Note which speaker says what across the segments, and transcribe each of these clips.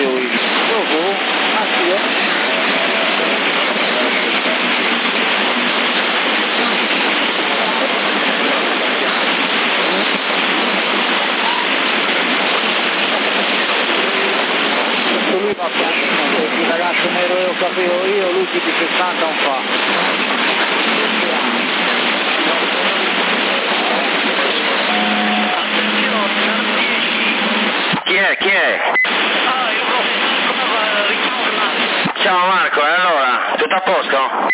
Speaker 1: sapevo io. Dopo? Ah sì, lui fa il ragazzo nero lo sapevo io, lui più di 60 non fa.
Speaker 2: Chi è? Ciao Marco, e allora? Tutto a posto?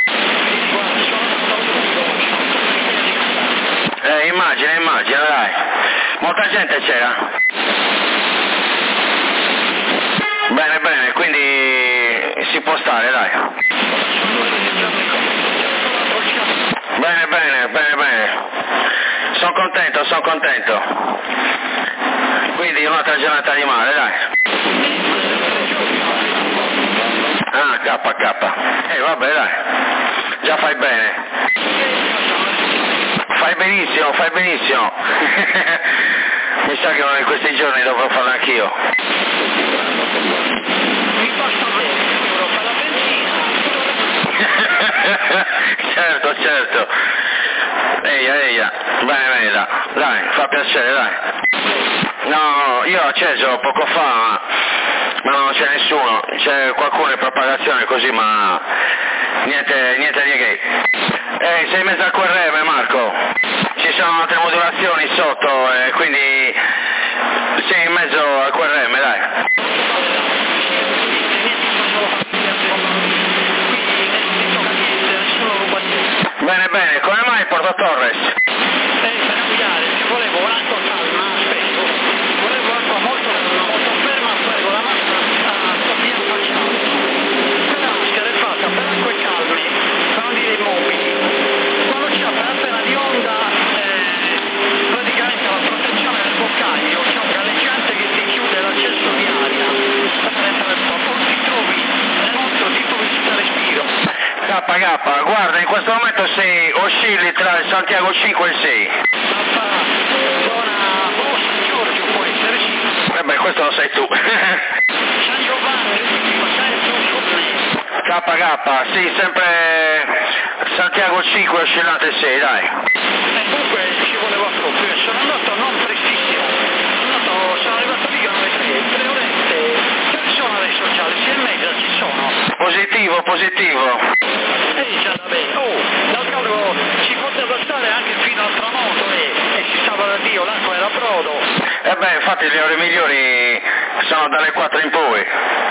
Speaker 2: Immagino, dai. Molta gente c'era? Bene, quindi si può stare, dai. Bene. Sono contento. Quindi un'altra giornata di mare, dai. Ah, K. Vabbè, dai. Già fai bene. Fai benissimo. Mi sa che in questi giorni dovrò farlo anch'io. Certo. Eia. Bene, dai, fa piacere, dai. No, io ho acceso poco fa, ma non c'è nessuno, c'è qualcuno in propagazione così, ma niente di che. Sei in mezzo al QRM, Marco? Ci sono altre modulazioni sotto, quindi sei in mezzo al QRM, dai. Bene, come mai Porto Torres?
Speaker 3: Per cambiare, ci volevo un'acqua calma, aspetto, volevo acqua molto ferma, prego, la maschera sta via facciata. La maschera è fatta per acque calme, per non dire immobili. Quando c'è appena di onda, praticamente la protezione del boccaglio, c'è un galleggiante che ti chiude l'accesso di aria, non ti trovi nel tipo di respiro.
Speaker 2: K, guarda, in questo momento oscilli tra il Santiago 5 e il 6.
Speaker 3: Zona San Giorgio può essere, sì.
Speaker 2: Beh, questo lo sai tu.
Speaker 3: San Giovanni,
Speaker 2: K, sì, sempre Santiago 5 oscillante 6, dai.
Speaker 3: Comunque ci voleva proprio, sono andato non prestissimo, sono arrivato lì che non le 3 orette, che sono adesso già, le 6:30 ci sono.
Speaker 2: Positivo.
Speaker 3: Già vabbè, l'altro ci poteva stare anche fino al tramonto e si stava da Dio, l'acqua era brodo.
Speaker 2: Infatti le ore migliori sono dalle 4 in poi.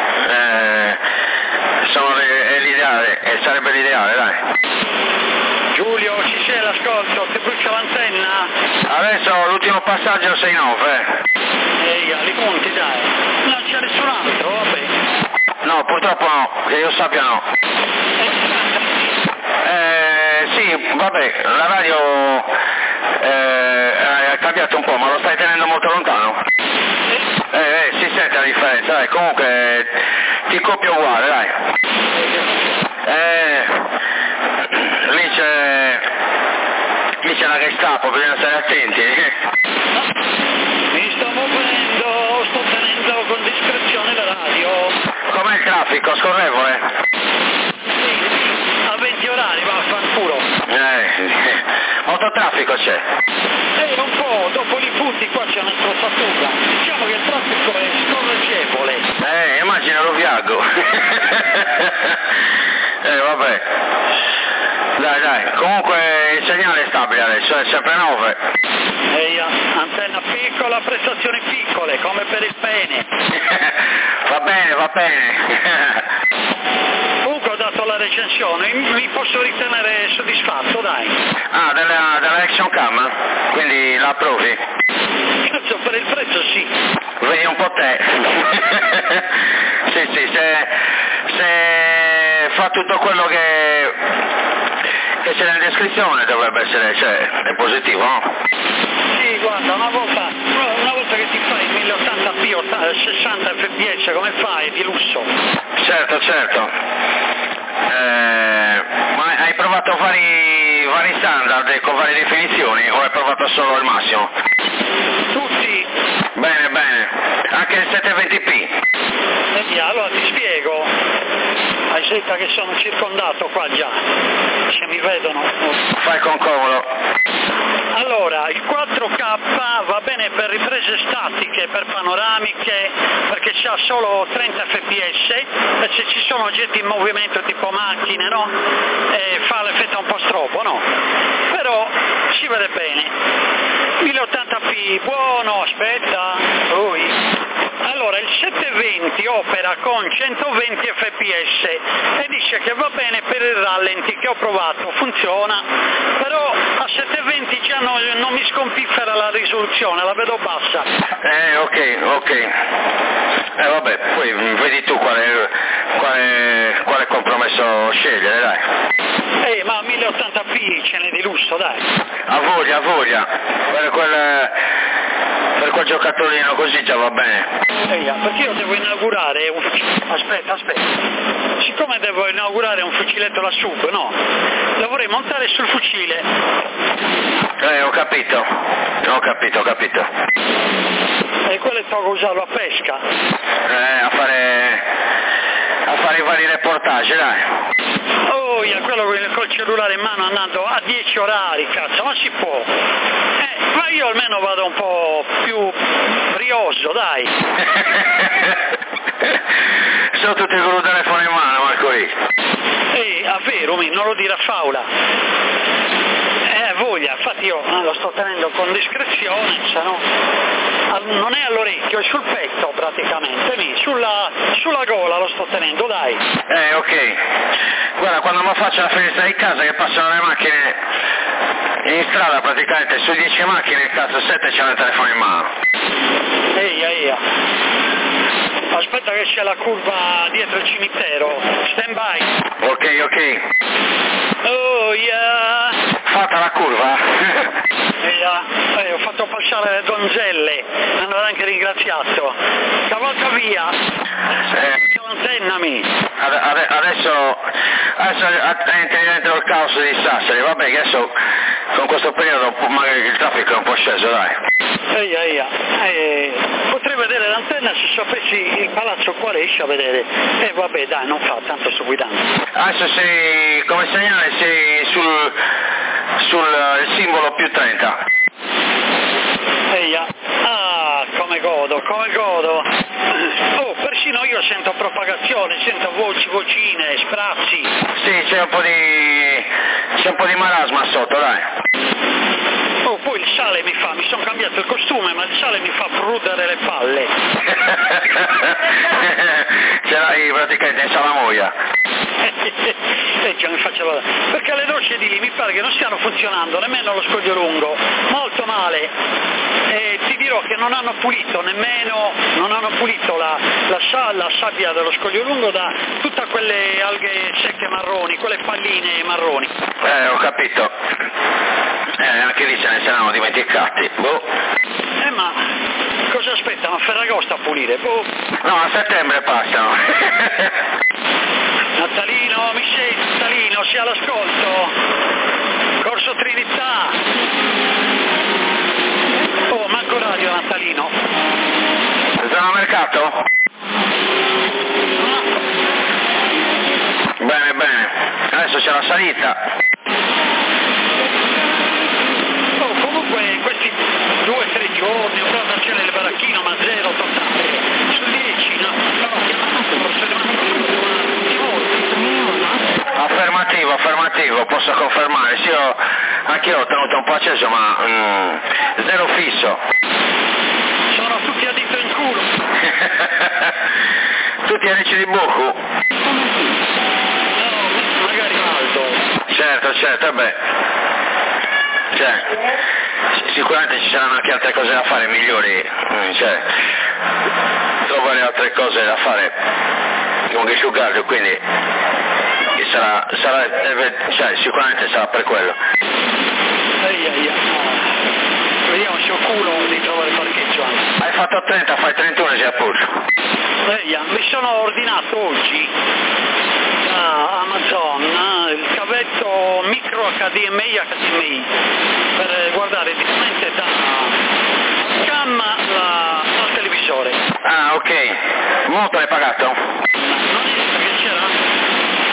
Speaker 2: È l'ideale, e sarebbe l'ideale, dai.
Speaker 3: Giulio, ci sei l'ascolto, ti brucia l'antenna?
Speaker 2: Adesso l'ultimo passaggio 6-9.
Speaker 3: Li punti, dai. Non c'è nessun altro, vabbè.
Speaker 2: No, purtroppo no, che io sappia no. Sì, vabbè, la radio ha cambiato un po', ma lo stai tenendo molto lontano? Si sente la differenza, dai, comunque ti copio uguale, dai. Lì c'è la Gestapo, bisogna stare attenti.
Speaker 3: Mi sto tenendo con discrezione la radio.
Speaker 2: Com'è il traffico? Scorrevole?
Speaker 3: A 20 orari, vaffanculo.
Speaker 2: Molto traffico c'è.
Speaker 3: Un po', dopo li punti qua c'è una strozzatura. Diciamo che il traffico è scorreggevole.
Speaker 2: Immagino lo viaggio. Vabbè. Dai, comunque il segnale è stabile adesso, è sempre 9.
Speaker 3: Antenna piccola, prestazioni piccole, come per il pene.
Speaker 2: Va bene.
Speaker 3: Comunque ho dato la recensione, mi posso ritenere soddisfatto, dai.
Speaker 2: Ah, della Action Cam? Quindi la approvi?
Speaker 3: Cazzo, per il prezzo sì.
Speaker 2: Vedi un po' te. Sì, se fa tutto quello che c'è nella descrizione dovrebbe essere, è positivo, no?
Speaker 3: Sì, guarda, una volta che ti fai 1080p, 60 fps, come fai? Di lusso.
Speaker 2: Certo. Ma hai provato vari standard con varie definizioni o hai provato solo al massimo?
Speaker 3: Tutti.
Speaker 2: Bene. Anche il 720p?
Speaker 3: Aspetta che sono circondato qua già, se mi vedono.
Speaker 2: Fai con comodo.
Speaker 3: Allora, il 4K va bene per riprese statiche, per panoramiche, perché c'ha solo 30 fps e se ci sono oggetti in movimento tipo macchine, no? Fa l'effetto un po' strobo, no? Però si vede bene. 1080p, buono, aspetta. Allora, il 720 opera con 120 fps e dice che va bene per il rallenti che ho provato, funziona, però a 720 già non mi scompiffera la risoluzione, la vedo bassa.
Speaker 2: Ok. Vabbè, poi vedi tu quale compromesso scegliere, dai.
Speaker 3: Ma 1080p ce n'è di lusso, dai.
Speaker 2: A voglia. Per quel giocatorino così già va bene.
Speaker 3: Perché io devo inaugurare un aspetta. Siccome devo inaugurare un fuciletto la SUV, no? Lo vorrei montare sul fucile.
Speaker 2: Ho capito.
Speaker 3: E quello tocca usarlo a pesca.
Speaker 2: A fare i vari reportage, dai.
Speaker 3: Quello col cellulare in mano andando a 10 orari, cazzo, ma si può. Ma io almeno vado un po' più brioso, dai.
Speaker 2: Sono tutti con un telefono in mano, Marco lì.
Speaker 3: A vero, non lo dire a faula. Voglia, infatti io lo sto tenendo con discrezione, se no non è all'orecchio, è sul petto praticamente, sulla gola lo sto tenendo, dai.
Speaker 2: Ok. Guarda, quando mi faccio la finestra di casa che passano le macchine in strada, praticamente su 10 macchine, il cazzo 7 c'hanno il telefono in mano.
Speaker 3: Eia. Aspetta che c'è la curva dietro il cimitero, stand by.
Speaker 2: Ok. Fatta la curva.
Speaker 3: Ho fatto passare le donzelle, mi hanno anche ringraziato. Cavalca via. Allontanami.
Speaker 2: Adesso entri dentro il caos di Sassari, vabbè che adesso con questo periodo magari il traffico è un po' sceso, dai.
Speaker 3: Potrei vedere l'antenna se sapessi il palazzo qual esce a vedere. Vabbè dai, non fa, tanto sto guidando.
Speaker 2: Adesso sei, come segnale, sei sul simbolo più 30.
Speaker 3: Come godo. Persino io sento propagazione, sento vocine, sprazzi.
Speaker 2: Sì, c'è un po' di marasma sotto, dai.
Speaker 3: Poi il sale mi sono cambiato il costume, ma il sale mi fa prudere le palle.
Speaker 2: Ce l'hai praticamente in salamoia.
Speaker 3: Mi faccio perché le docce di lì mi pare che non stiano funzionando, nemmeno lo scoglio lungo, molto male. E ti dirò che non hanno pulito la sabbia dello scoglio lungo da tutte quelle alghe secche marroni, quelle palline marroni.
Speaker 2: Ho capito. Anche lì se ne saranno dimenticati.
Speaker 3: Ma cosa aspettano? A Ferragosto a pulire?
Speaker 2: No, a settembre passano.
Speaker 3: Natalino, mi senti? Natalino, sia all'ascolto. Corso Trinità. Manco radio, Natalino.
Speaker 2: Zona mercato? Bene. Adesso c'è la salita.
Speaker 3: Comunque questi 2 o 3 giorni ho provato a c'è il baracchino, ma zero totale. Su 10, no,
Speaker 2: Affermativo, posso confermare. Sì, anche io ho tenuto un po' acceso, ma zero fisso.
Speaker 3: Sono tutti a dito in culo.
Speaker 2: Tutti amici di Bucu?
Speaker 3: No, magari Aldo.
Speaker 2: Certo, beh. Sicuramente ci saranno anche altre cose da fare migliori, trovare altre cose da fare con Ghisciugardio, quindi sicuramente sarà per quello.
Speaker 3: Vediamo sul culo di trovare parcheggio anche.
Speaker 2: Hai fatto 30, fai 31 già pure.
Speaker 3: Mi sono ordinato oggi da Amazon il cavetto micro HDMI per guardare direttamente da cam al televisore.
Speaker 2: Ok. Molto l'hai pagato?
Speaker 3: Non è che c'era?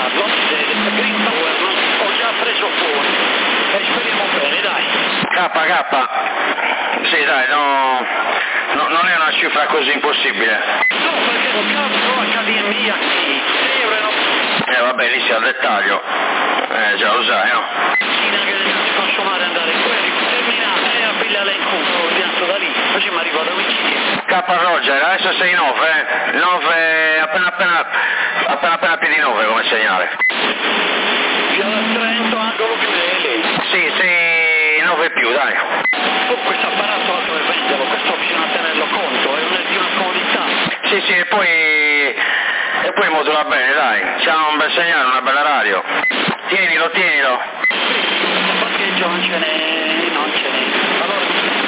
Speaker 3: del Green Power ho già preso fuori e speriamo bene, dai.
Speaker 2: K, sì dai, non è una cifra così impossibile.
Speaker 3: No, perché lo cambio HDMI a 6 euro.
Speaker 2: Vabbè, lì si ha il dettaglio, già lo sai, no?
Speaker 3: Sì, che si consumare andare fuori, terminare e appigliare in culo, pianto da lì, così mi arrivo a domicilio.
Speaker 2: K Roger, adesso sei 9, 9 appena più di 9 come segnale.
Speaker 3: Via da Trento, angolo più lei.
Speaker 2: Sì, sei 9 più, dai.
Speaker 3: Oh, questo apparato altro è venderlo, questo bisogna tenerlo conto, è di una comodità.
Speaker 2: Sì, e poi modula bene, dai. C'ha un bel segnale, una bella radio. Tienilo.
Speaker 3: Parcheggio non ce n'è. Allora.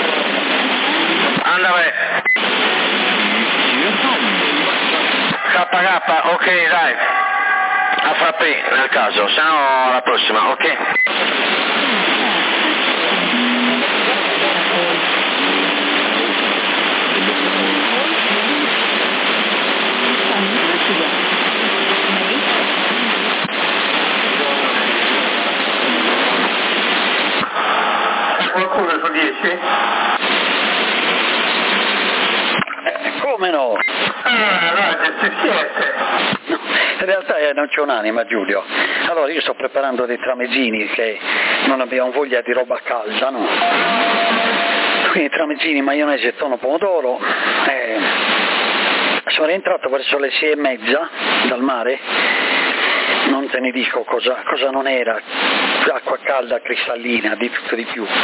Speaker 2: Andare. KK, ok, dai. A frappè nel caso, se no alla prossima, ok?
Speaker 1: Qualcuno su 10?
Speaker 3: Come no?
Speaker 1: Roger, ci siete?
Speaker 3: No, in realtà non c'è un'anima, Giulio. Allora io sto preparando dei tramezzini che non abbiamo voglia di roba calda, no? Quindi tramezzini, maionese e tonno pomodoro. Sono rientrato verso le 6:30 dal mare, non te ne dico cosa non era, acqua calda, cristallina, di tutto di più.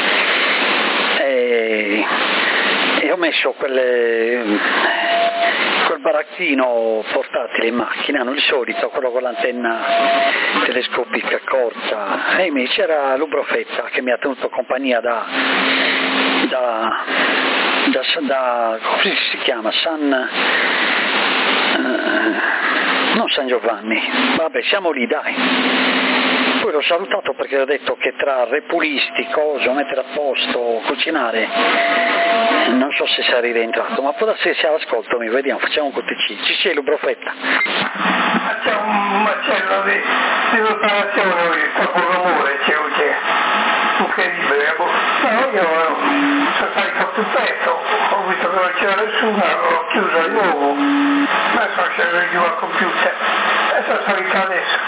Speaker 3: E ho messo quel barattino portatile in macchina, non il solito, quello con l'antenna telescopica corta, e c'era Lubrofetta che mi ha tenuto compagnia da come si chiama? Non San Giovanni, vabbè, siamo lì, dai. Poi l'ho salutato perché ho detto che tra repulisti, mettere a posto, cucinare, non so se sarei rientrato, ma può darsi che sia all'ascolto, vediamo, facciamo un QTC. Ci sei, Lubrofetta?
Speaker 1: C'è un macello di riparazione, proprio rumore c'è incredibile. No, io sono stato tutto il pezzo, ho visto che non c'era nessuno, l'ho chiuso di nuovo, adesso c'era giù al computer, adesso sono salito adesso.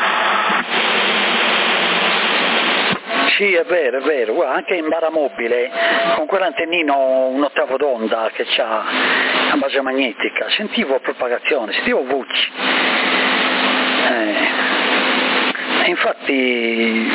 Speaker 3: Sì, è vero, guarda, anche in baramobile, con quell'antennino un ottavo d'onda che c'ha a base magnetica, sentivo propagazione, sentivo voci. Infatti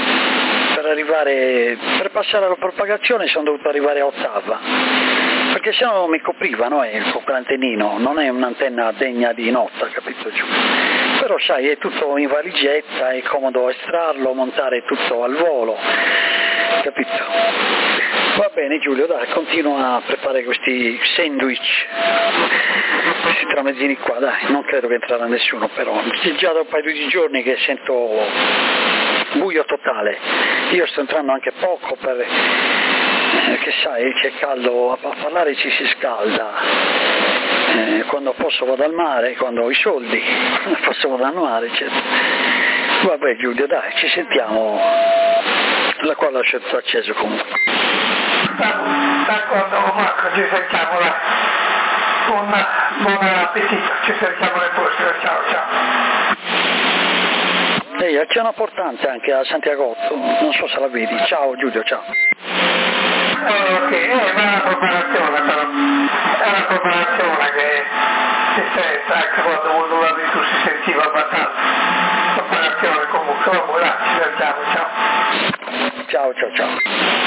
Speaker 3: per passare alla propagazione sono dovuto arrivare a ottava, perché sennò mi copriva, no? Con quell'antennino, non è un'antenna degna di nota, capito giù? Però sai, è tutto in valigetta, è comodo estrarlo, montare tutto al volo, capito? Va bene Giulio, dai, continua a preparare questi sandwich, questi tramezzini qua, dai, non credo che entrerà nessuno, però già da un paio di giorni che sento buio totale, io sto entrando anche poco che sai, c'è caldo, a parlare ci si scalda, quando posso vado al mare, quando ho i soldi, quando posso vado al mare, eccetera. Vabbè Giulio, dai, ci sentiamo, la qua lascio tutto acceso comunque.
Speaker 1: D'accordo Marco, ci sentiamo là. Buon appetito, ci sentiamo nel prossimo, ciao.
Speaker 3: C'è una portante anche a Santiagotto, non so se la vedi. Ciao Giulio, ciao.
Speaker 1: Ok, è una preparazione però, è una preparazione che si sente, anche quando modulavi tu si sentiva abbastanza. Preparazione comunque, là, ci sentiamo, ciao.
Speaker 3: Ciao.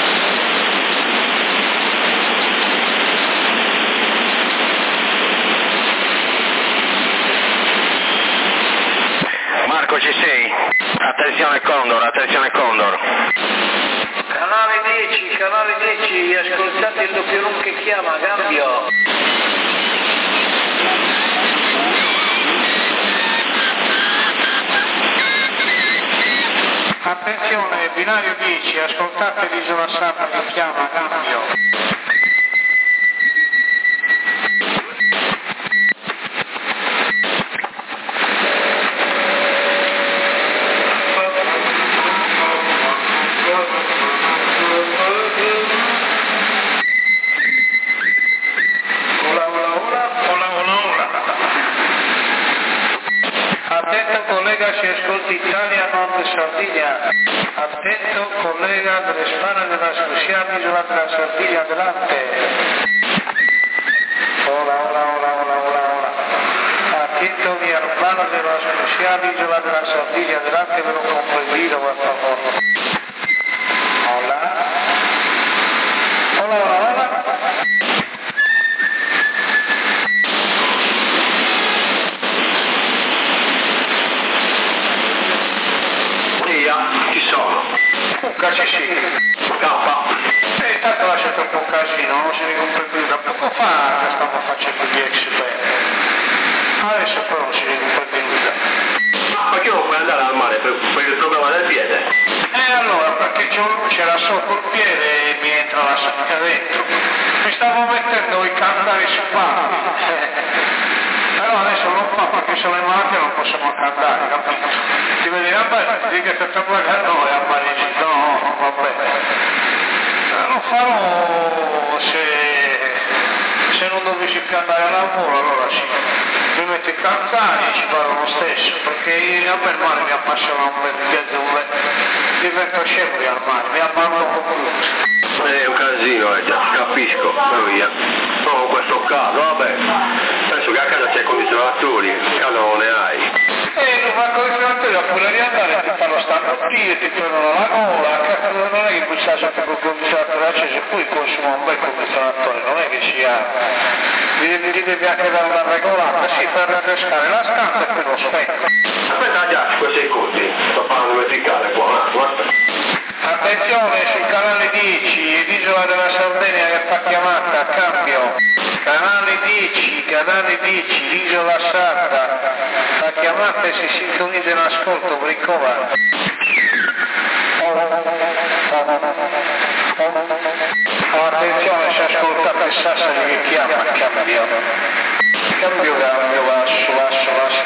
Speaker 2: Marco, ci sei? Attenzione Condor.
Speaker 4: Canale 10, ascoltate il doppio non che chiama, cambio.
Speaker 1: Attenzione, binario 10, ascoltate l'isola Sarda che chiama, cambio.
Speaker 4: Route Italia Nord Sardegna, attento collega delle Spane della Scusiana, Isola della Sardegna, adelante. Hola. Attento mi aeroplano della Scusiana, Isola della Sardegna, adelante, ve lo comprendido, por favor. Hola.
Speaker 2: Ci sono.
Speaker 4: Casi sì.
Speaker 2: Cappa.
Speaker 4: Tanto lascia troppo un casino, non si ricompre più. Da poco fa che stavamo facendo gli expert. Adesso però non si ricompre più nulla.
Speaker 2: Ma che non puoi andare al mare per il problema del piede?
Speaker 4: Allora, perché c'era sotto il piede e mi entra la sangue dentro. Mi stavo mettendo i cantari su palmi. Però adesso non fa perché sono in macchina non possiamo cantare, capito? Ti vedi, vabbè, che ti sta pagando e a Parigi, no, vabbè. Lo farò se non dovessi più andare al lavoro, allora sì. Mi metto i cantari e ci vado lo stesso, perché io per mare mi appassiona un bel dove divento scemo al mare, mi ammalo un po' più.
Speaker 2: È un casino, già, capisco, però via. No, questo caso, vabbè, penso che a casa c'è condizionatori, a casa non ne hai.
Speaker 4: Non fa condizionatori, oppure di andare ti fanno stanottire, ti prendono la gola, non è che questa sempre col condizionatore acceso, poi consuma un bel condizionatore, non è che sia... Gli devi anche dare una regolata, sì, per rinfrescare la stanza e poi lo spento.
Speaker 2: Aspetta già, 5 secondi, sto parlando verticale qua, un attimo, aspetta.
Speaker 4: Attenzione sul canale 10, l'Isola della Sardegna che fa chiamata, cambio. Canale 10, l'Isola Sarda, fa chiamata e si sintonizza in ascolto, Bricova. Attenzione, si ascolta per Sassari che chiama, cambio. Cambio, basso.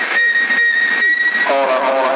Speaker 4: Ora.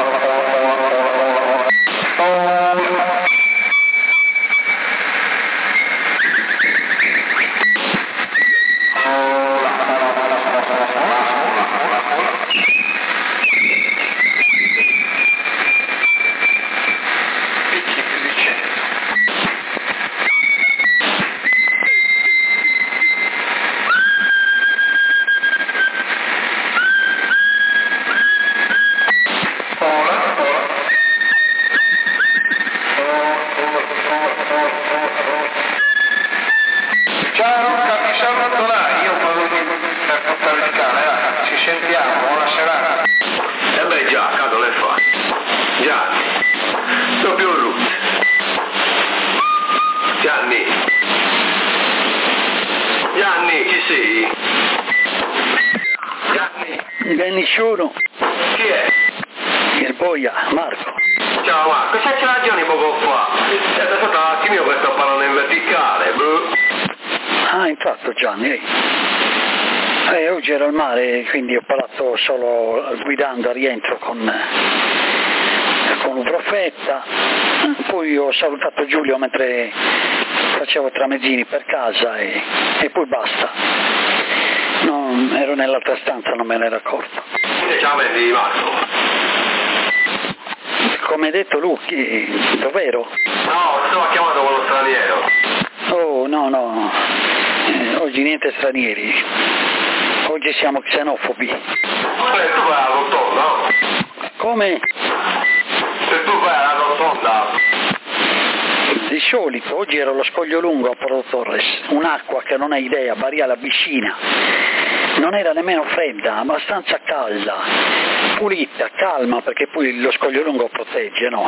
Speaker 2: Gianni, ci sei?
Speaker 5: Nessuno.
Speaker 2: Chi è?
Speaker 5: Il boia, Marco.
Speaker 2: Ciao Marco, c'è ragione poco fa. È stato un attimino che sto parlando in verticale, bro.
Speaker 5: Ah, infatti Gianni. Oggi ero al mare, quindi ho parlato solo guidando a rientro con un profeta. Poi ho salutato Giulio mentre facevo tramezzini per casa e poi basta. No, ero nell'altra stanza, non me ne ero accorto.
Speaker 2: Che ciao vedi Marco?
Speaker 5: Come hai detto Luchi, dov'ero?
Speaker 2: No, stavo chiamando quello straniero.
Speaker 5: Oh, no. Oggi niente stranieri. Oggi siamo xenofobi.
Speaker 2: Tu vai alla rotonda, no?
Speaker 5: Come?
Speaker 2: Se tu vai alla rotonda.
Speaker 5: Di solito, oggi ero allo Scoglio Lungo a Porto Torres, un'acqua che non hai idea, varia la piscina, non era nemmeno fredda, abbastanza calda, pulita, calma, perché poi lo Scoglio Lungo protegge, no?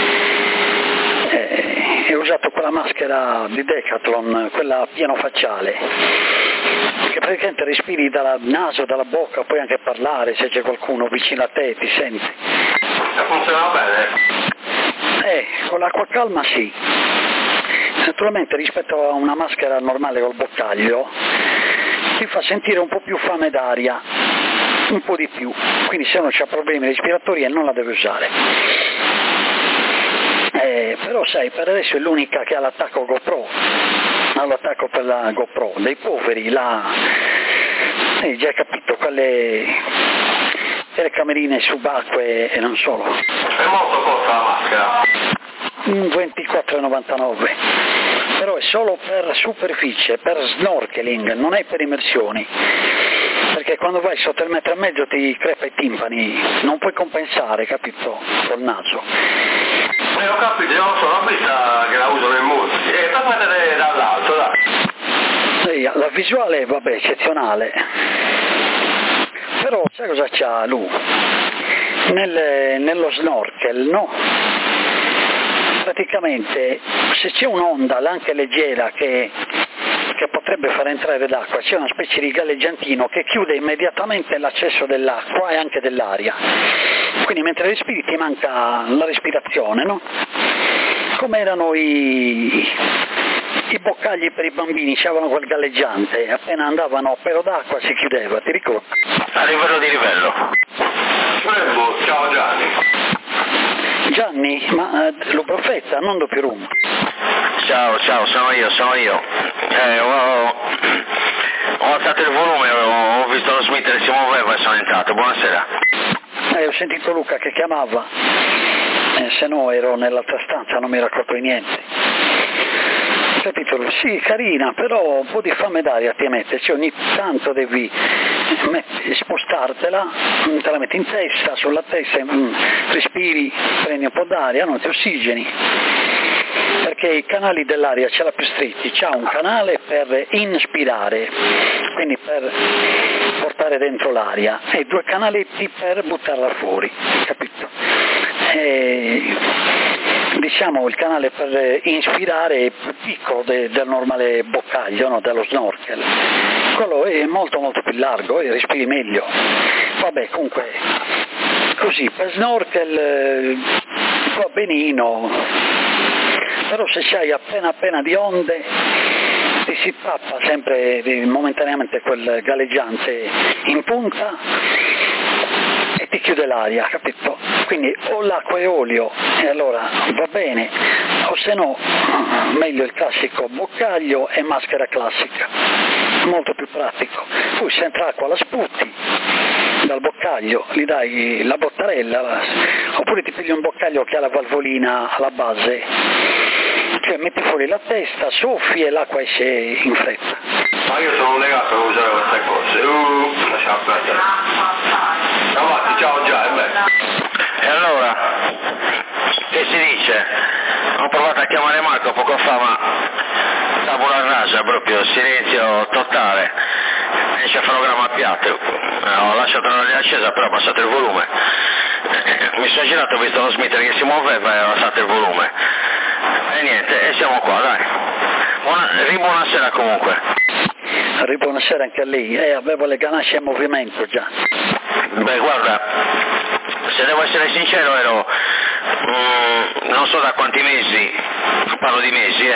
Speaker 5: E ho usato quella maschera di Decathlon, quella pieno facciale, che praticamente respiri dal naso, dalla bocca, puoi anche parlare se c'è qualcuno vicino a te, ti senti.
Speaker 2: Funziona bene?
Speaker 5: Con l'acqua calma sì. Naturalmente rispetto a una maschera normale col boccaglio ti fa sentire un po' più fame d'aria, un po' di più, quindi se uno ha problemi respiratori non la deve usare. Però sai, per adesso è l'unica che ha l'attacco GoPro, ha l'attacco per la GoPro, dei poveri, hai già capito, quelle telecamerine subacquee e non solo.
Speaker 2: E molto costa la maschera?
Speaker 5: 24,99, però è solo per superficie, per snorkeling, non è per immersioni, perché quando vai sotto il 1,5 metri ti crepa i timpani, non puoi compensare, capito, col naso.
Speaker 2: Ho capito, io non so, l'ho vista che la usano in molti, e per vedere dall'alto, dai.
Speaker 5: La visuale è, vabbè, eccezionale, però sai cosa c'ha lui? Nello snorkel, no? Praticamente se c'è un'onda anche leggera che potrebbe far entrare d'acqua, c'è una specie di galleggiantino che chiude immediatamente l'accesso dell'acqua e anche dell'aria, quindi mentre respiri ti manca la respirazione, no? Come erano i boccagli per i bambini, c'avevano quel galleggiante, appena andavano a pero d'acqua si chiudeva, ti ricordi?
Speaker 2: A livello di livello. Ciao Gianni.
Speaker 5: Gianni, ma Lubrofetta, non doppio rum.
Speaker 2: Ciao, sono io. Ho alzato il volume, ho visto lo Smith che si muoveva e sono entrato. Buonasera.
Speaker 5: Ho sentito Luca che chiamava, se no ero nell'altra stanza, non mi ero accorto di niente. Capito? Sì, carina, però un po' di fame d'aria ti mette, cioè ogni tanto devi spostartela, te la metti in testa, sulla testa, respiri, prendi un po' d'aria, non ti ossigeni, perché i canali dell'aria ce l'ha più stretti, c'ha un canale per inspirare, quindi per portare dentro l'aria, e 2 canaletti per buttarla fuori, capito? Diciamo il canale per inspirare è più piccolo del normale boccaglio, no? Dello snorkel, quello è molto più largo e respiri meglio. Vabbè, comunque così per snorkel va benino, però se c'hai appena di onde ti si tappa sempre momentaneamente quel galleggiante in punta e ti chiude l'aria, capito? Quindi o l'acqua e olio, e allora va bene, o se no meglio il classico boccaglio e maschera classica, molto più pratico. Poi se entra acqua la sputi dal boccaglio, gli dai la bottarella, oppure ti pigli un boccaglio che ha la valvolina alla base, cioè metti fuori la testa, soffi e l'acqua esce in fretta.
Speaker 2: Ma io sono legato a usare queste cose, lasciamo perdere. Avanti, ciao Gianni. E allora, che si dice? Ho provato a chiamare Marco poco fa, ma tabula rasa, proprio silenzio totale, encefalogramma a piatto. Ho lasciato l'aria accesa, però ho passato il volume. Mi sono girato, ho visto lo Smith che si muoveva e ho alzato il volume. E niente, e siamo qua, dai. Buonasera comunque.
Speaker 5: Buonasera anche a lei, avevo le ganasce in movimento già.
Speaker 2: Beh, guarda, se devo essere sincero ero, non so da quanti mesi, parlo di mesi,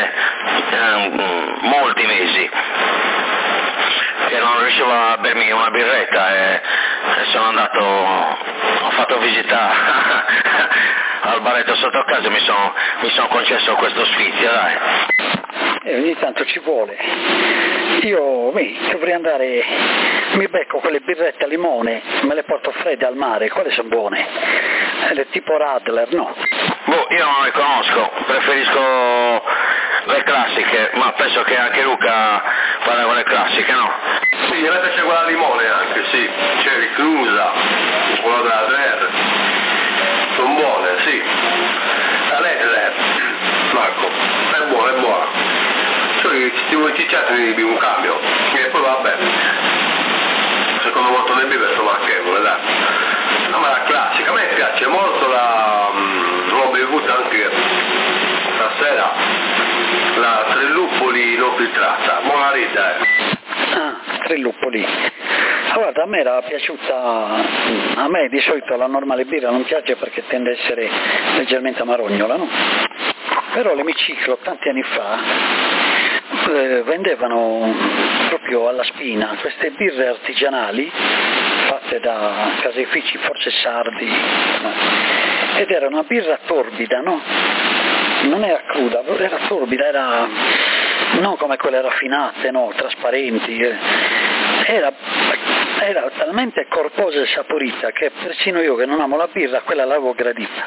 Speaker 2: molti mesi, che non riuscivo a bermi una birretta e sono andato, ho fatto visita al baretto sotto casa, mi sono concesso questo sfizio, dai.
Speaker 5: Ogni tanto ci vuole. Io dovrei andare, mi becco quelle birrette a limone, me le porto fredde al mare, quelle sono buone, tipo Radler, no?
Speaker 2: Boh, io non le conosco, preferisco le classiche, ma penso che anche Luca vada con le classiche, no? Sì, a me piace quella al limone anche, sì, c'è Riclusa, quella della Radler, sono buone, sì. La Radler, Marco, è buona. Cioè che ti vuoi cicciare di un cambio e poi vabbè, secondo molto ne bevo sono manchevole, dai. No, ma la classica, a me piace molto l'ho bevuta anche stasera, la Tre Luppoli non filtrata, buona rita,
Speaker 5: Tre Luppoli. Guarda, a me era piaciuta, a me di solito la normale birra non piace perché tende a essere leggermente amarognola, no? Però l'Emiciclo tanti anni fa vendevano proprio alla spina queste birre artigianali fatte da caseifici, forse sardi, ed era una birra torbida, no? Non era cruda, era torbida, era non come quelle raffinate, no? Trasparenti, era era talmente corposa e saporita che persino io che non amo la birra, quella l'avevo gradita.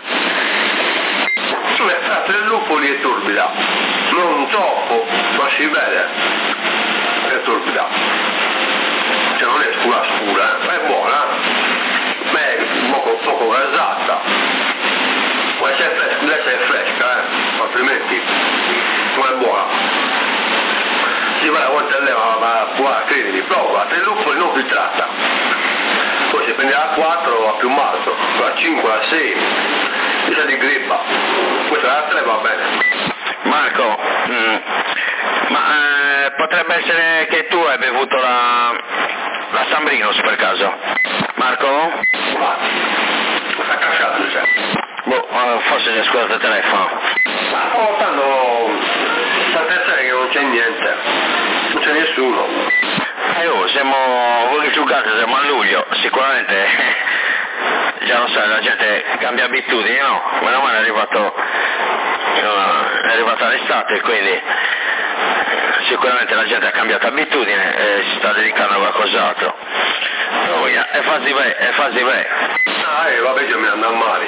Speaker 2: Tra 3 lupoli è torbida, non troppo, ma si vede, è torbida. Cioè non è scura, ma è buona, ma è poco gasata. Può essere fresca, altrimenti non è buona. Si va a volte all'eva, ma qua credimi, prova, 3 lupoli non filtrata. Poi se prendi la 4 a più malto, la 5, la 6, questa di grippa, questa la 3 va bene.
Speaker 6: Marco, ma potrebbe essere che tu hai bevuto la San Brinos per caso? Marco?
Speaker 2: Ma sta casciato, cioè.
Speaker 6: Forse gli ha scusato il telefono.
Speaker 2: Ma sto notando tante sere che non c'è niente, non c'è nessuno.
Speaker 6: Siamo voi giocate, siamo a luglio, sicuramente già lo sai, la gente cambia abitudini, no? Meno male è arrivata l'estate, quindi sicuramente la gente ha cambiato abitudine e si sta dedicando a qualcos'altro. E fasi bene.
Speaker 2: Vabbè, io mi ando a male.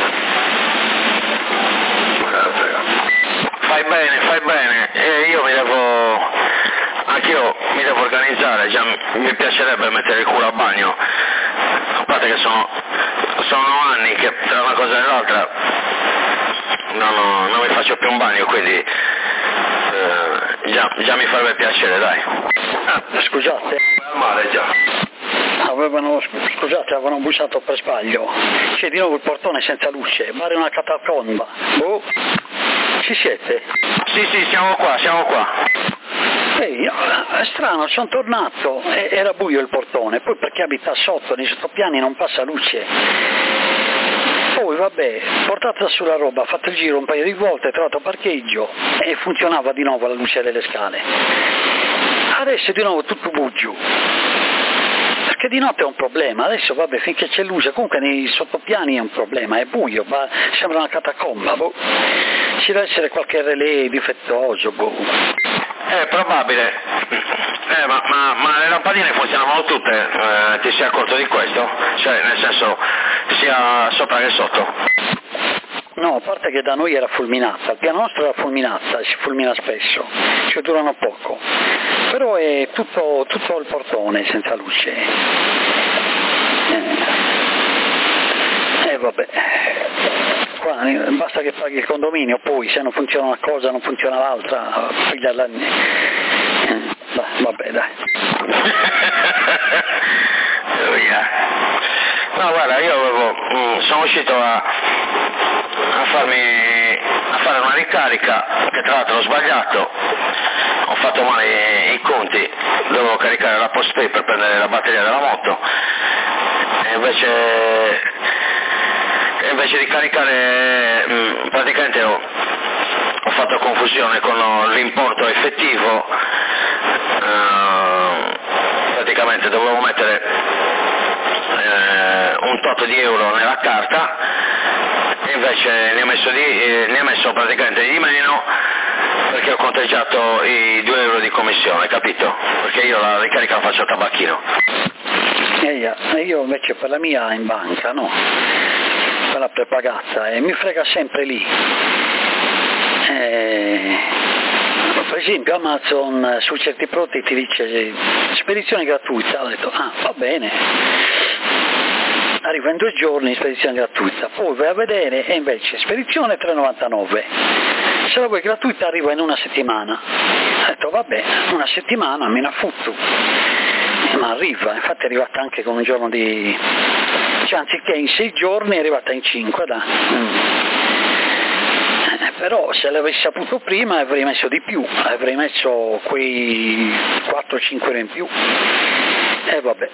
Speaker 6: Fai bene, io anch'io mi devo organizzare, già mi piacerebbe mettere il culo a bagno, a parte che sono anni che tra una cosa e l'altra non mi faccio più un bagno, quindi già mi farebbe piacere, dai.
Speaker 5: Scusate.
Speaker 2: Male già.
Speaker 5: Avevano bussato per sbaglio. C'è di nuovo il portone senza luce, pare una catacomba. Ci siete?
Speaker 6: Sì, siamo qua.
Speaker 5: È strano, sono tornato, era buio il portone, poi perché abita sotto, nei sottopiani non passa luce. Poi vabbè, portata sulla roba, fatto il giro un paio di volte, trovato parcheggio e funzionava di nuovo la luce delle scale. Adesso è di nuovo tutto buggio. Perché di notte è un problema, adesso vabbè finché c'è luce, comunque nei sottopiani è un problema, è buio, sembra una catacomba, ci deve essere qualche relè difettoso,
Speaker 6: È probabile, ma le lampadine funzionavano tutte, ti sei accorto di questo? Cioè nel senso sia sopra che sotto?
Speaker 5: No, a parte che da noi era fulminata, il piano nostro era fulminata, si fulmina spesso, cioè durano poco, però è tutto il portone senza luce. Vabbè, qua basta che paghi il condominio, poi se non funziona una cosa non funziona l'altra, pigliarla. Vabbè dai.
Speaker 6: No guarda, io sono uscito a fare una ricarica, che tra l'altro ho sbagliato, ho fatto male i conti, dovevo caricare la postpay per prendere la batteria della moto e invece di caricare praticamente ho fatto confusione con l'importo effettivo, praticamente dovevo mettere un tot di euro nella carta e invece ne ha messo praticamente di meno perché ho conteggiato i 2 euro di commissione, capito? Perché io la ricarica la faccio a tabacchino.
Speaker 5: Io invece per la mia in banca, no? Quella prepagata e mi frega sempre lì. Per esempio Amazon su certi prodotti ti dice spedizione gratuita, ho detto va bene, arriva in 2 giorni spedizione gratuita, poi vai a vedere e invece spedizione 3,99, se la vuoi gratuita arriva in 1 settimana, ho detto vabbè, 1 settimana me ne affutto, ma arriva, infatti è arrivata anche con un giorno di, cioè anziché in 6 giorni è arrivata in 5, però se l'avessi saputo prima avrei messo di più, avrei messo quei 4-5 euro in più, vabbè.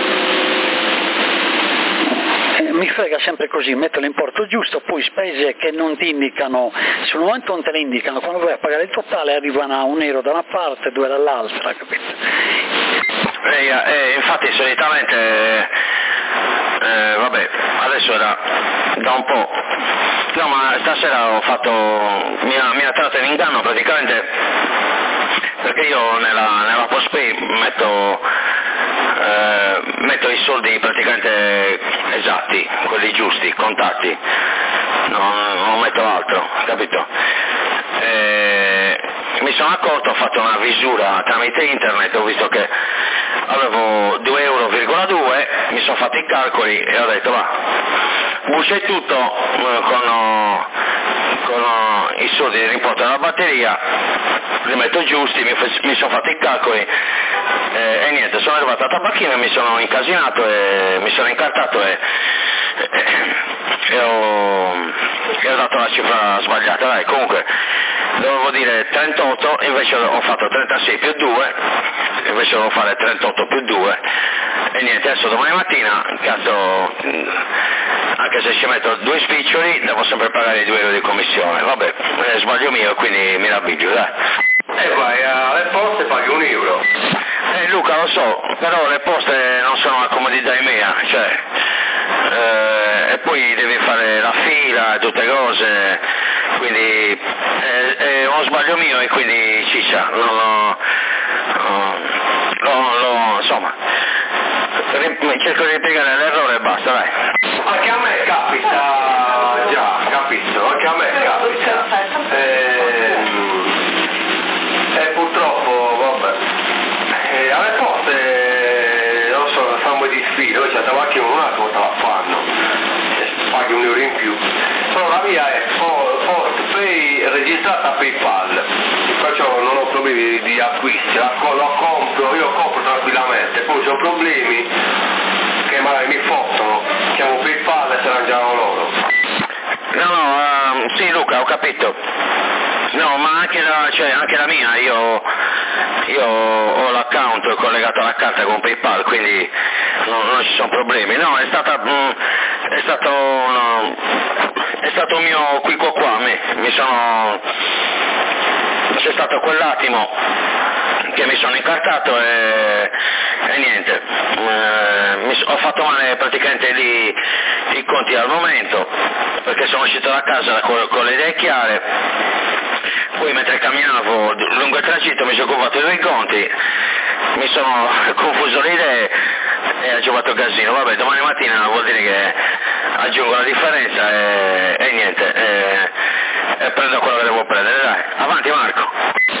Speaker 5: Mi frega sempre così, metto l'importo giusto, poi spese che non ti indicano, sul momento non te le indicano, quando vai a pagare il totale arrivano a 1 euro da una parte, 2 dall'altra, capito?
Speaker 6: Infatti solitamente, vabbè, adesso da un po', no ma stasera ho fatto, mi ha tratto in inganno praticamente, perché io nella postpay metto
Speaker 2: metto i soldi praticamente esatti, quelli giusti, contatti, non metto altro, capito? Mi sono accorto, ho fatto una visura tramite internet, ho visto che avevo 2,2 euro, mi sono fatto i calcoli e ho detto va, buccio tutto con i soldi di rimporto della batteria, li metto giusti, mi sono fatto i calcoli e niente, sono arrivato a tabacchino e mi sono incasinato e mi sono incartato e ho dato la cifra sbagliata, dai, comunque dovevo dire 38, invece ho fatto 36 più 2, invece devo fare 38 più 2 e niente, adesso domani mattina, cazzo, anche se ci metto 2 spiccioli devo sempre pagare i 2 euro di commissione, vabbè, è sbaglio mio, quindi mi rabbiggio, dai.
Speaker 6: E vai alle poste e paghi 1 euro.
Speaker 2: Luca, lo so, però le poste non sono una comodità mia, cioè, e poi devi fare la fila e tutte cose, quindi è uno sbaglio mio e quindi ciccia, insomma, cerco di ripiegare l'errore e basta, dai.
Speaker 6: Anche a me capita, già, capito, anche a me capita. E purtroppo, vabbè, alle poste, non so, fanno di sfida, cioè tabacchino un attimo te la fanno, paghi 1 euro in più, però la mia è PostPay registrata a PayPal, perciò non ho problemi di acquisti, io compro tranquillamente, poi se ho problemi che magari mi fottono, chiamo PayPal e si arrangiano loro.
Speaker 2: No, sì Luca, ho capito. No, ma anche la mia, io ho l'account collegato alla carta con PayPal, quindi non ci sono problemi. No, è stato un mio qui qua, c'è stato quell'attimo che mi sono incartato e niente, ho fatto male praticamente lì i conti al momento, perché sono uscito da casa con le idee chiare, poi mentre camminavo lungo il tragitto mi sono occupato dei conti, mi sono confuso le idee e ha giocato casino, vabbè, domani mattina vuol dire che aggiungo la differenza e niente, e prendo quello che devo prendere, dai, avanti Marco.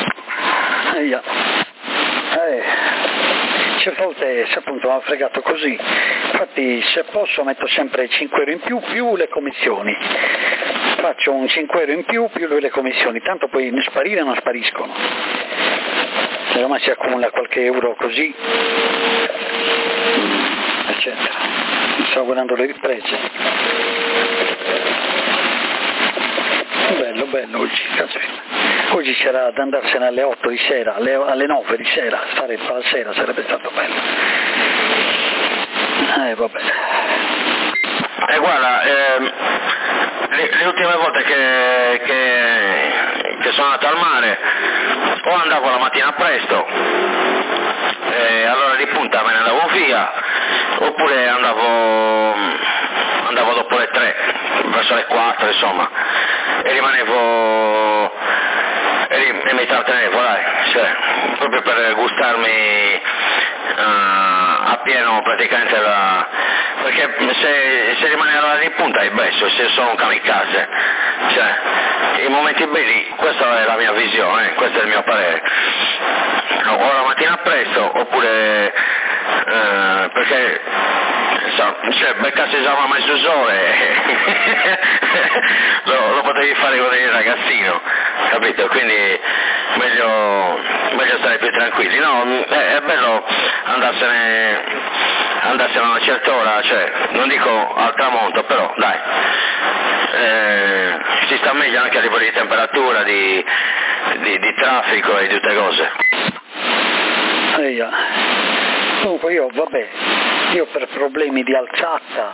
Speaker 5: Certe volte appunto mi ha fregato così, infatti se posso metto sempre 5 euro in più le commissioni, faccio un 5 euro in più le commissioni, tanto poi ne sparire non spariscono, se ormai si accumula qualche euro così, eccetera. Mi sto guardando le riprese, bello oggi, oggi c'era da andarsene alle 8 di sera, alle 9 di sera, stare la sera sarebbe stato bello. Vabbè.
Speaker 2: Guarda, le ultime volte che sono andato al mare o andavo la mattina presto, all'ora di punta me ne andavo via, oppure andavo dopo le 3, verso le 4 insomma, e rimanevo e mi trattenevo, dai, cioè, proprio per gustarmi appieno praticamente perché se rimane all'ora di punta è besso, se sono un kamikaze, cioè i momenti belli, questa è la mia visione, questo è il mio parere, o la mattina presto oppure perché cioè beccarsi già a mezz'ora lo potevi fare quando eri ragazzino, capito? Quindi meglio stare più tranquilli, no? È bello andarsene a una certa ora, cioè non dico al tramonto, però dai, si sta meglio anche a livello di temperatura, di traffico e di tutte cose.
Speaker 5: Comunque io per problemi di alzata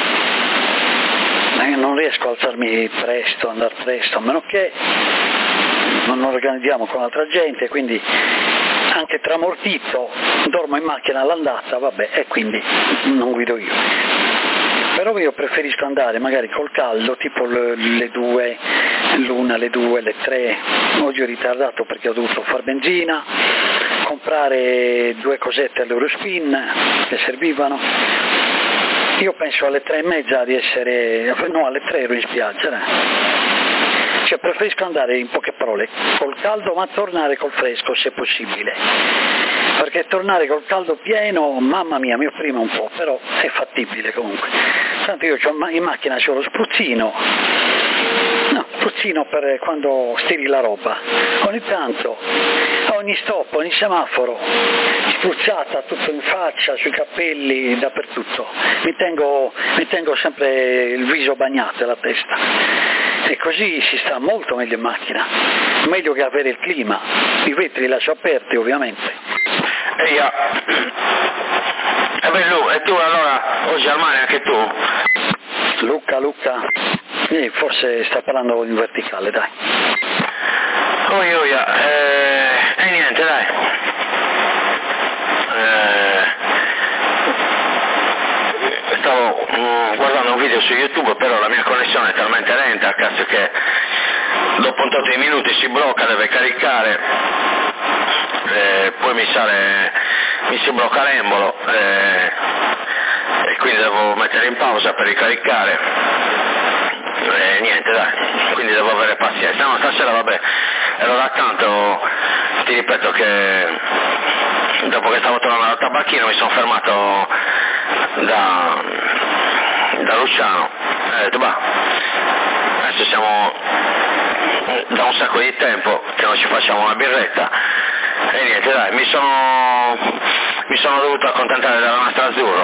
Speaker 5: non riesco a alzarmi presto, andare presto, a meno che non organizziamo con altra gente, quindi anche tramortito dormo in macchina all'andata, vabbè, e quindi non guido io. Però io preferisco andare magari col caldo, tipo le 2, l'1, le 2, le 3, oggi ho ritardato perché ho dovuto far benzina, comprare 2 cosette all'Eurospin che servivano. Io penso alle 3:30 di essere, no, alle 3 ero in spiaggia. Cioè preferisco andare, in poche parole, col caldo ma tornare col fresco se possibile, perché tornare col caldo pieno, mamma mia, mi opprime un po', però è fattibile comunque. Tanto io ho in macchina c'ho lo spruzzino per quando stiri la roba, ogni tanto, a ogni stop, ogni semaforo, spruzzata tutto in faccia, sui capelli, dappertutto, mi tengo sempre il viso bagnato e la testa, e così si sta molto meglio in macchina, meglio che avere il clima, i vetri li lascio aperti ovviamente.
Speaker 2: E tu allora, oggi al mare anche tu?
Speaker 5: Luca, forse sta parlando in verticale, dai.
Speaker 2: E niente, dai. Stavo guardando un video su YouTube, però la mia connessione è talmente lenta a cazzo che dopo un tot di minuti si blocca, deve caricare, poi mi si blocca l'embolo, e quindi devo mettere in pausa per ricaricare, niente dai, quindi devo avere pazienza. No, stasera vabbè, ero da tanto, ti ripeto che dopo che stavo tornando dal tabacchino mi sono fermato da Luciano, ho detto adesso siamo da un sacco di tempo che non ci facciamo una birretta, e niente dai, mi sono dovuto accontentare della nostra Azzurro.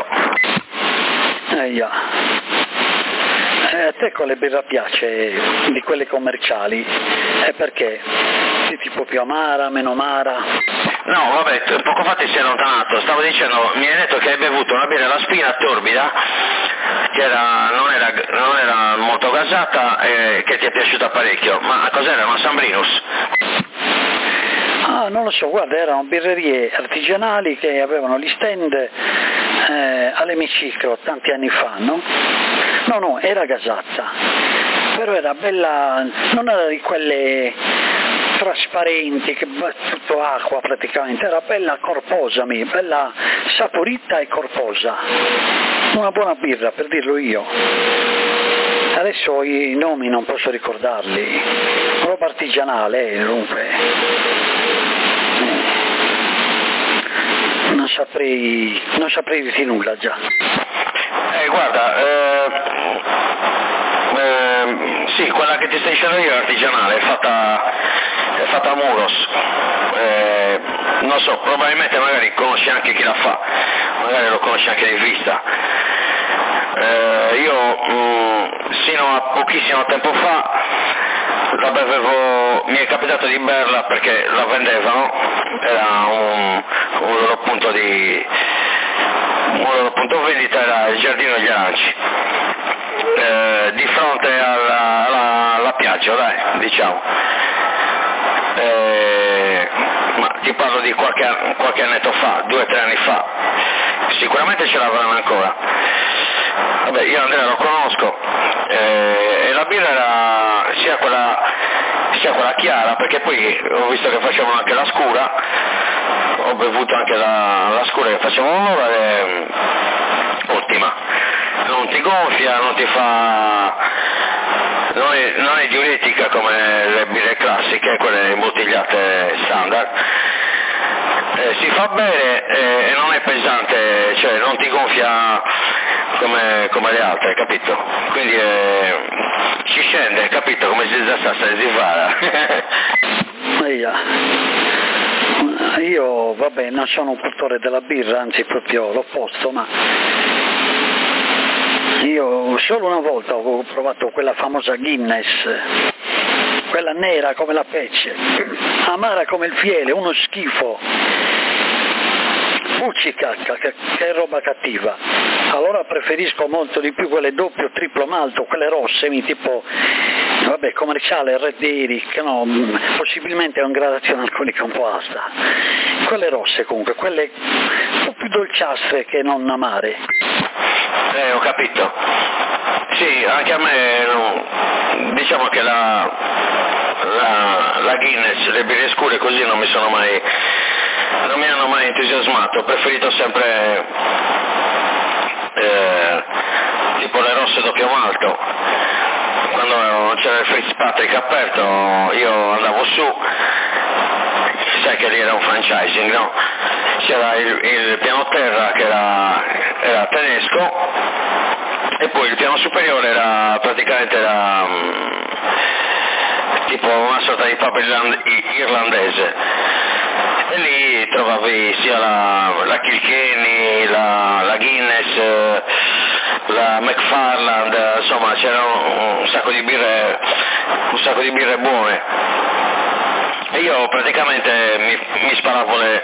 Speaker 5: A te quale birra piace di quelle commerciali? E perché? Sei tipo più amara, meno amara?
Speaker 2: No, vabbè, poco fa ti sei allontanato, stavo dicendo, mi hai detto che hai bevuto una birra alla spina torbida, che non era molto gasata e che ti è piaciuta parecchio, ma cos'era, una Sambrinus?
Speaker 5: Non lo so, guarda, erano birrerie artigianali che avevano gli stand all'Emiciclo tanti anni fa, no? No, era gasata, però era bella, non era di quelle trasparenti che tutto acqua praticamente, era bella corposa, bella saporita e corposa, una buona birra per dirlo io. Adesso i nomi non posso ricordarli, roba artigianale dunque, non saprei dirti nulla già.
Speaker 2: Guarda, sì, quella che ti stai dicendo io è artigianale, è fatta a Muros, non so, probabilmente magari conosci anche chi la fa, magari lo conosci anche di vista. Io sino a pochissimo tempo fa la bevevo, mi è capitato di berla perché la vendevano, era un loro punto vendita, era il Giardino degli Aranci, di fronte alla piaggia, dai, diciamo. Ma ti parlo di qualche annetto fa, 2 o 3 anni fa, sicuramente ce l'avranno ancora. Vabbè, io Andrea lo conosco, e la birra era sia quella chiara, perché poi ho visto che facevano anche la scura, ho bevuto anche la scura che facevano loro, è ottima, non ti gonfia, non ti fa, non è diuretica come le birre classiche, quelle imbottigliate standard, si fa bene e non è pesante, cioè non ti gonfia come le altre, capito? Quindi ci scende, capito? Come si fa.
Speaker 5: Io vabbè, non sono un cultore della birra, anzi proprio l'opposto, ma io solo una volta ho provato quella famosa Guinness, quella nera come la pece, amara come il fiele, uno schifo, cacca, che è roba cattiva. Allora preferisco molto di più quelle doppio, triplo malto, quelle rosse, tipo vabbè, commerciale, Red Eric, no, possibilmente è una gradazione alcolica un po' alta. Quelle rosse comunque, quelle un po' più dolciastre che non amare.
Speaker 2: Ho capito. Sì, anche a me, no, diciamo che la Guinness, le birre scure così non mi sono mai non mi hanno mai entusiasmato, ho preferito sempre tipo le rosse doppio malto. Quando c'era il Fritz Patrick aperto io andavo su, sai che lì era un franchising, no? C'era il piano terra che era tedesco e poi il piano superiore era praticamente tipo una sorta di pub irlandese, e lì trovavi sia la Kilkenny, la Guinness, la McFarland, insomma c'era un sacco di birre buone, e io praticamente mi sparavo le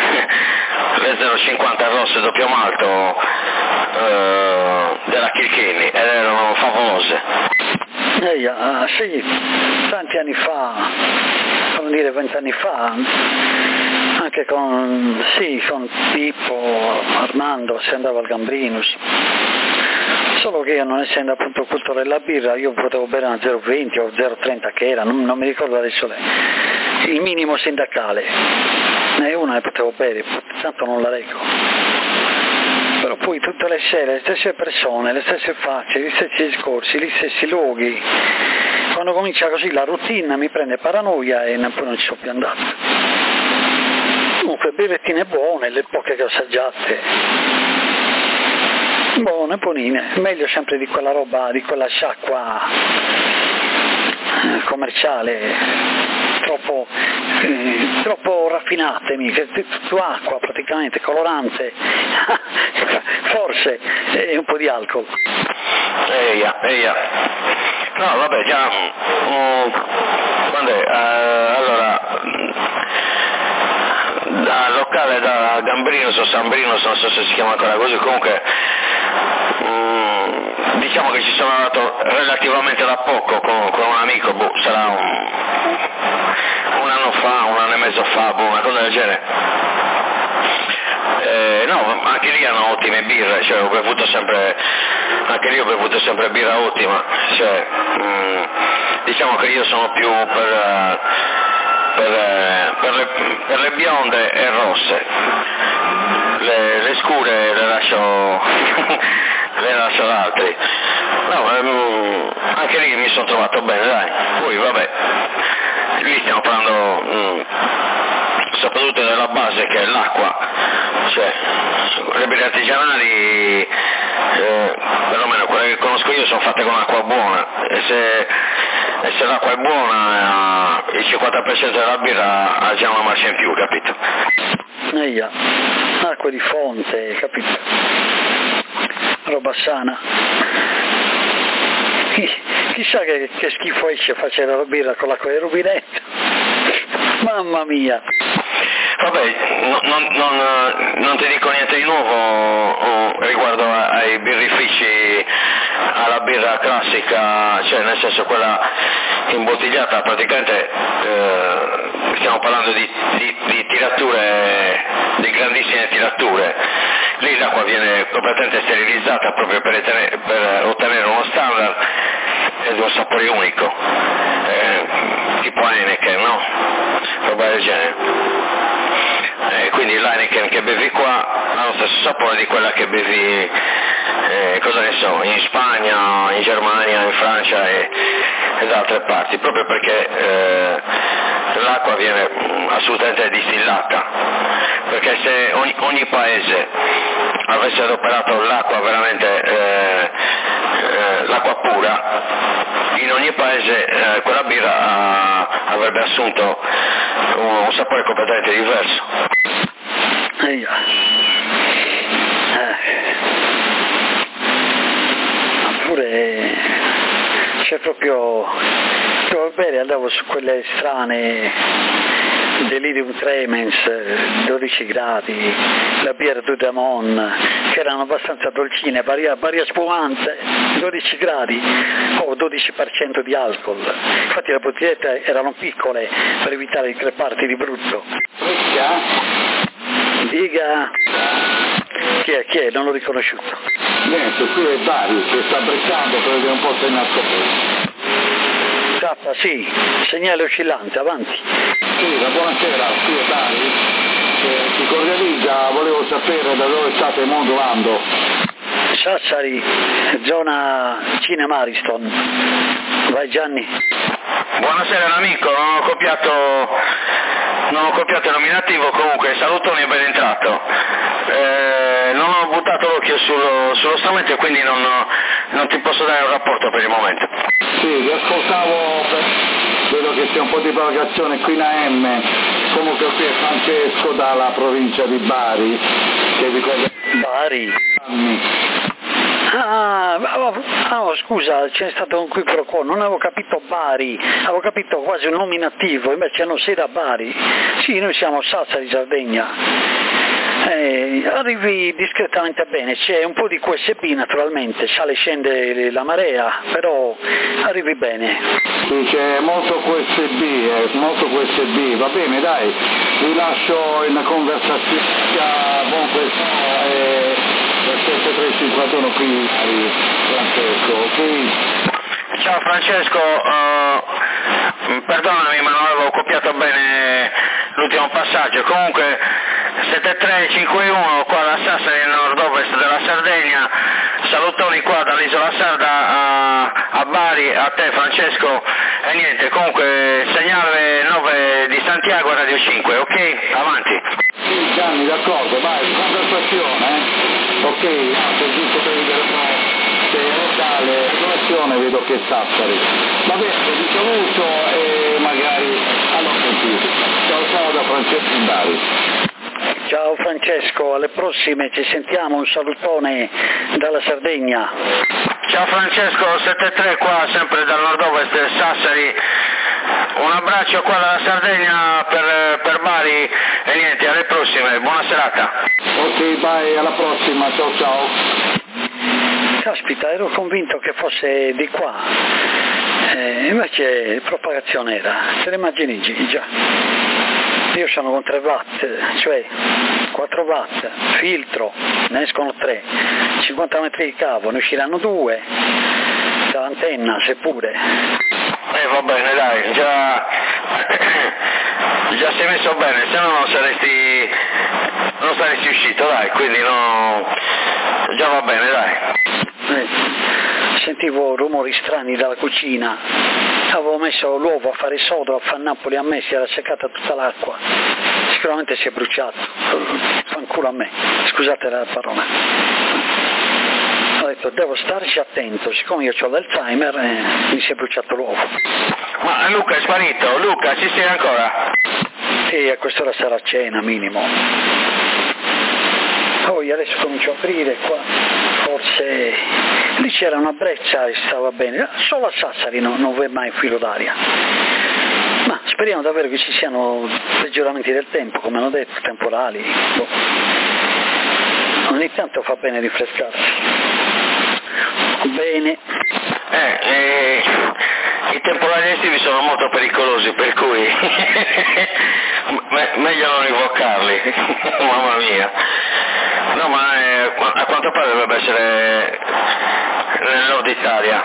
Speaker 2: 0,50 rosse doppio malto della Kilkenny ed erano favolose.
Speaker 5: Sì, tanti anni fa, come dire 20 anni fa, anche con Pippo, Armando, si andava al Gambrinus, solo che io, non essendo appunto cultore della birra, io potevo bere una 0,20 o 0,30 che era, non mi ricordo adesso il minimo sindacale, ne una ne potevo bere, tanto non la reggo. Però poi tutte le sere, le stesse persone, le stesse facce, gli stessi discorsi, gli stessi luoghi, quando comincia così la routine mi prende paranoia e poi non ci sono più andato. Comunque birrettine buone, le poche che ho assaggiate, buone, buonine, meglio sempre di quella roba, di quella sciacqua commerciale, troppo raffinate, tutto acqua praticamente, colorante, forse, e un po' di alcol.
Speaker 2: No, vabbè, già, allora, dal locale da Gambrinus o Sambrinos, non so se si chiama ancora così, comunque, diciamo che ci sono andato relativamente da poco con un amico, sarà un anno e mezzo fa, una cosa del genere. No, anche lì hanno ottime birre, cioè ho bevuto sempre birra ottima, cioè, diciamo che io sono più per le bionde e rosse, le scure le lascio ad altri. No, anche lì mi sono trovato bene, dai. Poi vabbè, lì stiamo parlando soprattutto della base che è l'acqua, cioè le birre artigianali, perlomeno quelle che conosco io, sono fatte con acqua buona, e se l'acqua è buona, il 50% della birra ha già una marcia in più, capito?
Speaker 5: Acqua di fonte, capito? Roba sana. Chissà che schifo esce facendo la birra con l'acqua di rubinetto. Mamma mia.
Speaker 2: Vabbè, non ti dico niente di nuovo riguardo ai birrifici, alla birra classica, cioè nel senso quella imbottigliata, praticamente stiamo parlando di tirature, di grandissime tirature. Lì l'acqua viene completamente sterilizzata proprio per ottenere uno standard ed un sapore unico, tipo Heineken, no? Roba del genere. Quindi l'Heineken che bevi qua ha lo stesso sapore di quella che bevi, cosa ne so, in Spagna, in Germania, in Francia e da altre parti, proprio perché l'acqua viene assolutamente distillata, perché se ogni paese avesse adoperato l'acqua veramente, l'acqua pura, in ogni paese quella birra avrebbe assunto un sapore completamente diverso.
Speaker 5: Oppure c'è proprio bene, andavo su quelle strane Delirium Tremens, 12 gradi, la birra Dudamon, che erano abbastanza dolcine, varia spumante, 12 gradi o 12% di alcol. Infatti le bottigliette erano piccole per evitare di creparti di brutto. Diga, chi è? Non l'ho riconosciuto.
Speaker 7: Niente, qui è Dario che sta brecciando, credo che un po' sei nato
Speaker 5: sì, segnale oscillante, avanti.
Speaker 7: Sì, buonasera, qui è Dario. si cordializza, volevo sapere da dove state modulando.
Speaker 5: Sassari, zona Cinema Ariston. Vai Gianni.
Speaker 2: Buonasera amico, non ho copiato il nominativo, comunque salutoni e ben entrato. Non ho buttato l'occhio sullo strumento e quindi non ti posso dare un rapporto per il momento.
Speaker 7: Sì, vi ascoltavo, vedo che c'è un po' di propagazione qui in AM, comunque qui è Francesco dalla provincia di Bari, che ricorda...
Speaker 5: Bari? Scusa, c'è stato un qui pro quo, non avevo capito Bari, avevo capito quasi un nominativo, invece non sei da Bari. Sì, noi siamo Sassari, Sardegna. Arrivi discretamente bene, c'è un po' di QSB naturalmente, sale e scende la marea, però arrivi bene.
Speaker 7: Sì, c'è molto QSB, va bene dai, vi lascio in conversazione con questo 7351 qui, Francesco, ok?
Speaker 2: Ciao Francesco, perdonami ma non avevo copiato bene l'ultimo passaggio, comunque 7351 qua da Sassari nel nord-ovest della Sardegna, salutoni qua dall'isola sarda a Bari, a te Francesco, e niente, comunque segnale 9 di Santiago Radio 5, ok? Avanti.
Speaker 7: Sì Gianni, d'accordo, vai, conversazione, ok, se giusto per vedere un po' se è locale, situazione vedo che è Sassari. Va bene, vi saluto e magari allora sentite. Ciao da Francesco in Bari.
Speaker 5: Ciao Francesco, alle prossime, ci sentiamo, un salutone dalla Sardegna.
Speaker 2: Ciao Francesco, 73 qua, sempre dal nord-ovest del Sassari, un abbraccio qua dalla Sardegna per Bari e niente, alle prossime, buona serata.
Speaker 7: Ok, bye, alla prossima, ciao.
Speaker 5: Caspita, ero convinto che fosse di qua, invece propagazione era, te le immagini già? Io sono con 3 watt, cioè 4 watt, filtro, ne escono 3, 50 metri di cavo, ne usciranno 2, dall'antenna seppure.
Speaker 2: Va bene dai, già sei messo bene, se no non saresti uscito dai, quindi già va bene dai.
Speaker 5: Sentivo rumori strani dalla cucina, avevo messo l'uovo a fare sodo, a far Napoli a me, si era seccata tutta l'acqua, sicuramente si è bruciato, fanculo a me, scusate la parola. Ho detto devo starci attento, siccome io ho l'Alzheimer mi si è bruciato l'uovo.
Speaker 2: Ma Luca è sparito, Luca ci sei ancora?
Speaker 5: Sì, a quest'ora sarà a cena minimo. Poi adesso comincio a aprire qua, forse lì c'era una breccia e stava bene, solo a Sassari non v'è mai filo d'aria. Ma speriamo davvero che ci siano peggioramenti del tempo, come hanno detto, temporali. Ogni tanto fa bene rinfrescarsi. Bene.
Speaker 2: I temporali estivi sono molto pericolosi, per cui meglio non invocarli, mamma mia. No, ma a quanto pare dovrebbe essere nel nord Italia,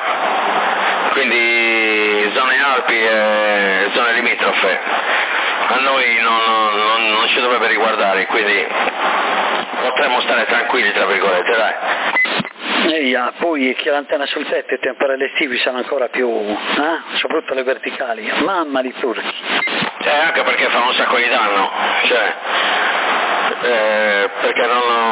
Speaker 2: quindi zone Alpi e zone limitrofe. A noi non ci dovrebbe riguardare, quindi potremmo stare tranquilli, tra virgolette, dai.
Speaker 5: Poi che l'antenna sul tetto e i temporali estivi sono ancora più, soprattutto le verticali, mamma di turchi.
Speaker 2: Anche perché fanno un sacco di danno, cioè, perché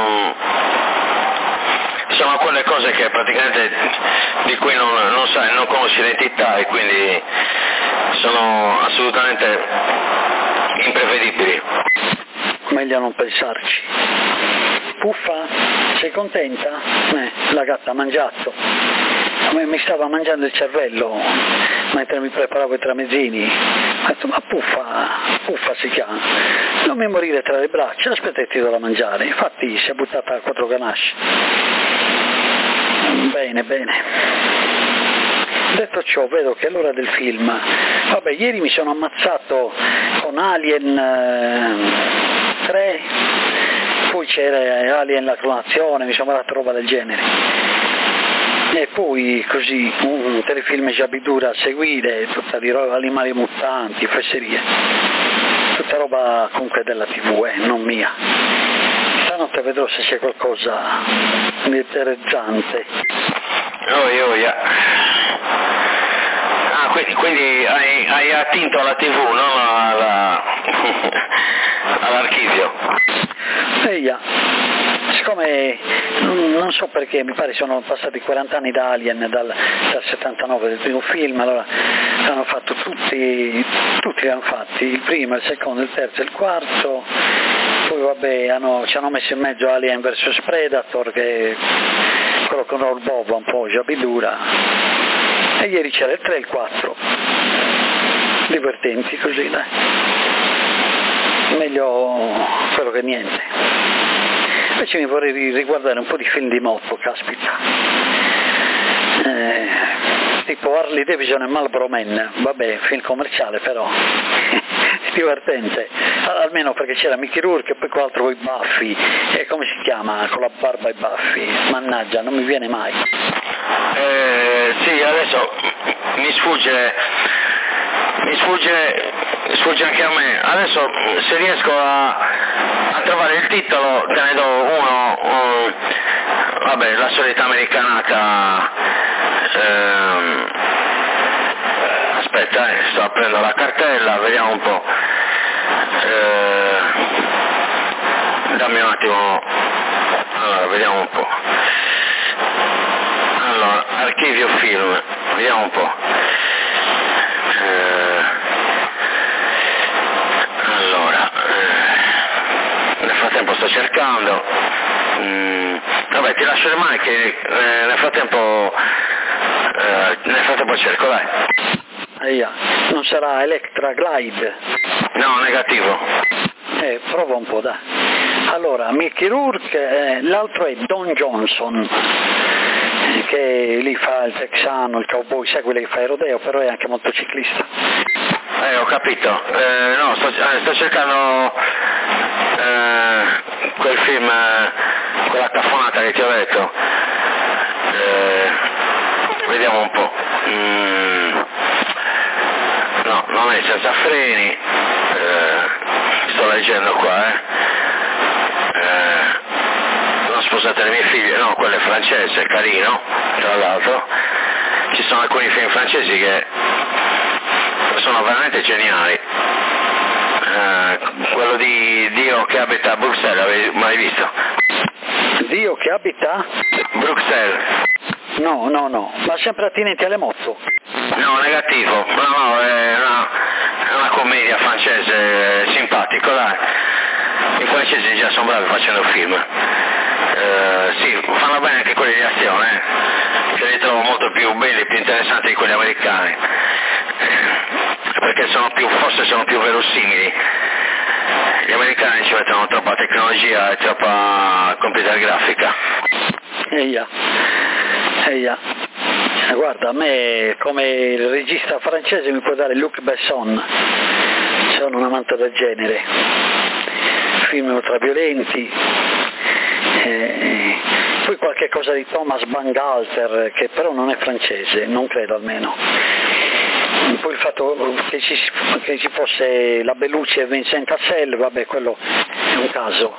Speaker 2: sono quelle cose che praticamente di cui non sai, non conosci l'entità e quindi sono assolutamente imprevedibili.
Speaker 5: Meglio non pensarci. Puffa, sei contenta? La gatta ha mangiato. Mi stava mangiando il cervello mentre mi preparavo i tramezzini. Ho detto, ma Puffa si chiama. Non mi morire tra le braccia, aspetta che ti do da mangiare. Infatti si è buttata a 4 ganasce. Bene. Detto ciò, vedo che è l'ora del film. Vabbè, ieri mi sono ammazzato con Alien 3, poi c'era Alien la clonazione, mi sono dato roba del genere. E poi così, un telefilm Jabidura a seguire, tutta di roba, animali mutanti, fesserie. questa roba comunque della TV, non mia. Stanotte vedrò se c'è qualcosa di interessante.
Speaker 6: Quindi hai attinto alla TV, non all'archivio?
Speaker 5: Siccome non so perché, mi pare sono passati 40 anni da Alien, dal 79 del primo film, allora hanno fatto tutti li hanno fatti, il primo, il secondo, il terzo e il quarto, poi vabbè ci hanno messo in mezzo Alien vs Predator, che è quello con Roll Bob un po' giabidura, e ieri c'era il 3 e il 4, divertenti così, dai, meglio quello che niente. Invece mi vorrei riguardare un po' di film di moto, caspita, tipo Harley Davidson e Marlboro Man, vabbè, film commerciale però, divertente, almeno perché c'era Mickey Rourke e poi quell'altro con i baffi, e come si chiama, con la barba e i baffi, mannaggia, non mi viene mai.
Speaker 6: Sì, adesso mi sfugge anche a me, adesso se riesco a trovare il titolo te ne do uno, vabbè, la solita americanata, aspetta, sto aprendo la cartella, vediamo un po', dammi un attimo, allora vediamo un po', allora, archivio film, vediamo un po', nel frattempo sto cercando, vabbè, ti lascio le mani che nel frattempo cerco, dai.
Speaker 5: Non sarà Electra Glide?
Speaker 6: No, negativo.
Speaker 5: Prova un po', dai. Allora, Mickey Rourke, l'altro è Don Johnson, che lì fa il texano, il cowboy, sai quello che fa il rodeo, però è anche motociclista.
Speaker 6: Ho capito, no, sto cercando quel film, quella caffonata che ti ho detto, vediamo un po', no, non è Senza freni, sto leggendo qua, Non sposate le mie figlie, no, quello è francese, carino, tra l'altro, ci sono alcuni film francesi che sono veramente geniali, quello di Dio che abita a Bruxelles, avevi mai visto?
Speaker 5: Dio che abita?
Speaker 6: Bruxelles.
Speaker 5: No, ma sempre attinenti alle moto?
Speaker 6: No, negativo, no, è una commedia francese simpatico, dai. I francesi già sono bravi facendo film. Sì, fanno bene anche quelli di azione, che li trovo molto più belli e più interessanti di quelli americani, perché forse sono più verosimili. Gli americani ci mettono troppa tecnologia e troppa computer grafica.
Speaker 5: Guarda, a me come il regista francese mi può dare Luc Besson, sono un amante del genere, film ultraviolenti, poi qualche cosa di Thomas Bangalter, che però non è francese, non credo almeno. Poi il fatto che ci fosse la Bellucci e Vincent Cassel, vabbè, quello è un caso.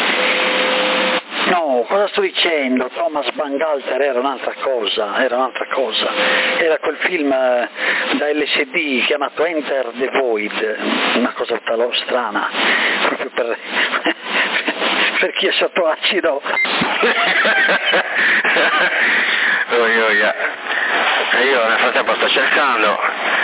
Speaker 5: No, cosa sto dicendo? Thomas Bangalter era un'altra cosa, era quel film da LSD chiamato Enter the Void, una cosa strana, proprio per chi è sotto acido.
Speaker 6: Io nel frattempo sto cercando,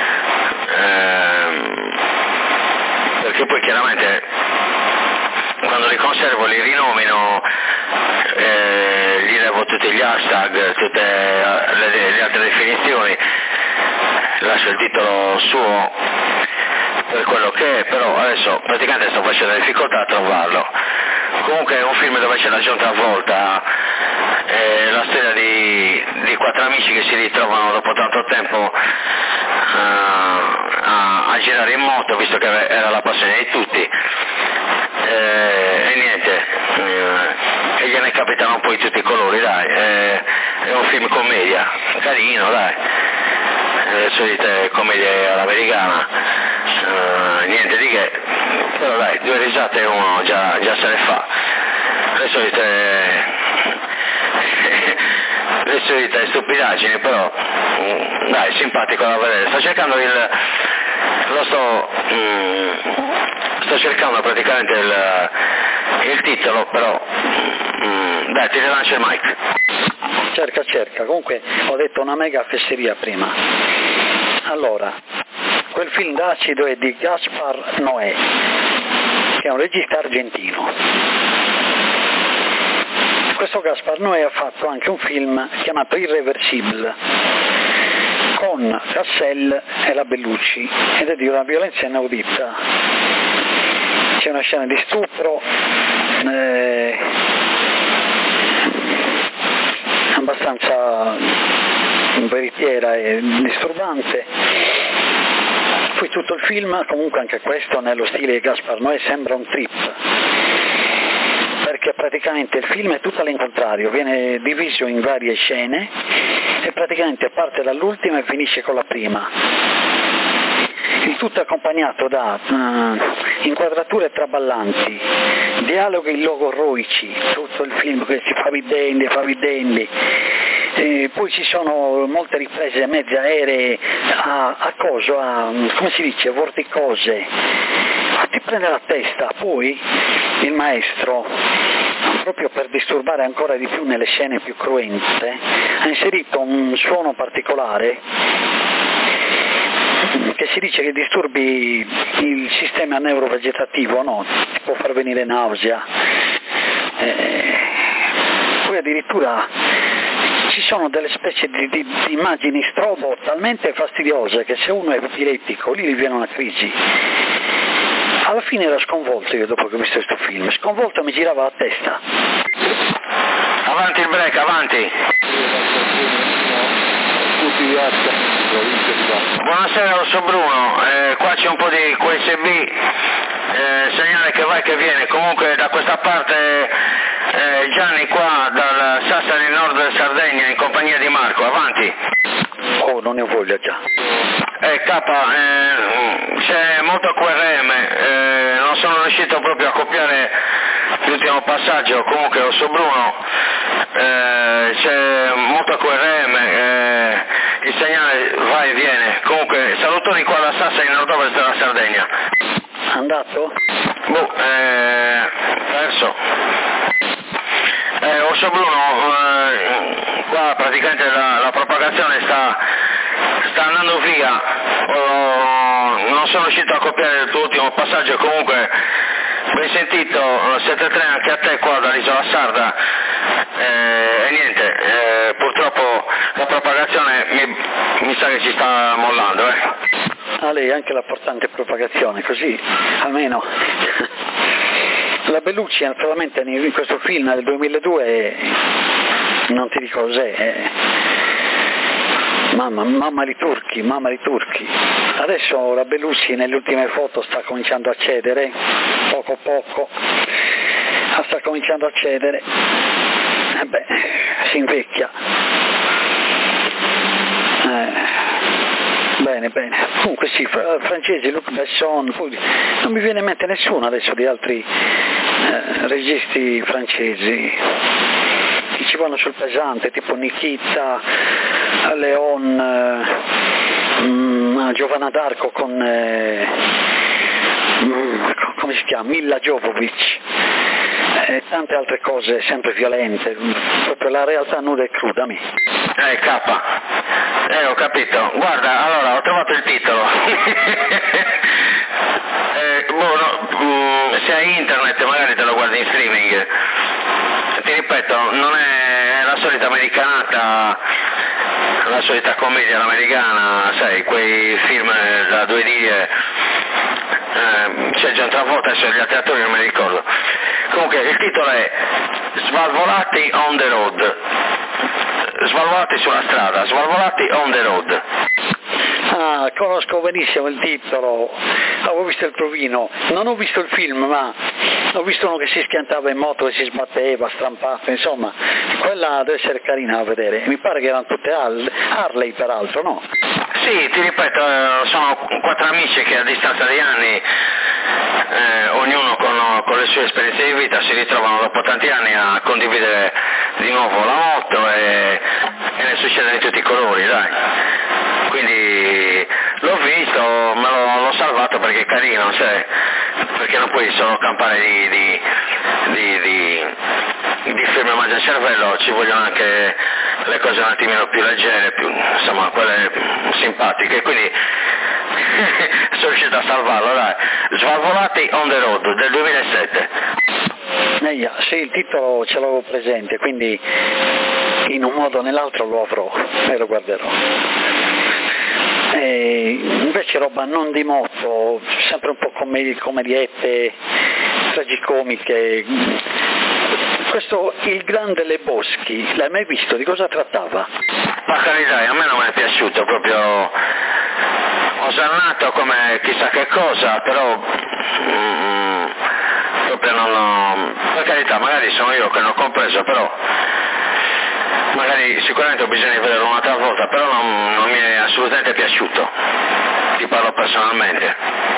Speaker 6: perché poi chiaramente quando li conservo li rinomino, gli levo tutti gli hashtag, tutte le altre definizioni, lascio il titolo suo per quello che è, però adesso praticamente sto facendo difficoltà a trovarlo. Comunque è un film dove c'è la John Travolta, la storia di quattro amici che si ritrovano dopo tanto tempo a girare in moto, visto che era la passione di tutti, e niente, e gliene capitano un po' di tutti i colori, dai, è un film commedia, carino, dai,
Speaker 2: le solite commedie all'americana, niente di che, però dai, 2 risate uno già se le fa, le solite stupidaggini, però dai, simpatico da vedere. Sto cercando sto cercando praticamente il titolo, però dai, ti rilancio il mic.
Speaker 5: Cerca, comunque ho detto una mega fesseria prima. Allora, quel film d'acido è di Gaspar Noé, che è un regista argentino. Questo Gaspar Noé ha fatto anche un film chiamato Irreversible con Cassel e la Bellucci, ed è di una violenza inaudita. C'è una scena di stupro abbastanza veritiera e disturbante. Poi tutto il film, comunque anche questo nello stile di Gaspar Noé, sembra un trip, perché praticamente il film è tutto all'incontrario, viene diviso in varie scene e praticamente parte dall'ultima e finisce con la prima. Il tutto accompagnato da inquadrature traballanti, dialoghi logorroici, tutto il film che si fa vidende. Poi ci sono molte riprese mezze aeree come si dice, vorticose, ti prende la testa. Poi il maestro, proprio per disturbare ancora di più nelle scene più cruente, ha inserito un suono particolare che si dice che disturbi il sistema neurovegetativo, no? Ti può far venire nausea. Poi addirittura ci sono delle specie di immagini strobo talmente fastidiose che se uno è epilettico lì gli viene una crisi. Alla fine ero sconvolto io dopo che ho visto questo film, sconvolto, mi girava la testa.
Speaker 2: Avanti il break, avanti. Buonasera Rosso Bruno, qua c'è un po' di QSB, segnale che va e che viene, comunque da questa parte Gianni qua dal Sassari Nord Sardegna in compagnia di Marco, avanti.
Speaker 5: Oh, non ne ho voglia già.
Speaker 2: C'è molto QRM, non sono riuscito proprio a copiare l'ultimo passaggio, comunque Rosso Bruno, c'è molto QRM, il segnale va e viene, comunque salutoni qua da Sassari nord-ovest della Sardegna.
Speaker 5: Andato?
Speaker 2: Perso. Rosso Bruno, qua praticamente la propagazione sta andando via, non sono riuscito a copiare il tuo ultimo passaggio, comunque ben sentito, 7-3 anche a te qua dall'isola sarda, e niente, purtroppo la propagazione mi sa che ci sta mollando.
Speaker 5: A lei anche la portante propagazione, così almeno. La Bellucci naturalmente in questo film del 2002 non ti dico cos'è, mamma di turchi. Adesso la Bellucci nelle ultime foto sta cominciando a cedere, poco, sta cominciando a cedere, si invecchia. Bene. Comunque sì, francesi, Luc Besson, poi non mi viene in mente nessuno adesso di altri registi francesi che ci vanno sul pesante, tipo Nikita, Leon, Giovanna d'Arco con come si chiama? Milla Jovovich, e tante altre cose sempre violente, proprio la realtà nuda e cruda.
Speaker 2: Ho capito, guarda, allora ho trovato il titolo. Se hai internet magari te lo guardi in streaming, ti ripeto, non è la solita americanata, la solita commedia all'americana, sai, quei film da 2 righe, c'è John Travolta e c'è gli altri attori, non mi ricordo. Comunque il titolo è Svalvolati on the road, svalvolati sulla strada, svalvolati on the road.
Speaker 5: Ah, conosco benissimo il titolo, avevo visto il provino, non ho visto il film, ma ho visto uno che si schiantava in moto e si sbatteva, strampato, insomma, quella deve essere carina da vedere, mi pare che erano tutte Harley peraltro, no?
Speaker 2: Sì, ti ripeto, sono 4 amici che a distanza di anni, ognuno con le sue esperienze di vita, si ritrovano dopo tanti anni a condividere di nuovo la moto e ne succede di tutti i colori, dai. Quindi l'ho visto, me l'ho salvato perché è carino, cioè, perché non puoi solo campare di film mangiacervello, ci vogliono anche le cose un attimino più leggere, più, insomma, quelle simpatiche, quindi sono riuscito a salvarlo, dai. Svalvolati on the road del 2007.
Speaker 5: Sì, il titolo ce l'avevo presente, quindi in un modo o nell'altro lo avrò e lo guarderò. Invece roba non di moto, sempre un po' commediette, tragicomiche. Questo Il Grande Lebowski, l'hai mai visto? Di cosa trattava?
Speaker 2: Ma carità, a me non mi è piaciuto, proprio osannato come chissà che cosa, però proprio non, per carità, magari sono io che non ho compreso, però magari sicuramente ho bisogno di vederlo un'altra volta, però non mi è assolutamente piaciuto, ti parlo personalmente.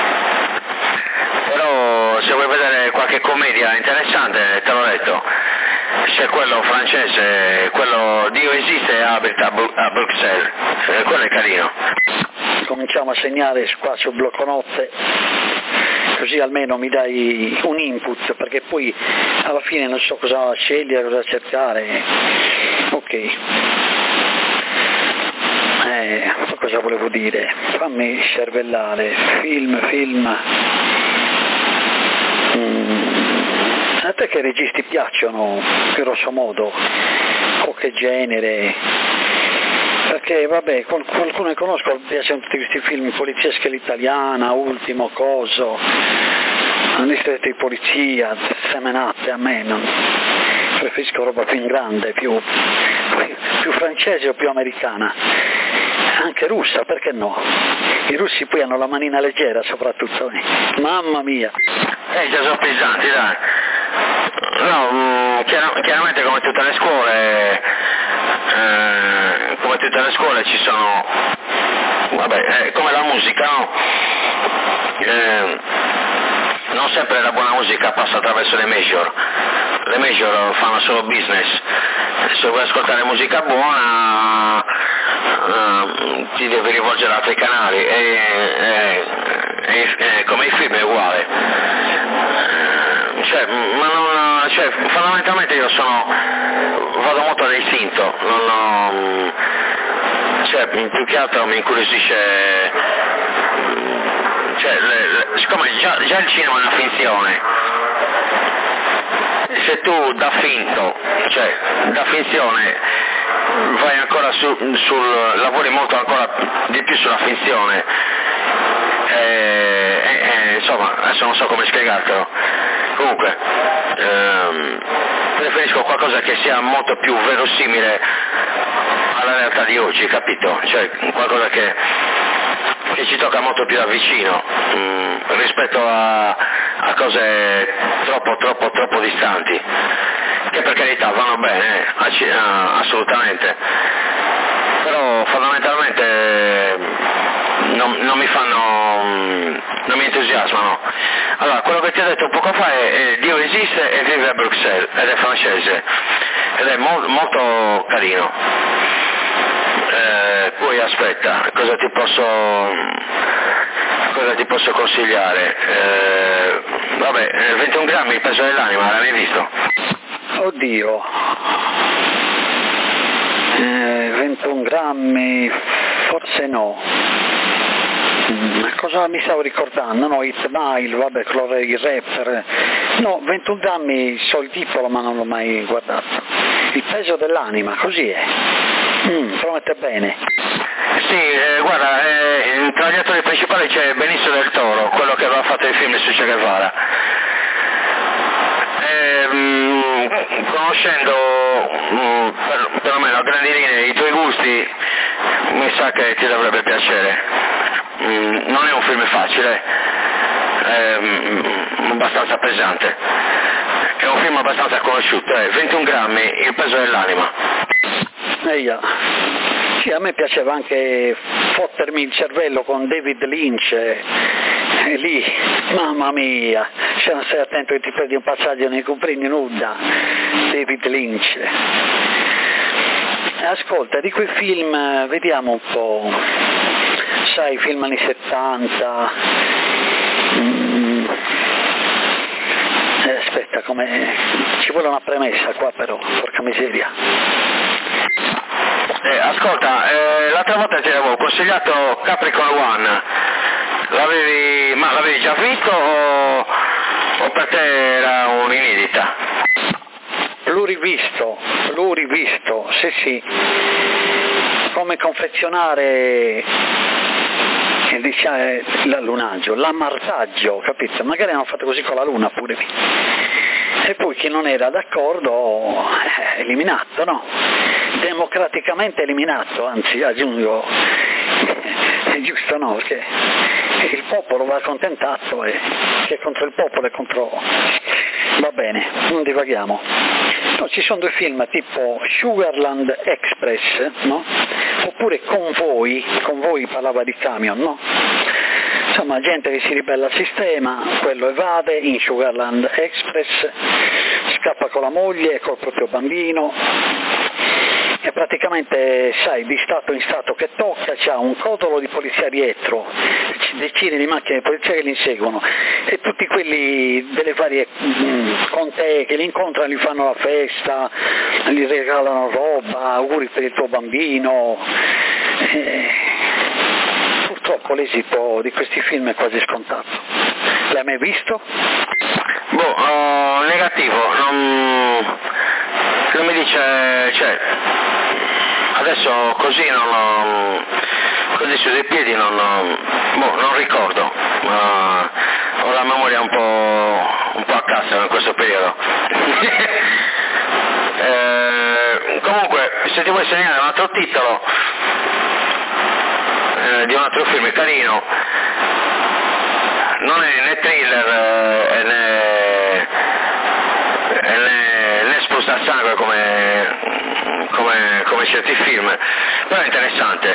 Speaker 2: Però se vuoi vedere qualche commedia interessante, te l'ho detto, c'è quello francese, quello Dio esiste a Bruxelles, quello è carino.
Speaker 5: Cominciamo a segnare qua sul blocco notte, così almeno mi dai un input, perché poi alla fine non so cosa scegliere, cosa cercare. Ok. Cosa volevo dire? Fammi cervellare. Film. A te che registi piacciono, grosso modo, o che genere? Perché vabbè, qualcuno che conosco piacciono tutti questi film, Poliziesca all'italiana, Ultimo, Coso, Distretto di polizia, semenate, a me non preferisco roba più in grande, più francese o più americana, anche russa, perché no? I russi poi hanno la manina leggera soprattutto, mamma mia.
Speaker 2: Già sono pesanti, dai. No, chiaramente come tutte le scuole ci sono, vabbè, come la musica, no? Non sempre la buona musica passa attraverso le major fanno solo business. Se vuoi ascoltare musica buona ti devi rivolgere ad altri canali e come i film è uguale, fondamentalmente io vado molto all'istinto, più che altro mi incuriosisce, siccome già il cinema è una finzione, se tu da finzione vai ancora lavori molto ancora di più sulla finzione, insomma, adesso non so come spiegartelo, comunque preferisco qualcosa che sia molto più verosimile alla realtà di oggi, capito? Cioè qualcosa che ci tocca molto più da vicino rispetto a cose troppo distanti, che per carità vanno bene, assolutamente, però fondamentalmente non mi entusiasmano. Allora, quello che ti ho detto poco fa è Dio esiste e vive a Bruxelles, ed è francese, ed è molto carino. Poi aspetta, cosa ti posso consigliare? 21 grammi, il peso dell'anima, l'hai mai visto?
Speaker 5: Oddio, 21 grammi, forse no. Cosa mi stavo ricordando? No, It's Mile, vabbè, quello il rapper. No, 21 grammi, so il titolo ma non l'ho mai guardato. Il peso dell'anima, così è. Promette bene.
Speaker 2: Sì, guarda, tra gli attori principali c'è Benicio del Toro, quello che aveva fatto i film su Che Guevara. Conoscendo perlomeno a grandi linee i tuoi gusti, mi sa che ti dovrebbe piacere. Non è un film facile, è abbastanza pesante, è un film abbastanza conosciuto, 21 grammi, il peso dell'anima.
Speaker 5: Sì, a me piaceva anche fottermi il cervello con David Lynch, e lì, mamma mia, se non stai attento che ti prendi un passaggio nei Cuprini nuda, David Lynch. Ascolta, di quei film, vediamo un po', sai, film anni 70, aspetta, ci vuole una premessa qua però, porca miseria.
Speaker 6: Ascolta, l'altra volta ti avevo consigliato Capricorn One, l'avevi già visto o per te era un'inedita?
Speaker 5: L'ho rivisto, sì, come confezionare l'allunaggio, l'ammartaggio, capito? Magari hanno fatto così con la luna pure lì. E poi chi non era d'accordo eliminato, no? Democraticamente eliminato, anzi aggiungo, è giusto, no? Perché il popolo va accontentato e chi è contro il popolo è contro... Va bene, non divaghiamo. No, ci sono due film tipo Sugarland Express, no? Oppure Convoy parlava di camion, no? Insomma, gente che si ribella al sistema, quello evade in Sugarland Express, scappa con la moglie e col proprio bambino e praticamente, sai, di stato in stato che tocca, c'ha un codolo di polizia dietro, decine di macchine di polizia che li inseguono e tutti quelli delle varie contee che li incontrano gli fanno la festa, gli regalano roba, auguri per il tuo bambino. Purtroppo l'esito di questi film è quasi scontato. L'hai mai visto?
Speaker 6: Negativo, non mi dice, cioè, adesso così così su dei piedi non ricordo, ho la memoria un po' a cassa in questo periodo. Comunque, se ti vuoi segnalare un altro titolo di un altro film carino, non è né thriller né sprusta sangue come certi film, però è interessante,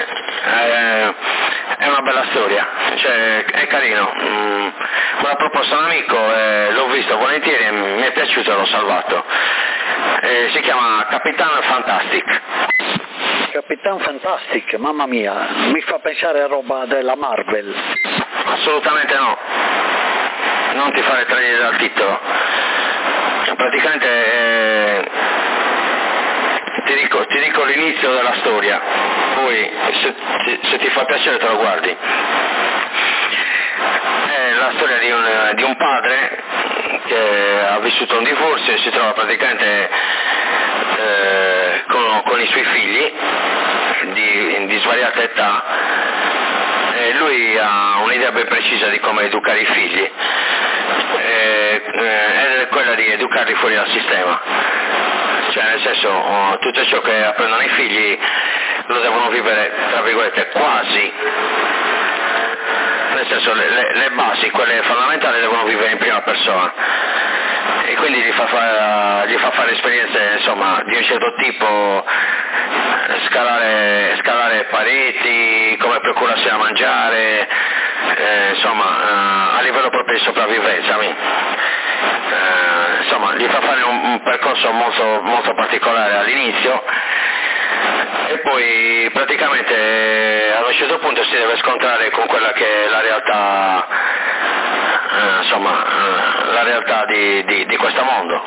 Speaker 6: è una bella storia, cioè è carino, me l'ha proposto un amico, l'ho visto volentieri e mi è piaciuto e l'ho salvato, si chiama Capitan Fantastic.
Speaker 5: Capitan Fantastic, mamma mia, mi fa pensare a roba della Marvel.
Speaker 6: Assolutamente no, non ti fare tradire dal titolo, praticamente ti dico l'inizio della storia, poi se ti fa piacere te lo guardi. È la storia di un padre che ha vissuto un divorzio e si trova praticamente con i suoi figli di svariata età, e lui ha un'idea ben precisa di come educare i figli, ed è quella di educarli fuori dal sistema, cioè nel senso tutto ciò che apprendono i figli lo devono vivere tra virgolette quasi, nel senso le basi, quelle fondamentali, devono vivere in prima persona, e quindi gli fa fare esperienze, insomma, di un certo tipo, scalare pareti, come procurarsi da mangiare, insomma, a livello proprio di sopravvivenza. Insomma, gli fa fare un percorso molto, molto particolare all'inizio, e poi praticamente ad un certo punto si deve scontrare con quella che è la realtà, la realtà di questo mondo,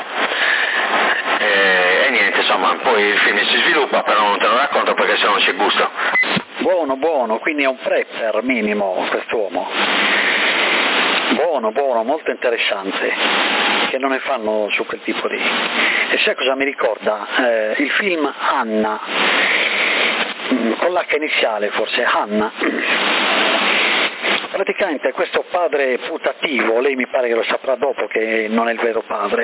Speaker 6: e niente, insomma, poi il film si sviluppa, però non te lo racconto perché se no non c'è gusto.
Speaker 5: Buono, quindi è un prepper minimo quest'uomo. Buono, molto interessante, che non ne fanno su quel tipo di... E sai cosa mi ricorda? Il film Anna, con l'H iniziale forse, Anna. Praticamente questo padre putativo, lei mi pare che lo saprà dopo che non è il vero padre,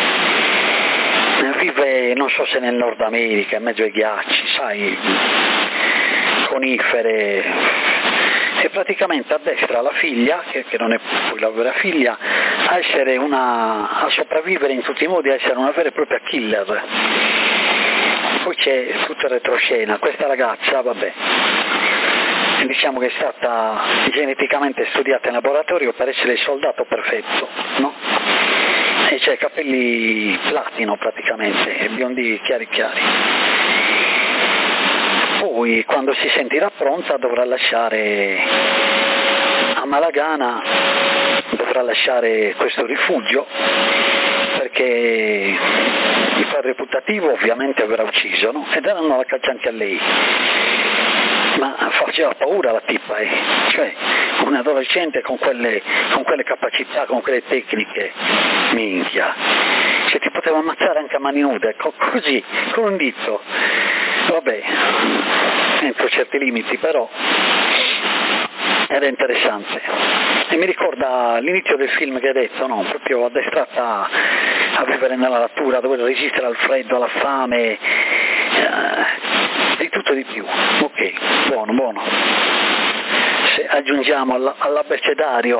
Speaker 5: vive, non so se nel Nord America, in mezzo ai ghiacci, sai, conifere, e praticamente addestra la figlia, che non è poi la vera figlia, a sopravvivere in tutti i modi, a essere una vera e propria killer. Poi c'è tutta retroscena, questa ragazza, vabbè, diciamo che è stata geneticamente studiata in laboratorio per essere il soldato perfetto, no? E c'ha i capelli platino praticamente, e biondi chiari chiari. Poi quando si sentirà pronta dovrà lasciare a Malagana, dovrà lasciare questo rifugio, perché il padre putativo ovviamente verrà ucciso, no? E daranno la caccia anche a lei. Ma faceva paura la tipa, cioè un adolescente con quelle capacità, con quelle tecniche, minchia, cioè ti poteva ammazzare anche a mani nude, così, con un dito, vabbè, entro certi limiti, però era interessante. E mi ricorda l'inizio del film che hai detto, no? Proprio addestrata a vivere nella natura, a dover resistere al freddo, alla fame, di tutto di più. Ok, buono. Se aggiungiamo all'abbecedario.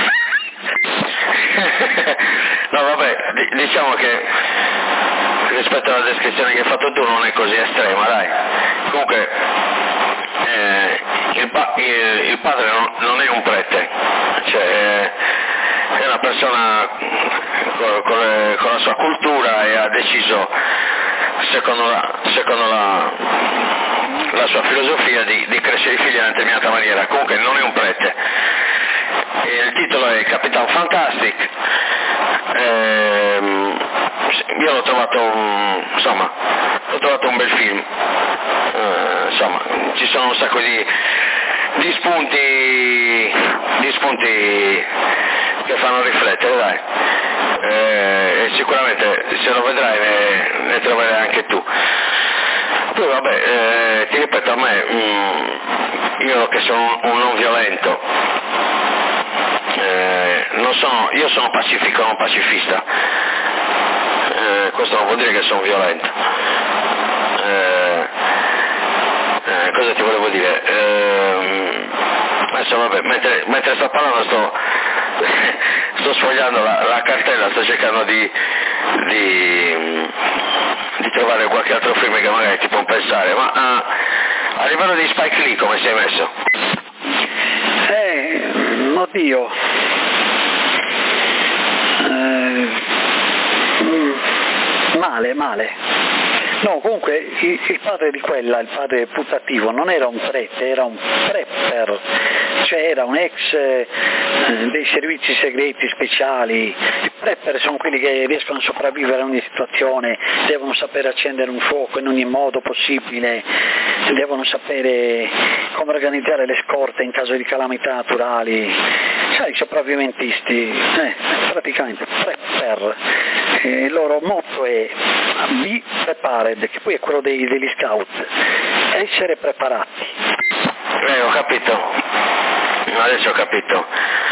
Speaker 6: No vabbè, diciamo che rispetto alla descrizione che hai fatto tu non è così estrema, dai. Comunque il padre non è un prete, cioè è una persona con la sua cultura e ha deciso, secondo la sua filosofia, di crescere i figli in una determinata maniera. Comunque non è un prete. Il titolo è Capitan Fantastic. Io l'ho trovato un bel film. Insomma, ci sono un sacco di spunti che fanno riflettere, dai. E sicuramente se lo vedrai ne troverai anche tu. Poi vabbè, ti ripeto, a me, io che sono un non violento, io sono pacifico, non pacifista, questo non vuol dire che sono violento. Cosa ti volevo dire? Adesso vabbè, mentre sto parlando sto sfogliando la cartella, sto cercando di trovare qualche altro film che magari ti può pensare, ma a livello di Spike Lee come sei messo?
Speaker 5: Oddio, male. No, comunque il padre di quella, il padre putativo, non era un prete, era un prepper, cioè era un ex dei servizi segreti speciali. I prepper sono quelli che riescono a sopravvivere a ogni situazione, devono sapere accendere un fuoco in ogni modo possibile, devono sapere come organizzare le scorte in caso di calamità naturali. Sai, i sopravviventisti, praticamente prepper. Il loro motto è be prepared, che poi è quello degli scout, essere preparati.
Speaker 6: Ho capito, adesso ho capito.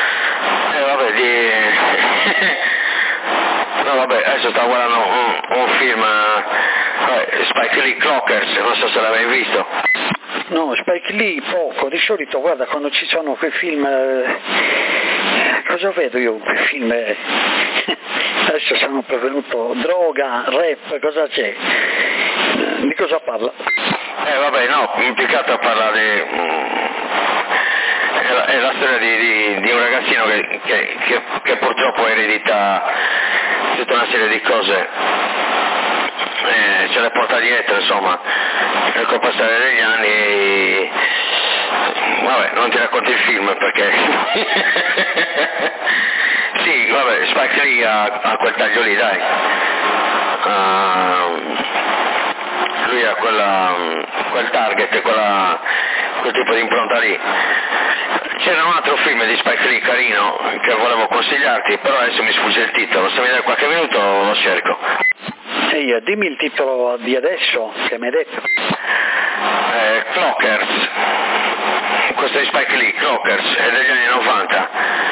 Speaker 6: No vabbè, adesso stavo guardando un film, Spike Lee, Clockers, non so se l'avevi visto.
Speaker 5: No, Spike Lee poco, di solito guarda quando ci sono quei film, cosa vedo io quei film? Adesso sono prevenuto, droga, rap, cosa c'è? Di cosa parla?
Speaker 6: Vabbè, no, più che altro parla è la storia di un ragazzino che purtroppo eredita tutta una serie di cose, ce le porta dietro, insomma, e col passare degli anni, vabbè, non ti racconto il film perché sì, vabbè, Spike Lee ha quel taglio lì, dai, lui ha quel target, quel tipo di impronta lì. C'era un altro film di Spike Lee carino che volevo consigliarti, però adesso mi sfugge il titolo, se mi dai qualche minuto lo cerco.
Speaker 5: Ehi, dimmi il titolo di adesso che mi hai detto.
Speaker 6: Clockers, questo è di Spike Lee, Clockers, è degli anni 90,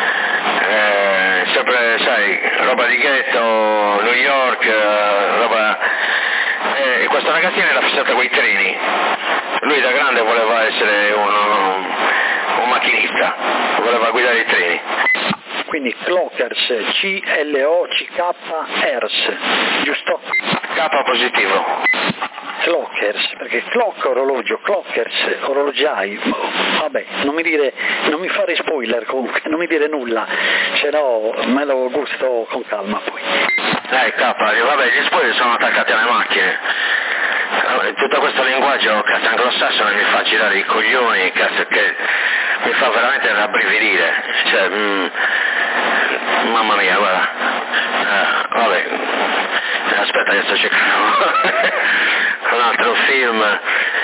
Speaker 6: sempre, sai, roba di ghetto, New York, roba, e questa ragazzina era fissata con i treni, lui da grande voleva essere un macchinista, voleva guidare i treni.
Speaker 5: Quindi Clockers, C-L-O-C-K-E-R-S, giusto?
Speaker 6: K positivo.
Speaker 5: Clockers, perché clock orologio, clockers orologiai, vabbè, non mi fare spoiler comunque, non mi dire nulla, se no me lo gusto con calma poi.
Speaker 6: Vabbè, gli spoiler sono attaccati alle macchine. Tutto questo linguaggio cazzo anglosassone mi fa girare i coglioni, cazzo, che mi fa veramente rabbrividire, cioè, mamma mia, guarda, vabbè, aspetta che sto cercando un altro film,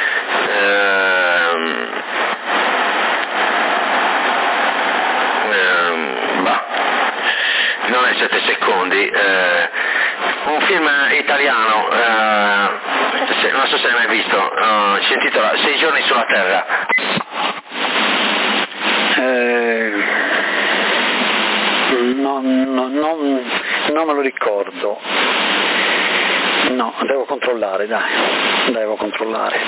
Speaker 6: non è 7 secondi, un film italiano, non so se l'hai mai visto, si intitola 6 giorni sulla Terra.
Speaker 5: Non me lo ricordo. No, devo controllare, devo controllare.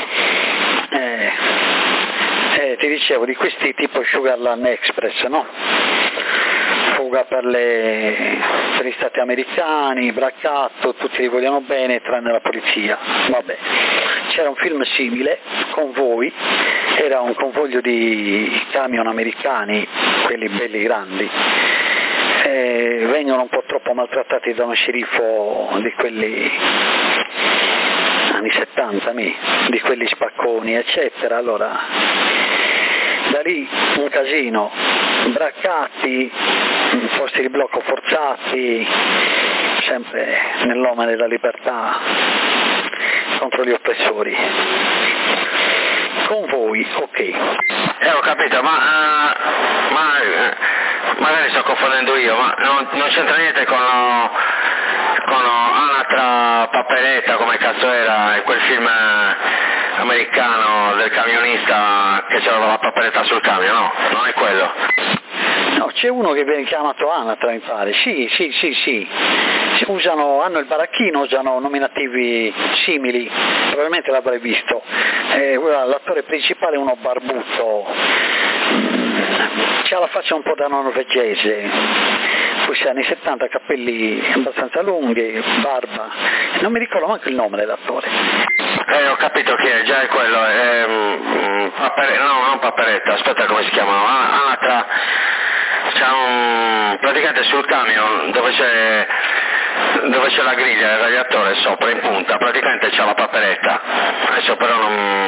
Speaker 5: Ti dicevo di questi tipo Sugarland Express, no? Fuga per gli stati americani, braccato, tutti li vogliono bene tranne la polizia. Vabbè, c'era un film simile, Convoi, era un convoglio di camion americani, quelli belli grandi, vengono un po' troppo maltrattati da uno sceriffo di quelli anni 70, di quelli spacconi eccetera, allora da lì un casino, braccati, posti di blocco forzati, sempre nel nome della libertà contro gli oppressori. Convoi, ok.
Speaker 6: Ho capito, ma magari sto confondendo io, ma non c'entra niente con Anatra Paperetta, come cazzo era quel film americano del camionista che c'era la paperetta sul camion, no? Non è quello?
Speaker 5: No, c'è uno che viene chiamato Anatra, mi pare, sì. Hanno il baracchino, usano nominativi simili, probabilmente l'avrei visto. L'attore principale è uno barbuto, c'ha la faccia un po' da norvegese, forse anni 70, capelli abbastanza lunghi, barba, non mi ricordo manco il nome dell'attore.
Speaker 6: Ho capito che già è quello, non Paperetta, aspetta, come si chiama? Anatra, praticamente sul camion dove c'è la griglia, il radiatore sopra in punta, praticamente c'è la paperetta, adesso però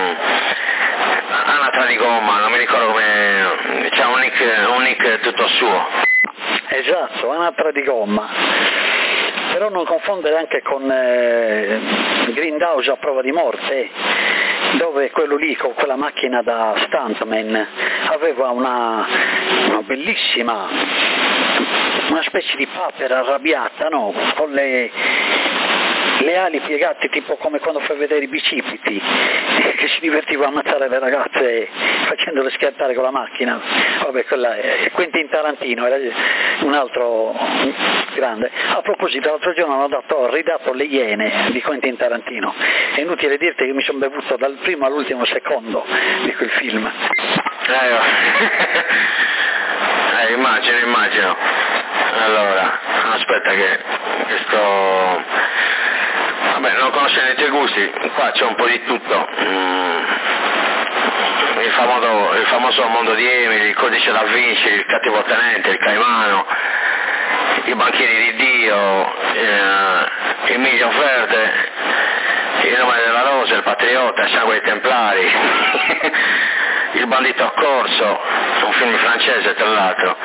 Speaker 6: Anatra di gomma, non mi ricordo come, c'è un nick tutto suo.
Speaker 5: Esatto, Anatra di gomma, però non confondere anche con Grindhouse a prova di morte, dove quello lì con quella macchina da stuntman aveva una bellissima, una specie di papera arrabbiata, no? Con le ali piegate tipo come quando fai vedere i bicipiti, che si divertiva a ammazzare le ragazze facendole schiantare con la macchina. Vabbè, quella è Quentin Tarantino, era un altro grande. A proposito, l'altro giorno ho ridato Le Iene di Quentin Tarantino, è inutile dirti che mi sono bevuto dal primo all'ultimo secondo di quel film.
Speaker 6: Immagino. Allora, aspetta che sto... Vabbè, non conoscendo i tuoi gusti, qua c'è un po' di tutto. Il famoso mondo di Emily, il codice da Vinci, il cattivo tenente, il caimano, i banchieri di Dio, il miglio verde, il nome della rosa, il patriota, il sangue dei templari, il bandito accorso, un film francese tra l'altro,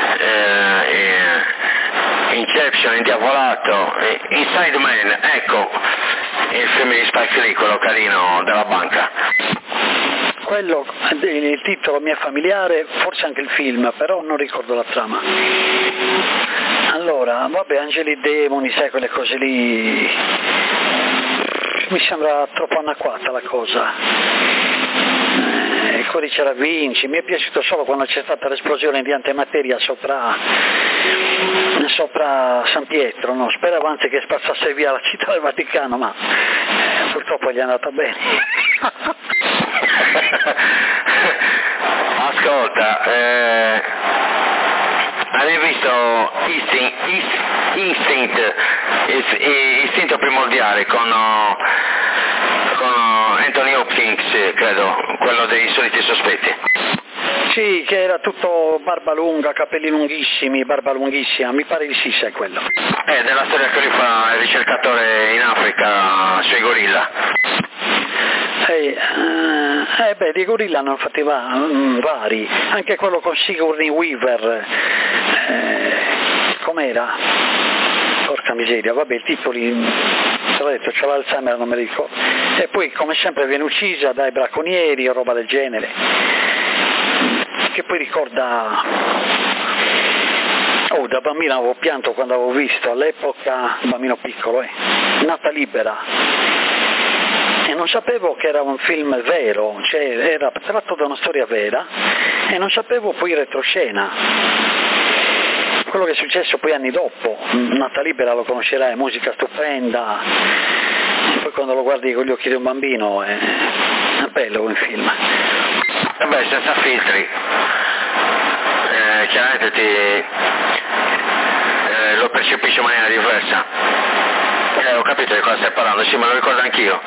Speaker 6: Inception, Indiavolato, Inside Man, ecco il film di Spike Lee, quello carino della banca.
Speaker 5: Quello, il titolo mi è familiare, forse anche il film, però non ricordo la trama. Allora, vabbè, angeli e demoni, sai, quelle cose lì, mi sembra troppo anacquata la cosa. Il codice da Vinci, mi è piaciuto solo quando c'è stata l'esplosione di antimateria sopra San Pietro, no? Speravo anzi che spazzasse via la città del Vaticano, ma purtroppo gli è andata bene.
Speaker 6: Ascolta, hai visto Istinto primordiale con
Speaker 2: con Anthony Hopkins, credo, quello dei Soliti Sospetti.
Speaker 5: Sì, che era tutto barba lunga, capelli lunghissimi, barba lunghissima, mi pare di sì, sai quello.
Speaker 2: Della storia che lui fa il ricercatore in Africa sui gorilla.
Speaker 5: Di gorilla hanno fatti vari, anche quello con Sigourney Weaver, com'era? Porca miseria, vabbè, i titoli, te l'ho detto, c'ho l'Alzheimer, non me li ricordo. E poi come sempre viene uccisa dai bracconieri o roba del genere, che poi ricorda... da bambino avevo pianto quando avevo visto, all'epoca, bambino piccolo, Nata Libera. E non sapevo che era un film vero, cioè era tratto da una storia vera, e non sapevo poi retroscena. Quello che è successo poi anni dopo, Nata Libera lo conoscerai, musica stupenda, poi quando lo guardi con gli occhi di un bambino è bello un film.
Speaker 2: Vabbè, senza filtri, chiaramente lo percepisci in maniera diversa. Ho capito di cosa stai parlando, sì, me lo ricordo anch'io.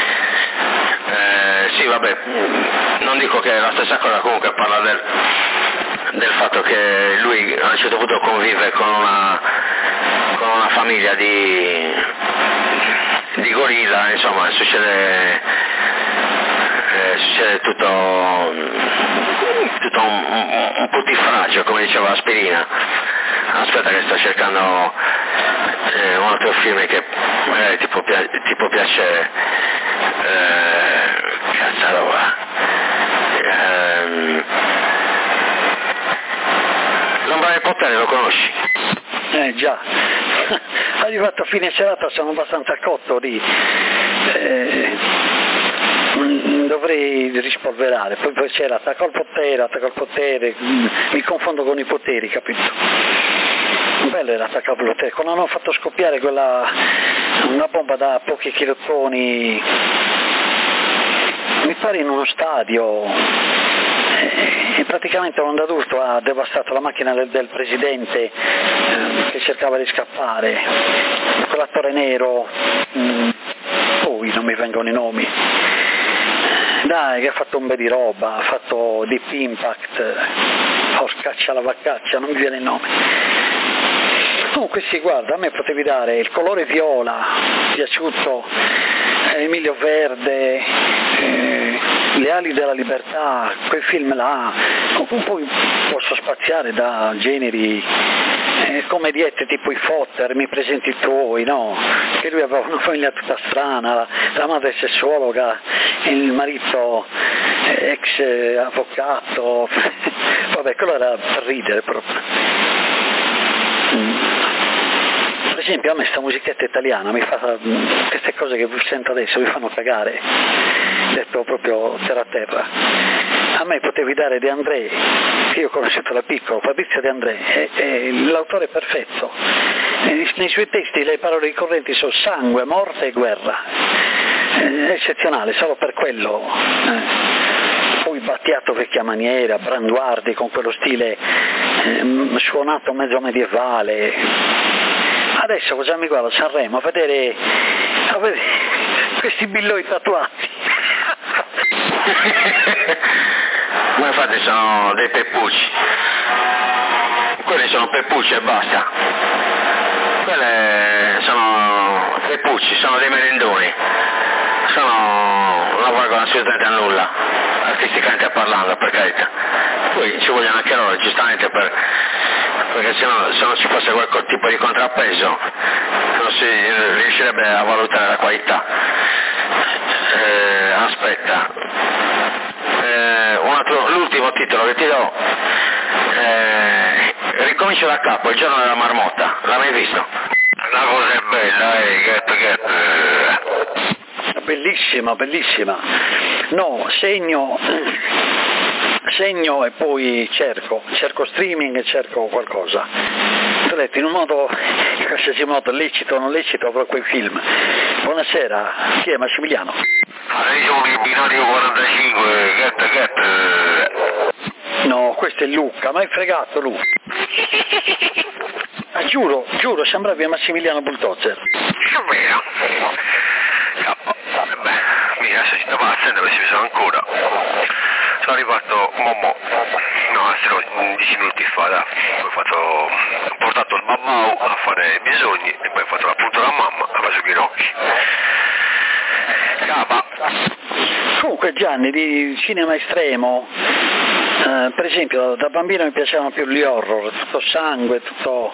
Speaker 2: Sì, vabbè, non dico che è la stessa cosa, comunque parla del fatto che lui a un certo punto convive con una famiglia di gorilla, insomma, succede tutto un po' di fragile, come diceva Aspirina. Aspetta che sto cercando un altro film che magari ti può piacere. Cazzarola. L'ombra del potere, lo conosci?
Speaker 5: Già. Arrivato a fine serata sono abbastanza cotto lì. Dovrei rispolverare, poi c'era attacco al potere, mi confondo con i poteri, capito? Bello era attacco al potere, quando hanno fatto scoppiare una bomba da pochi chilottoni, mi pare in uno stadio, e praticamente un adulto ha devastato la macchina del presidente che cercava di scappare, quell'attore nero, poi non mi vengono i nomi. Dai, che ha fatto un bel di roba, ha fatto Deep Impact, porcaccia la vaccaccia, non mi viene il nome. Comunque sì, guarda, a me potevi dare Il colore viola, piaciuto, Emilio Verde, Le ali della libertà, quei film là, poi posso spaziare da generi commediette tipo I Fotter, Mi presenti i tuoi, no? Che lui aveva una famiglia tutta strana, la madre sessuologa, il marito ex avvocato, vabbè, quello era per ridere proprio. Per esempio a me sta musichetta italiana mi fa queste cose che sento adesso, mi fanno cagare, detto proprio terra a terra. A me potevi dare De André, che io ho conosciuto da piccolo, Fabrizio De André, è l'autore perfetto. Nei suoi testi le parole ricorrenti sono sangue, morte e guerra. È eccezionale, solo per quello. Poi Battiato vecchia maniera, Branduardi con quello stile suonato mezzo medievale. Adesso cosa mi guardo a Sanremo a vedere questi billoi tatuati.
Speaker 2: Ma infatti sono dei peppucci, quelli sono peppucci e basta, quelle sono peppucci, sono dei merendoni, non valgono assolutamente a nulla, artisticamente parlando, per carità. Poi ci vogliono anche loro, giustamente, perché se non ci fosse qualche tipo di contrappeso non si riuscirebbe a valutare la qualità. Aspetta, l'ultimo titolo che ti do, Ricomincio da capo, Il giorno della marmotta, l'hai mai visto? La cosa è bella,
Speaker 5: Bellissima, bellissima. No, segno e poi cerco streaming e cerco qualcosa. Ti ho detto, in un modo, in qualsiasi modo, lecito o non lecito, avrò quei film. Buonasera, chi è Massimiliano?
Speaker 2: Sono il binario 45,
Speaker 5: No, questo è Luca, ma hai fregato Luca. Giuro, sembravi Massimiliano Bulldozer.
Speaker 2: Vero. Beh, ma senti, si sono ancora. Sono arrivato Momo, no, 10 minuti fa, dai. Poi ho portato il babau a fare i bisogni e poi ho fatto appunto la mamma a fare i ginocchi. Capa.
Speaker 5: Comunque Gianni, di cinema estremo, per esempio da bambino mi piacevano più gli horror, tutto sangue, tutto...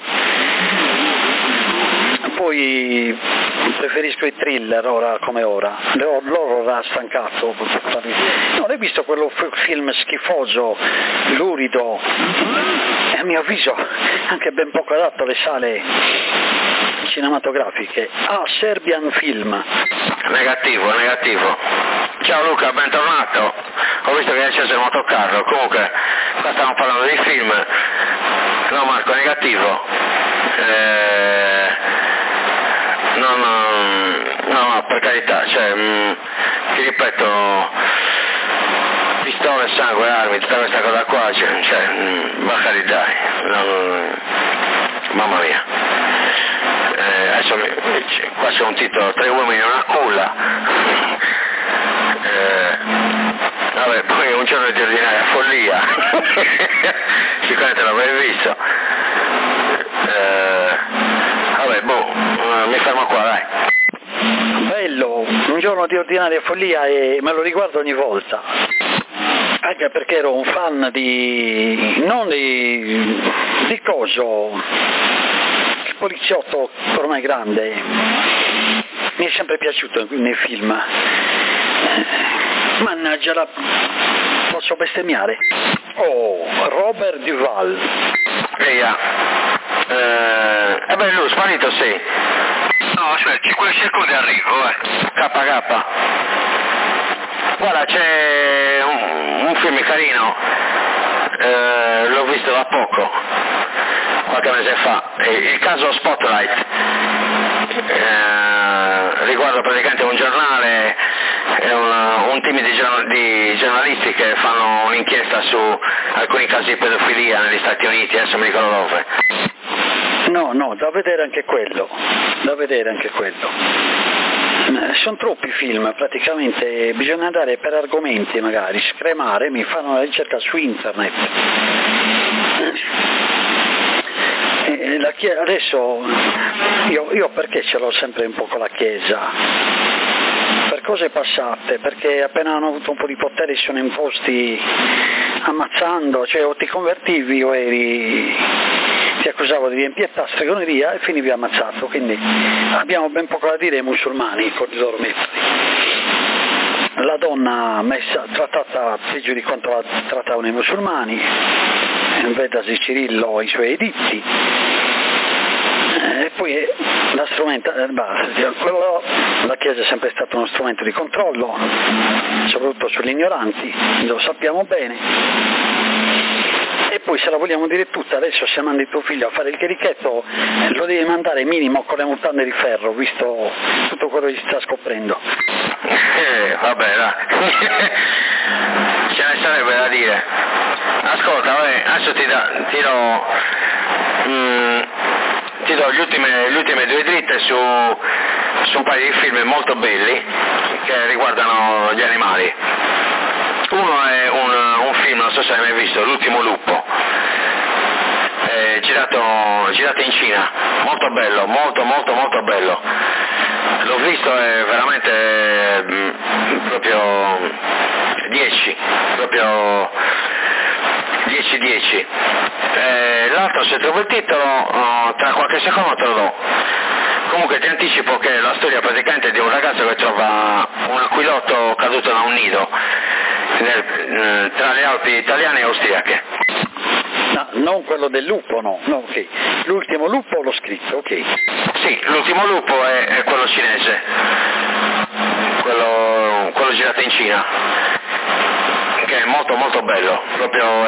Speaker 5: Poi preferisco i thriller ora come ora, l'horror ha stancato. Non hai visto quello film schifoso, lurido, e a mio avviso anche ben poco adatto alle sale cinematografiche. Serbian Film.
Speaker 2: Negativo. Ciao Luca, bentornato. Ho visto che hai acceso il motocarro. Comunque, qua stiamo parlando di film. No Marco, negativo. No, per carità, cioè, ti ripeto, pistole, sangue, armi, tutta questa cosa qua, cioè magari dai, mamma mia. Adesso qua c'è un titolo, 3 uomini e una culla. Vabbè, poi un giorno di ordinaria follia. Sicuramente l'avrei visto. Vabbè, mi fermo qua, dai.
Speaker 5: Bello, un giorno di ordinaria follia e me lo riguardo ogni volta. Anche perché ero un fan non di coso, il poliziotto ormai grande, mi è sempre piaciuto nei film. Mannaggia, posso bestemmiare? Robert Duvall.
Speaker 2: Lui sparito, sì. No, cioè 5 secondi arrivo, KK. Guarda, c'è un film carino, l'ho visto da poco, qualche mese fa, il caso Spotlight, riguarda praticamente un giornale e un team di giornalisti che fanno un'inchiesta su alcuni casi di pedofilia negli Stati Uniti, adesso mi ricordo dove.
Speaker 5: No, da vedere anche quello. Sono troppi film, praticamente bisogna andare per argomenti magari, scremare, mi fanno una ricerca su internet. Adesso io perché ce l'ho sempre un po' con la Chiesa? Per cose passate, perché appena hanno avuto un po' di potere si sono imposti ammazzando, cioè o ti convertivi o ti accusavo di impietà, stregoneria e finivi ammazzato, quindi abbiamo ben poco da dire ai musulmani con i loro metodi. La donna trattata peggio di quanto la trattavano i musulmani, vedasi Cirillo e i suoi editti, e poi la Chiesa è sempre stata uno strumento di controllo, soprattutto sugli ignoranti, lo sappiamo bene. E poi se la vogliamo dire tutta, adesso se mandi tuo figlio a fare il cherichetto lo devi mandare minimo con le mutande di ferro, visto tutto quello che si sta scoprendo.
Speaker 2: Vabbè, dai. Ce ne sarebbe da dire. Ascolta, vabbè, adesso ti do le ultime 2 dritte su un paio di film molto belli che riguardano gli animali. Uno è un film, non so se l'hai mai visto, L'ultimo lupo, girato in Cina, molto bello, molto bello. L'ho visto, è veramente proprio 10, proprio 10. L'altro, se trovo il titolo, tra qualche secondo te lo do. Comunque ti anticipo che la storia praticamente di un ragazzo che trova un aquilotto caduto da un nido tra le Alpi italiane e austriache.
Speaker 5: No, non quello del lupo, no, ok. L'ultimo lupo l'ho scritto, ok.
Speaker 2: Sì, l'ultimo lupo è quello cinese, quello girato in Cina, che è molto bello, proprio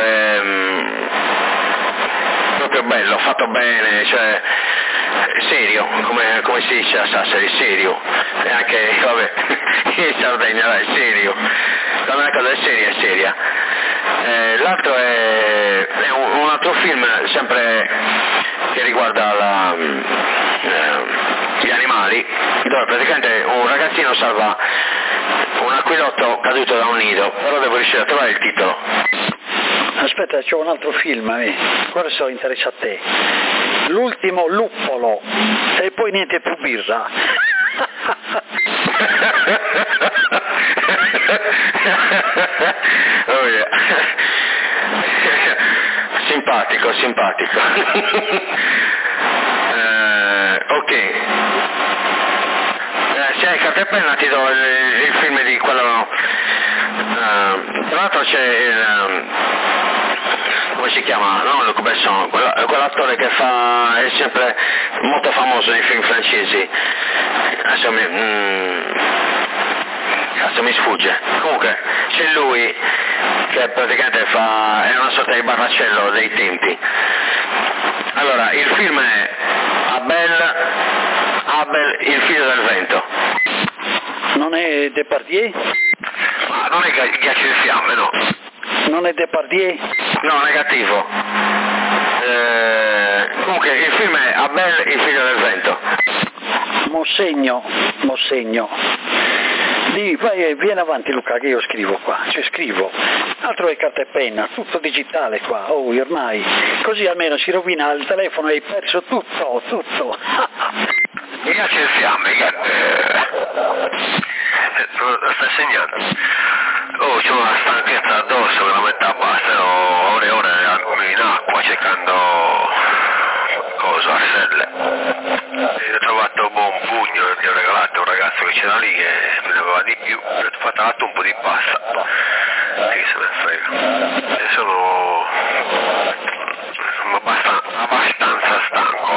Speaker 2: bello, fatto bene, cioè serio, come si dice a Sassari, serio, e anche, vabbè, in Sardegna è serio, quando una cosa è seria. L'altro è un altro film sempre che riguarda gli animali, dove praticamente un ragazzino salva un aquilotto caduto da un nido, però devo riuscire a trovare il titolo.
Speaker 5: Aspetta, c'ho un altro film, guarda se interessa a te. L'ultimo luppolo, e poi niente più birra.
Speaker 2: Oh yeah. Simpatico. Ok. Se hai carta e penna ti do il film di quello. Tra l'altro c'è il, come si chiama? Non Luc Besson, quell'attore che è sempre molto famoso nei film francesi. Adesso mi sfugge. Comunque c'è lui che praticamente è una sorta di barracello dei tempi. Allora, il film è Abel, il figlio del vento.
Speaker 5: Non è Depardieu?
Speaker 2: Ma non è Ghiaccio di fiamme, no.
Speaker 5: Non è Depardieu?
Speaker 2: No, negativo. Comunque il film è Abel, il figlio del vento.
Speaker 5: Mosegno. Vai, vieni avanti Luca che io scrivo qua, scrivo. Altro che carta e penna, tutto digitale qua, ormai. Così almeno si rovina il telefono e hai perso tutto.
Speaker 2: Mi piace il fiamme, sta segnando. C'ho una stanchezza addosso, veramente basta, ore in acqua cercando arselle. Ho trovato un pugno che mi ha regalato un ragazzo che c'era lì che me ne aveva di più, ho fatto un po' di pasta, che se ne frega. E sono abbastanza stanco,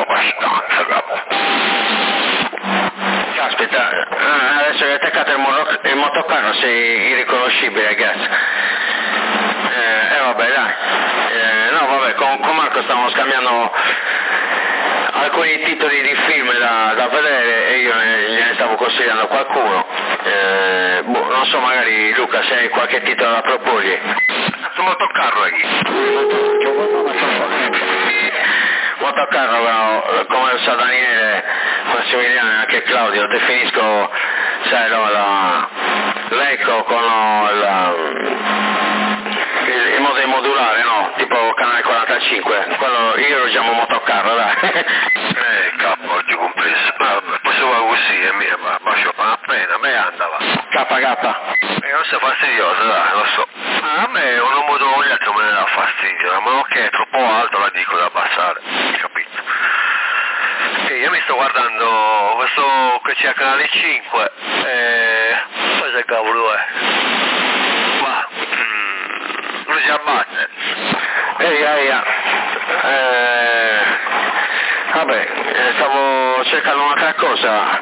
Speaker 2: Caspita, adesso che hai attaccato il motocarro sei irriconoscibile, ragazzi. Vabbè, dai. No, vabbè, con Marco stavamo scambiando alcuni titoli di film da vedere e io gliene stavo consigliando qualcuno. Non so, magari Luca, se hai qualche titolo da proporgli. Sto motocarro lì. Motocarro, come lo sa Daniele, Massimiliano e anche Claudio, definisco, sai, l'eco con il modo modulare, no? Tipo canale 45, quello io lo chiamo motocarro, dai. Capo, oggi compreso. Posso fare così, ma bacio appena, a me andava. KK. Non sei fastidioso, dai, lo so. A me un uomo d'olio me ne dà fastidio, ma che è troppo alto la dico da abbassare, capito? E io mi sto guardando questo che c'è a canale 5, poi che cavolo è? Ma non si abbatte. Vabbè, stavo cercando un'altra cosa.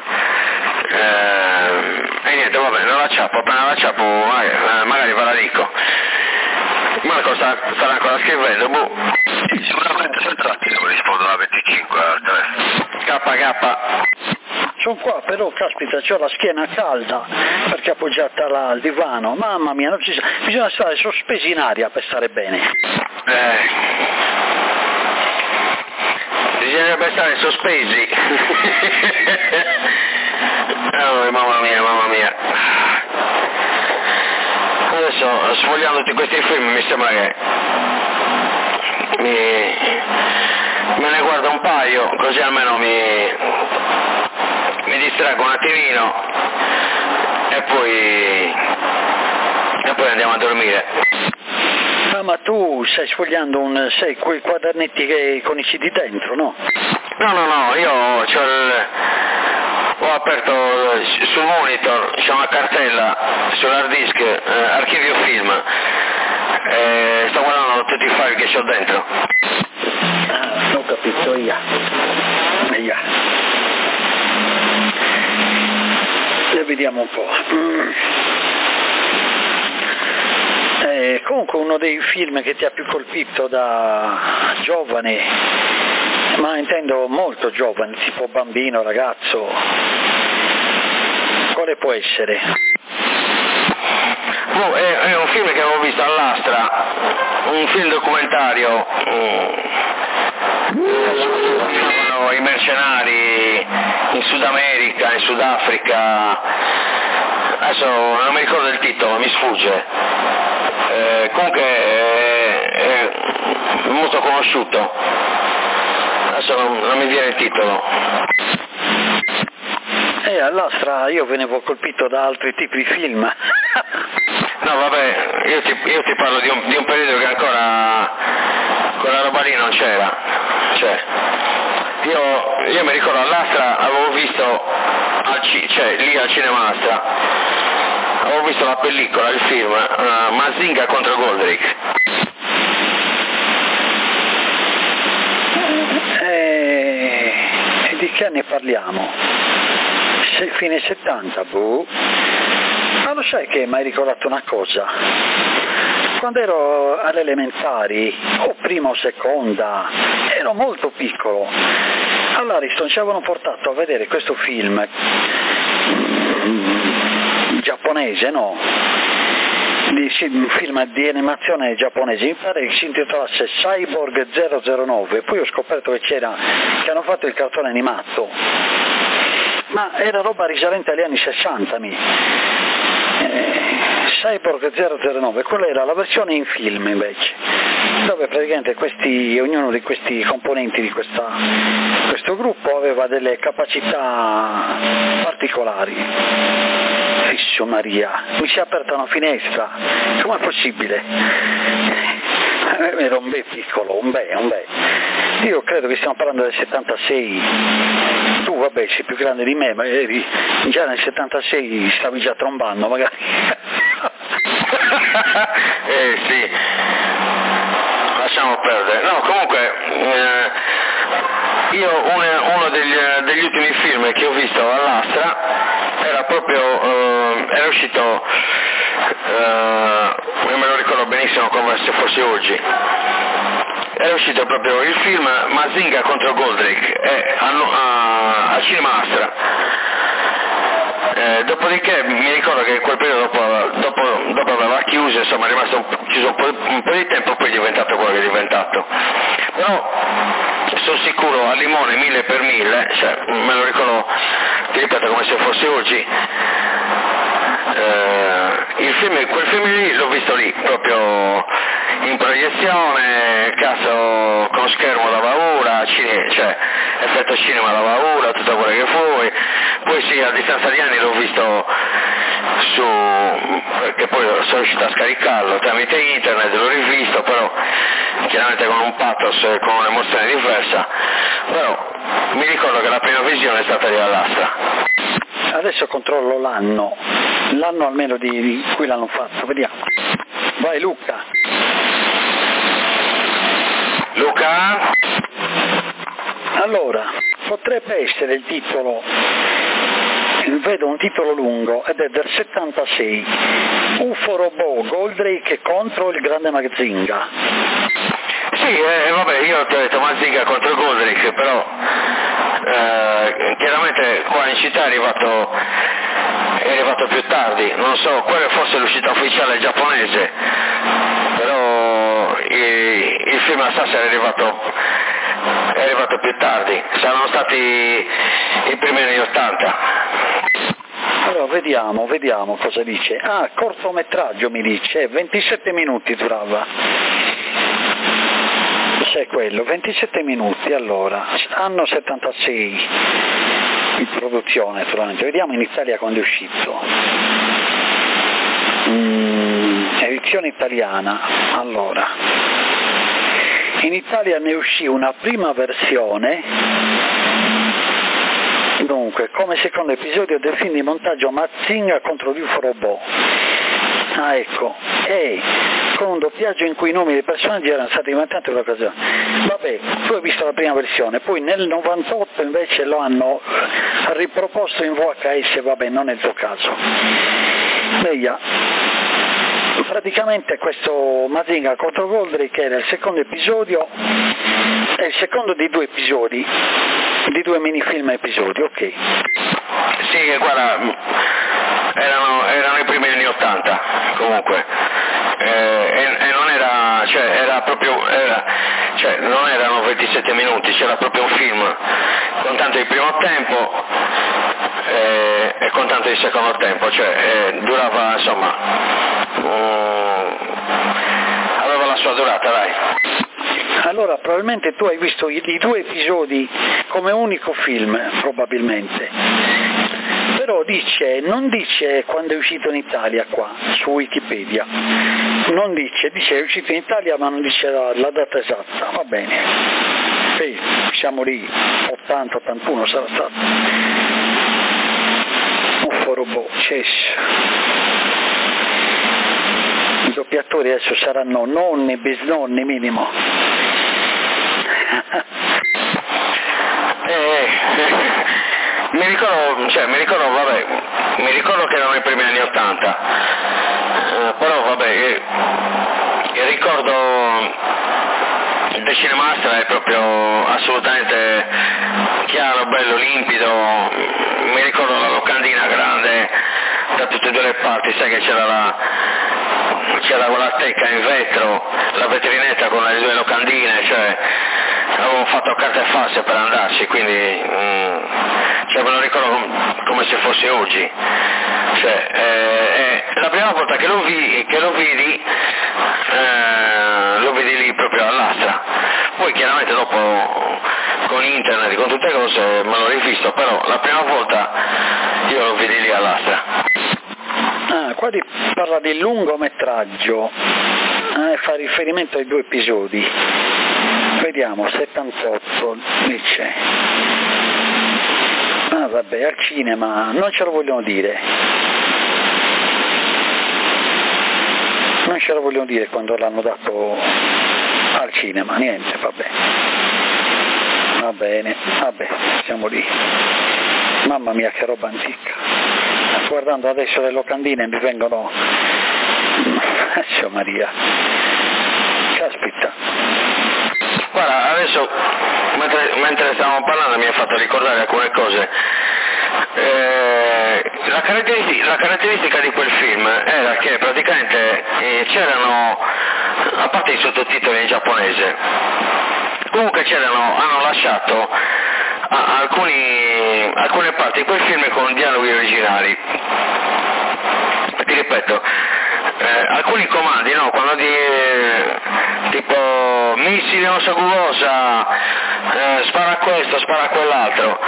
Speaker 2: E niente, vabbè, non la ciappo, appena la ciappo magari ve la dico. Marco sta ancora scrivendo, sicuramente se tratti devo rispondere alla 25 al telefono. KK.
Speaker 5: Sono qua, però caspita, c'ho la schiena calda perché appoggiata al divano, mamma mia, non ci sa. Bisogna stare sospesi in aria per stare bene.
Speaker 2: Bisognerebbe stare sospesi. Oh, mamma mia. Adesso, sfogliando tutti questi film, mi sembra che me ne guardo un paio, così almeno mi distraggo un attimino e poi andiamo a dormire.
Speaker 5: Ma tu stai sfogliando quei quadernetti con i CD dentro, no?
Speaker 2: No, io ho aperto sul monitor, c'è una cartella sull'hard disk, archivio film, sto guardando tutti i file che c'ho dentro.
Speaker 5: Ho capito, e vediamo un po'. Comunque uno dei film che ti ha più colpito da giovane, ma intendo molto giovane, tipo bambino, ragazzo, quale può essere?
Speaker 2: È un film che avevo visto all'Astra, un film documentario, i mercenari in Sud America, in Sudafrica, adesso non mi ricordo il titolo, mi sfugge, comunque è molto conosciuto, adesso non mi viene il titolo.
Speaker 5: All'Astra io venivo colpito da altri tipi di film.
Speaker 2: No vabbè, io ti parlo di un periodo che ancora quella roba lì non c'era, cioè io mi ricordo all'Astra avevo visto lì al Cinema Astra avevo visto la pellicola, il film Mazinga contro Goldrick.
Speaker 5: E di che anni parliamo? Fine 70, boh. Ma lo sai che mi hai ricordato una cosa? Quando ero alle elementari, o prima o seconda, ero molto piccolo. All'Ariston ci avevano portato a vedere questo film giapponese, no? Un film di animazione giapponese, mi pare che si intitolasse Cyborg 009, poi ho scoperto che hanno fatto il cartone animato. Ma era roba risalente agli anni 60, Cyborg 009, quella era la versione in film invece, dove praticamente ognuno di questi componenti di questo gruppo aveva delle capacità particolari. Fisso Maria, mi si è aperta una finestra, com'è possibile? Ero un bel piccolo, un bel. Io credo che stiamo parlando del 76. Tu vabbè sei più grande di me, ma già nel 76 stavi già trombando magari.
Speaker 2: Sì, lasciamo perdere. No, comunque io uno degli ultimi film che ho visto all'Astra era uscito, io me lo ricordo benissimo come se fosse oggi. Era uscito proprio il film Mazinga contro Goldrick a Cinema Astra. Dopodiché mi ricordo che in quel periodo dopo aveva chiuso, insomma è rimasto chiuso un po' di tempo, poi è diventato quello che è diventato. Però sono sicuro, a Limone 1000 per 1000, cioè me lo ricordo, ti ripeto come se fosse oggi. Quel film lì l'ho visto lì, proprio in proiezione, cazzo, con schermo da paura, cioè effetto cinema da paura, tutto quello che fu, poi sì, a distanza di anni l'ho visto perché poi sono riuscito a scaricarlo tramite internet, l'ho rivisto, però chiaramente con un pathos e con un'emozione diversa, però mi ricordo che la prima visione è stata lì all'Astra.
Speaker 5: Adesso controllo l'anno almeno di cui l'hanno fatto, vediamo. Vai Luca. Allora, potrebbe essere il titolo, vedo un titolo lungo ed è del 76, UFO Robot Goldrake contro il grande Mazinga.
Speaker 2: Sì, vabbè, io ti ho detto Mazinga contro Goldrake, però chiaramente qua in città è arrivato più tardi, non so, quella forse è l'uscita ufficiale giapponese, però il film a Sassa è arrivato più tardi, saranno stati i primi anni 80.
Speaker 5: Allora vediamo cosa dice. Cortometraggio mi dice, 27 minuti durava. C'è quello, 27 minuti, allora, anno 76 di produzione naturalmente, vediamo in Italia quando è uscito. Edizione italiana, allora, in Italia ne uscì una prima versione, dunque, come secondo episodio del film di montaggio Mazinga contro l'UFO Robot. Ecco, e con un doppiaggio in cui i nomi dei personaggi erano stati inventati per l'occasione. Vabbè, tu hai visto la prima versione, poi nel 98 invece lo hanno riproposto in VHS, vabbè, non è il tuo caso. Vedi, praticamente questo Mazinga contro Goldrake era il secondo episodio, è il secondo di due episodi, di due minifilm episodi, ok.
Speaker 2: Sì, guarda, erano i primi anni 80 comunque, e non era, non erano 27 minuti, c'era proprio un film con tanto di primo tempo, e con tanto di secondo tempo, cioè durava, insomma, aveva la sua durata, dai.
Speaker 5: Allora probabilmente tu hai visto i 2 episodi come unico film, probabilmente, però non dice quando è uscito in Italia qua, su Wikipedia, non dice è uscito in Italia ma non dice la data esatta, va bene, sì, siamo lì, 80-81 sarà stato, robot, i doppiatori adesso saranno nonni, bisnonni minimo.
Speaker 2: Mi ricordo che erano i primi anni '80, però vabbè, ricordo The Cinemastra è proprio assolutamente chiaro, bello, limpido, mi ricordo la locandina grande da tutte e 2 le parti, sai che c'era quella teca in vetro, la vetrinetta con le 2 locandine, cioè avevo fatto carte false per andarci, quindi me lo ricordo come se fosse oggi, cioè la prima volta che lo vidi lì proprio all'Astra, poi chiaramente dopo con internet, con tutte cose me l'ho rivisto, però la prima volta io lo vidi lì all'Astra.
Speaker 5: Qua parla di lungometraggio, fa riferimento ai 2 episodi, vediamo, 78 dice, vabbè, al cinema non ce lo vogliono dire, quando l'hanno dato al cinema, niente, va bene, siamo lì, mamma mia che roba antica. Guardando adesso le locandine mi vengono, Maria, caspita.
Speaker 2: Guarda, adesso mentre stavamo parlando mi hai fatto ricordare alcune cose. La caratteristica di quel film era che praticamente c'erano, a parte i sottotitoli in giapponese, comunque hanno lasciato alcune parti di quel film con dialoghi originali. Ti ripeto, alcuni comandi, no, quando tipo missili non so cosa, spara a questo, spara a quell'altro,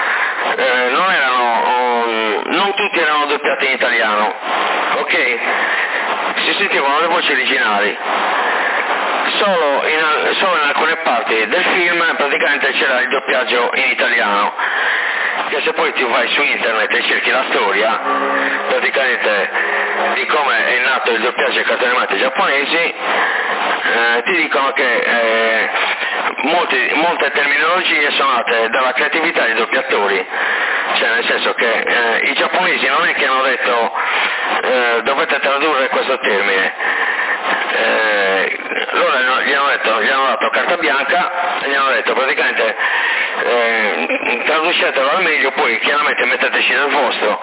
Speaker 2: non tutti erano doppiati in italiano, ok? Si sentivano le voci originali. Solo in alcune parti del film praticamente c'era il doppiaggio in italiano, che se poi tu vai su internet e cerchi la storia praticamente di come è nato il doppiaggio ai cartoni animati giapponesi, ti dicono che molte terminologie sono nate dalla creatività dei doppiatori, cioè nel senso che i giapponesi non è che hanno detto dovete tradurre questo termine, loro gli hanno dato carta bianca e gli hanno detto praticamente traducetelo al meglio, poi chiaramente metteteci del vostro,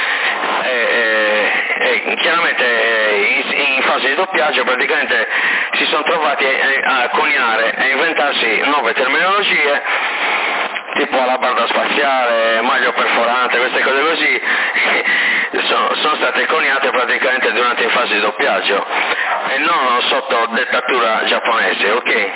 Speaker 2: e chiaramente in fase di doppiaggio praticamente si sono trovati a coniare, a inventarsi nuove terminologie tipo alabarda spaziale, maglio perforante, queste cose così sono state coniate praticamente durante in fase di doppiaggio e non sotto dettatura giapponese, ok?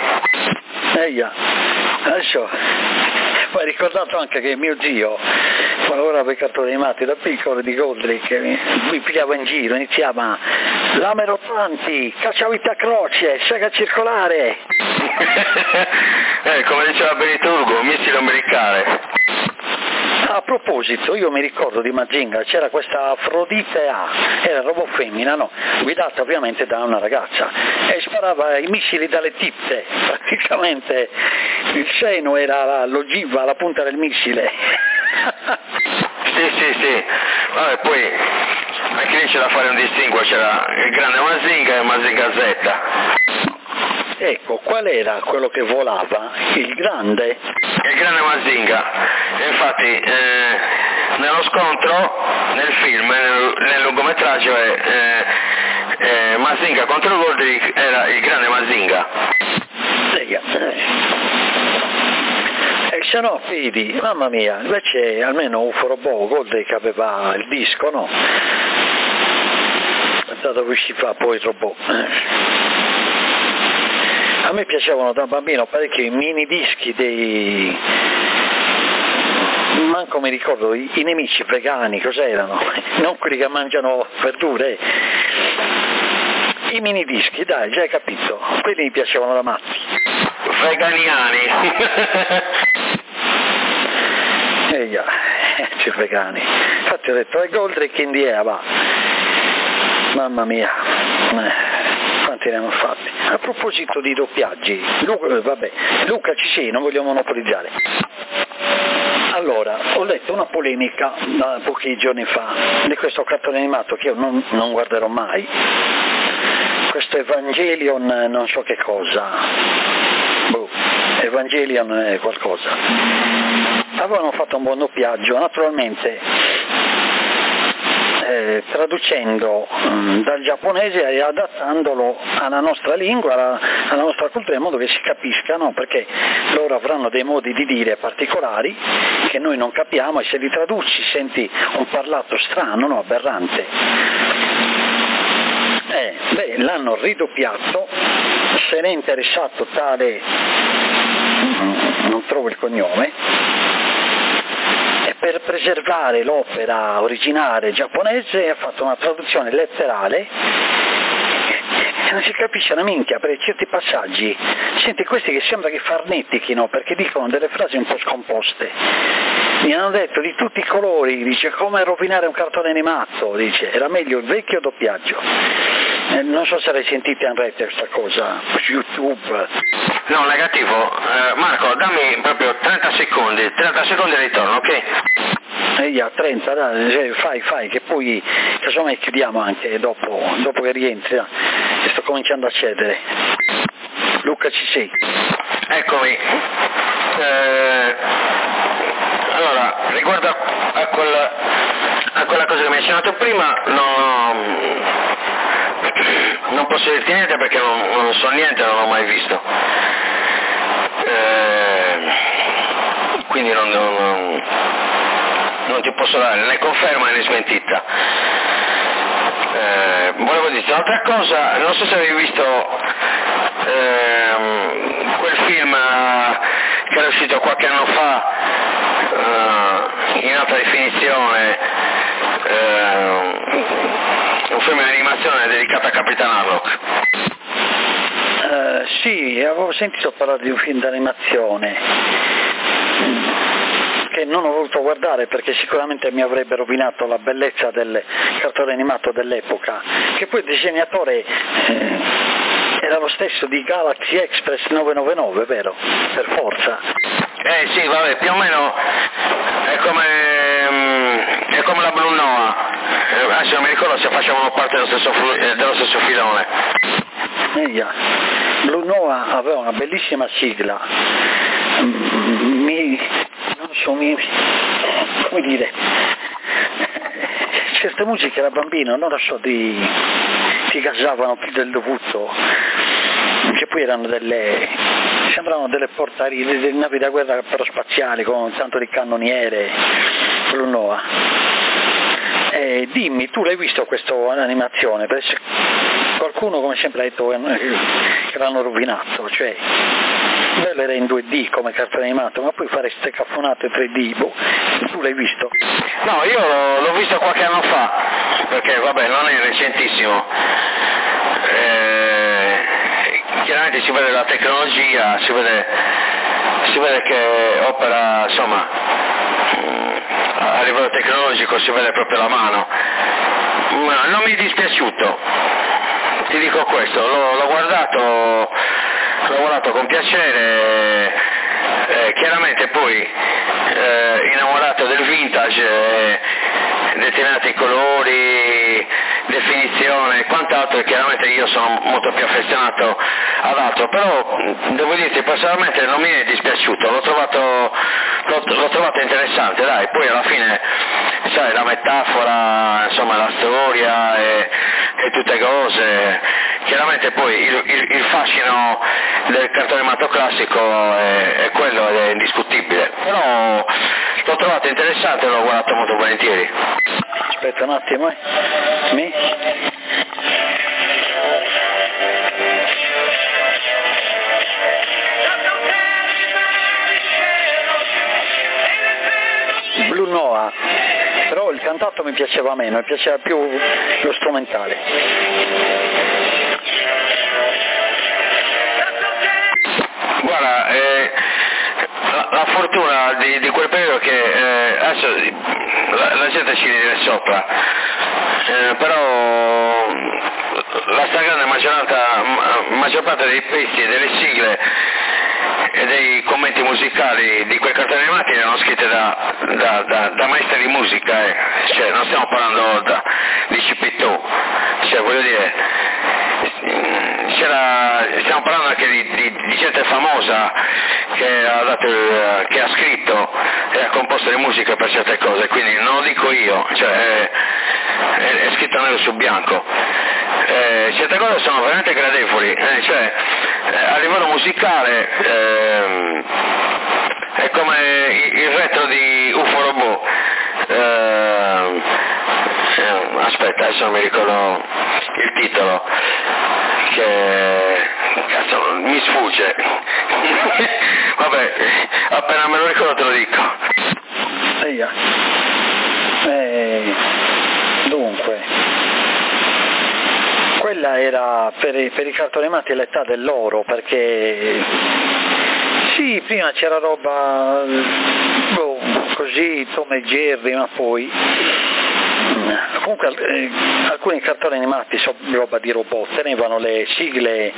Speaker 5: Adesso poi ricordato anche che mio zio lavorava per i cartoni animati da piccolo di Goldrick, mi pigliava in giro, iniziava lame rotanti, cacciavite a croce, sega circolare.
Speaker 2: Come diceva Beniturgo, missile ombelicale.
Speaker 5: A proposito, io mi ricordo di Mazinga, c'era questa Afrodite A, era robot femmina, no? Guidata ovviamente da una ragazza, e sparava i missili dalle tippe, praticamente il seno era l'ogiva, la punta del missile.
Speaker 2: Sì, vabbè, poi anche lì c'è da fare un distinguo, c'era il grande Mazinga e il Mazinga Z.
Speaker 5: Ecco, qual era quello che volava? Il grande?
Speaker 2: Il grande Mazinga, infatti nello scontro, nel film, nel lungometraggio Mazinga contro Goldrick era il grande Mazinga.
Speaker 5: E se no, vedi, mamma mia, invece almeno UFO Robot Goldrake aveva il disco, no? È stato uscito fa poi il robot. A me piacevano da bambino parecchio i mini dischi dei... manco mi ricordo, i nemici vegani, cos'erano? Non quelli che mangiano verdure. I mini dischi, dai, già hai capito, quelli mi piacevano da matti.
Speaker 2: Veganiani.
Speaker 5: Vegani. Infatti ho detto, è Goldrake in the air, va. Mamma mia. Quanti ne hanno fatti? A proposito di doppiaggi, Luca ci sei, non voglio monopolizzare. Allora, ho letto una polemica pochi giorni fa di questo cartone animato che io non guarderò mai, questo Evangelion non so che cosa, Evangelion è qualcosa. Avevano fatto un buon doppiaggio, naturalmente traducendo dal giapponese e adattandolo alla nostra lingua, alla nostra cultura, in modo che si capiscano, perché loro avranno dei modi di dire particolari che noi non capiamo e se li traduci senti un parlato strano, no, aberrante. L'hanno ridoppiato, se n'è interessato tale, non trovo il cognome, per preservare l'opera originale giapponese ha fatto una traduzione letterale e non si capisce una minchia per certi passaggi. Senti, questi che sembra che farnetichino perché dicono delle frasi un po' scomposte. Mi hanno detto di tutti i colori, dice, come rovinare un cartone animato, dice, era meglio il vecchio doppiaggio. Non so se l'hai sentita in rete questa cosa su YouTube.
Speaker 2: No, negativo. Marco, dammi proprio 30 secondi e ritorno, ok?
Speaker 5: 30, dai, fai, che poi casomai chiudiamo anche dopo che rientri, che sto cominciando a cedere. Luca, ci sei?
Speaker 2: Eccomi. Allora, riguardo a quella cosa che mi hai accennato prima, non posso dirti niente perché non so niente, non l'ho mai visto. Quindi non ti posso dare né conferma né smentita. Volevo dirti un'altra cosa, non so se avevi visto quel film che era uscito qualche anno fa in alta definizione, un film di animazione dedicato a Capitan Harlock.
Speaker 5: Sì, avevo sentito parlare di un film d'animazione che non ho voluto guardare perché sicuramente mi avrebbe rovinato la bellezza del cartone animato dell'epoca, che poi il disegnatore era lo stesso di Galaxy Express 999, vero? Per forza.
Speaker 2: Sì, vabbè, più o meno è come la Blue Noah, adesso non mi ricordo se facevano parte dello stesso filone.
Speaker 5: Blue Noah aveva una bellissima sigla, come dire, certe musiche da bambino, non lo so, ti gasavano più del dovuto, che poi erano sembravano delle delle navi da guerra però spaziali con tanto di cannoniere. Blue Noah. Dimmi, tu l'hai visto questa animazione? Perché qualcuno come sempre ha detto che l'hanno rovinato, cioè bello era in 2D come cartone animato, ma poi fare ste caffonate 3D, tu l'hai visto?
Speaker 2: No, io l'ho visto qualche anno fa, perché vabbè non è recentissimo. Chiaramente si vede la tecnologia, si vede che opera, insomma, a livello tecnologico si vede proprio la mano, ma non mi è dispiaciuto, ti dico questo, l'ho guardato con piacere, chiaramente poi innamorato del vintage, determinati colori, definizione e quant'altro, e chiaramente io sono molto più affezionato ad altro, però devo dirti personalmente non mi è dispiaciuto, l'ho trovato interessante, dai, poi alla fine sai la metafora, insomma la storia e tutte cose, chiaramente poi il fascino del cartone animato classico è quello ed è indiscutibile. incredibile, però l'ho trovato interessante e l'ho guardato molto volentieri.
Speaker 5: Aspetta un attimo, Blue Noah, però il cantato mi piaceva meno, mi piaceva più lo strumentale.
Speaker 2: Guarda, la fortuna di quel periodo è che adesso la gente ci ride sopra, però la stragrande maggior parte dei pezzi, delle sigle e dei commenti musicali di quei cartoni animati erano scritti da maestri di musica, cioè non stiamo parlando di Cipitù, cioè voglio dire, stiamo parlando anche di gente famosa che ha scritto e ha composto le musiche per certe cose, quindi non lo dico io, cioè è scritto nero su bianco. Certe cose sono veramente gradevoli, cioè a livello musicale è come il retro di UFO Robot, aspetta, adesso non mi ricordo il titolo, che cazzo mi sfugge. Vabbè, appena me lo ricordo te lo dico.
Speaker 5: Dunque, quella era per i cartoni animati l'età dell'oro, perché sì, prima c'era roba così, Tom e Jerry, ma poi comunque alcuni cartoni animati, roba di robot, tenevano le sigle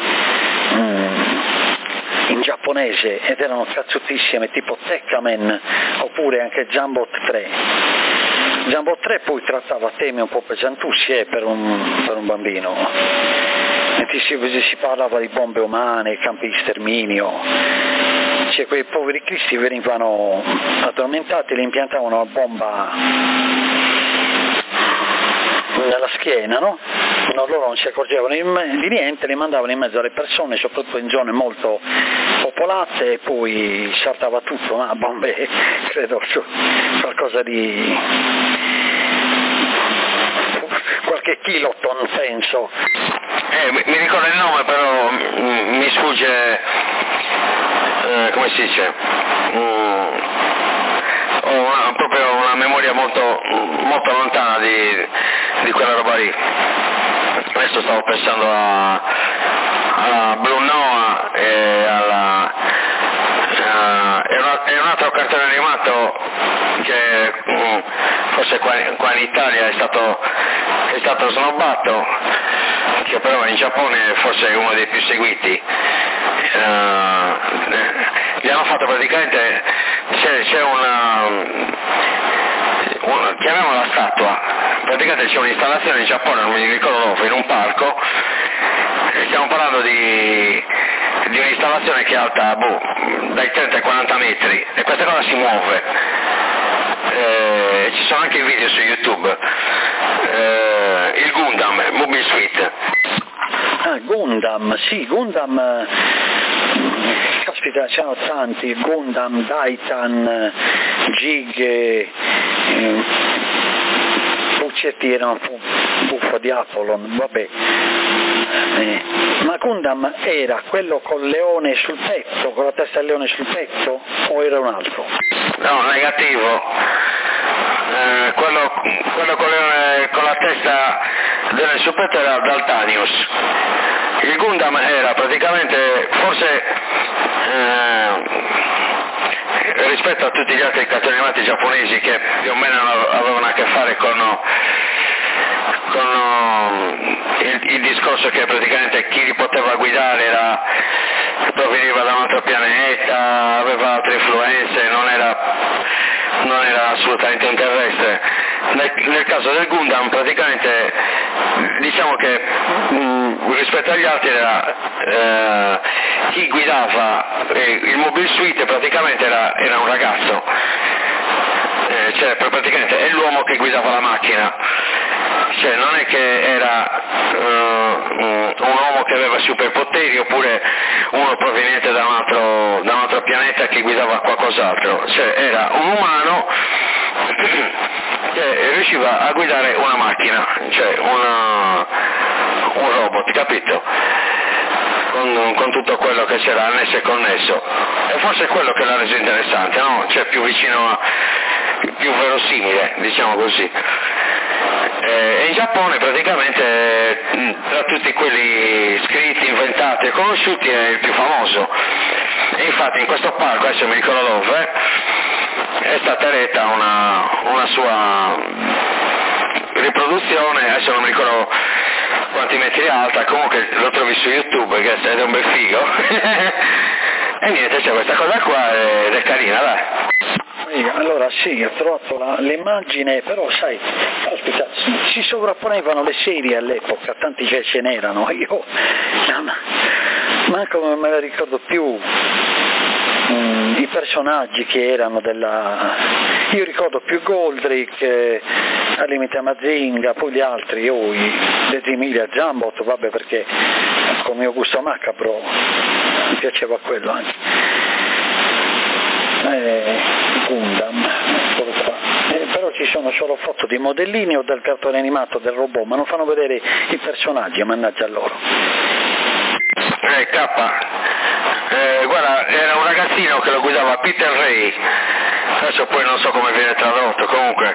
Speaker 5: in giapponese ed erano cazzottissime, tipo Tekkaman oppure anche Jambot 3. Jambot 3 poi trattava temi un po' pesantucci per un bambino, si parlava di bombe umane, campi di sterminio, cioè quei poveri cristi venivano addormentati, li impiantavano una bomba nella schiena, no? Loro non si accorgevano di niente, li mandavano in mezzo alle persone, soprattutto in zone molto popolate, e poi saltava tutto, ma bombe, credo, qualcosa di qualche kiloton, penso.
Speaker 2: Mi ricordo il nome, però mi sfugge, come si dice, ho proprio una memoria molto lontana di quella roba lì. Adesso stavo pensando a Blue Noah e è un altro cartone animato che forse qua in Italia è stato snobbato, che però in Giappone forse è uno dei più seguiti. Gli hanno fatto praticamente, c'è chiamiamola statua, praticamente c'è un'installazione in Giappone, non mi ricordo dove, in un parco, stiamo parlando di un'installazione che è alta dai 30 ai 40 metri, e questa cosa si muove, ci sono anche i video su YouTube, il Gundam, Mobile Suit.
Speaker 5: Gundam, sì, Gundam, caspita, c'erano tanti, Gundam, Daitan, Jig, Buccetti era un buffo di Apollon, vabbè. Ma Gundam era quello col leone sul petto, con la testa del leone sul petto, o era un altro?
Speaker 2: No, negativo. Quello con la testa del sul petto era Daltanius. Il Gundam era praticamente, forse rispetto a tutti gli altri cartoni animati giapponesi che più o meno avevano a che fare con il discorso che praticamente chi li poteva guidare proveniva da un altro pianeta, aveva altre influenze, non era assolutamente un terrestre. Nel caso del Gundam praticamente diciamo che rispetto agli altri era chi guidava il Mobile Suit praticamente era un ragazzo, cioè praticamente è l'uomo che guidava la macchina, cioè non è che era un uomo che aveva superpoteri oppure uno proveniente da un altro pianeta che guidava qualcos'altro, cioè era un umano che riusciva a guidare una macchina, cioè un robot, capito? Con tutto quello che c'era annesso e connesso, e forse è quello che l'ha reso interessante, no? Cioè più vicino, più verosimile, diciamo così. E in Giappone praticamente tra tutti quelli scritti, inventati e conosciuti è il più famoso, e infatti in questo parco, adesso mi ricordo dove, è stata eretta una sua riproduzione, adesso non mi ricordo quanti metri è alta, comunque lo trovi su YouTube, che è un bel figo. E niente, c'è questa cosa qua ed è carina, dai.
Speaker 5: Allora sì, ho trovato l'immagine, però sai, aspetta, si sovrapponevano le serie all'epoca, tanti che ce n'erano, io manco non me la ricordo più, i personaggi che erano io ricordo più Goldrake, al limite Mazinga, poi gli altri, le Emilia Jambot, vabbè, perché con il mio gusto macabro mi piaceva quello anche. Gundam, però ci sono solo foto di modellini o del cartone animato del robot, ma non fanno vedere i personaggi, mannaggia loro.
Speaker 2: Guarda, era un ragazzino che lo guidava, Peter Ray, adesso poi non so come viene tradotto, comunque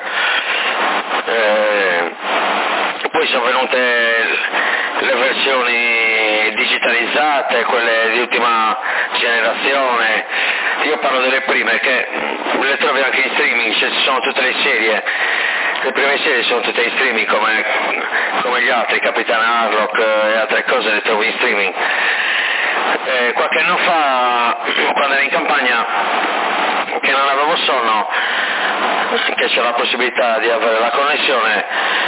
Speaker 2: poi sono venute le versioni digitalizzate, quelle di ultima generazione. Io parlo delle prime, che le trovi anche in streaming, cioè ci sono tutte le serie, le prime serie sono tutte in streaming come gli altri, Capitan Harlock e altre cose le trovi in streaming. Qualche anno fa, quando ero in campagna, che non avevo sonno, che c'era la possibilità di avere la connessione,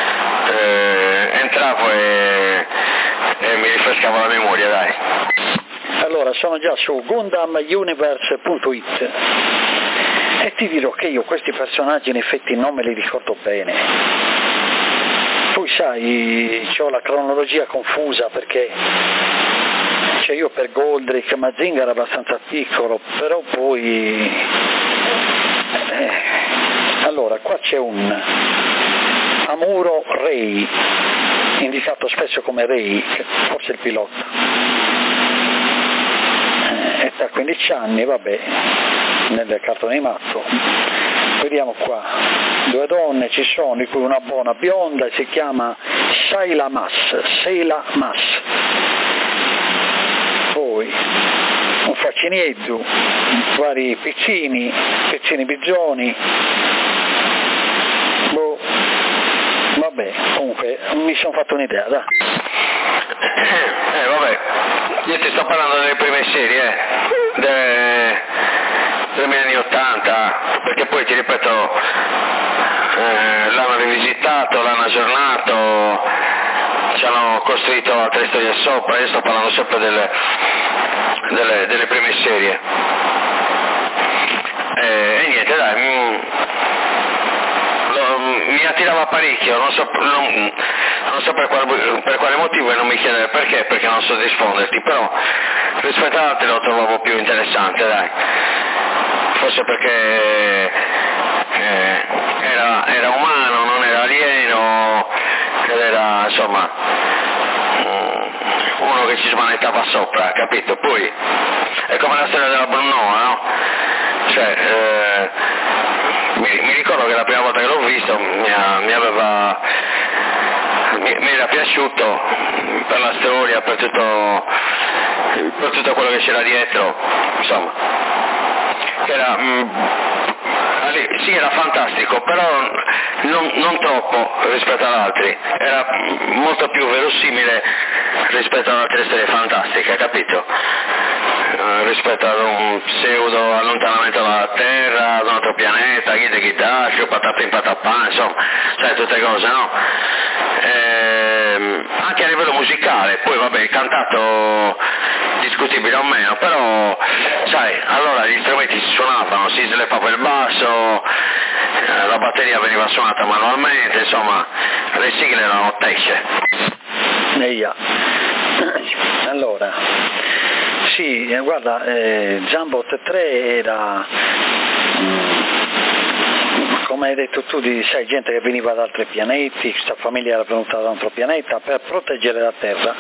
Speaker 2: entravo e mi rinfrescavo la memoria, dai.
Speaker 5: Allora, sono già su GundamUniverse.it e ti dirò che io questi personaggi in effetti non me li ricordo bene. Poi sai, ho la cronologia confusa perché io per Goldrake Mazinga era abbastanza piccolo, però poi allora qua c'è un Amuro Ray, indicato spesso come Ray, forse il pilota, età 15 anni, vabbè, nel cartone animato. Vediamo qua, due donne ci sono, di cui una buona bionda, si chiama Seila Mas. Poi un faccinetto, vari piccini pigioni, vabbè, comunque mi sono fatto un'idea, dai.
Speaker 2: Vabbè, io ti sto parlando delle prime serie, degli anni 80, perché poi ti ripeto, l'hanno rivisitato, l'hanno aggiornato, ci hanno costruito altre storie sopra, io sto parlando sempre delle prime serie. E niente, dai, mi attirava parecchio, non so per quale motivo, e non mi chiedere perché non so risponderti, però rispetto ad altri lo trovavo più interessante, dai. Forse perché era umano, non era alieno, ed era insomma uno che ci smanettava sopra, capito? Poi è come la storia della Brunnova, no? Cioè mi ricordo che la prima volta che l'ho visto mi era piaciuto per la storia, per tutto quello che c'era dietro, insomma, che era sì, era fantastico, però non troppo rispetto ad altri, era molto più verosimile rispetto ad altre storie fantastiche, capito? Rispetto ad un pseudo allontanamento dalla Terra, ad un altro pianeta, ghidascio, patapim patapà, insomma, sai, tutte cose, no? Anche a livello musicale, poi vabbè, il cantato discutibile o meno, però sai, allora gli strumenti si suonavano, si slepava il basso, la batteria veniva suonata manualmente, insomma le sigle erano tecce.
Speaker 5: Allora, sì, guarda, Jambot 3 era, come hai detto tu, sai, gente che veniva da altri pianeti, questa famiglia era venuta da un altro pianeta per proteggere la Terra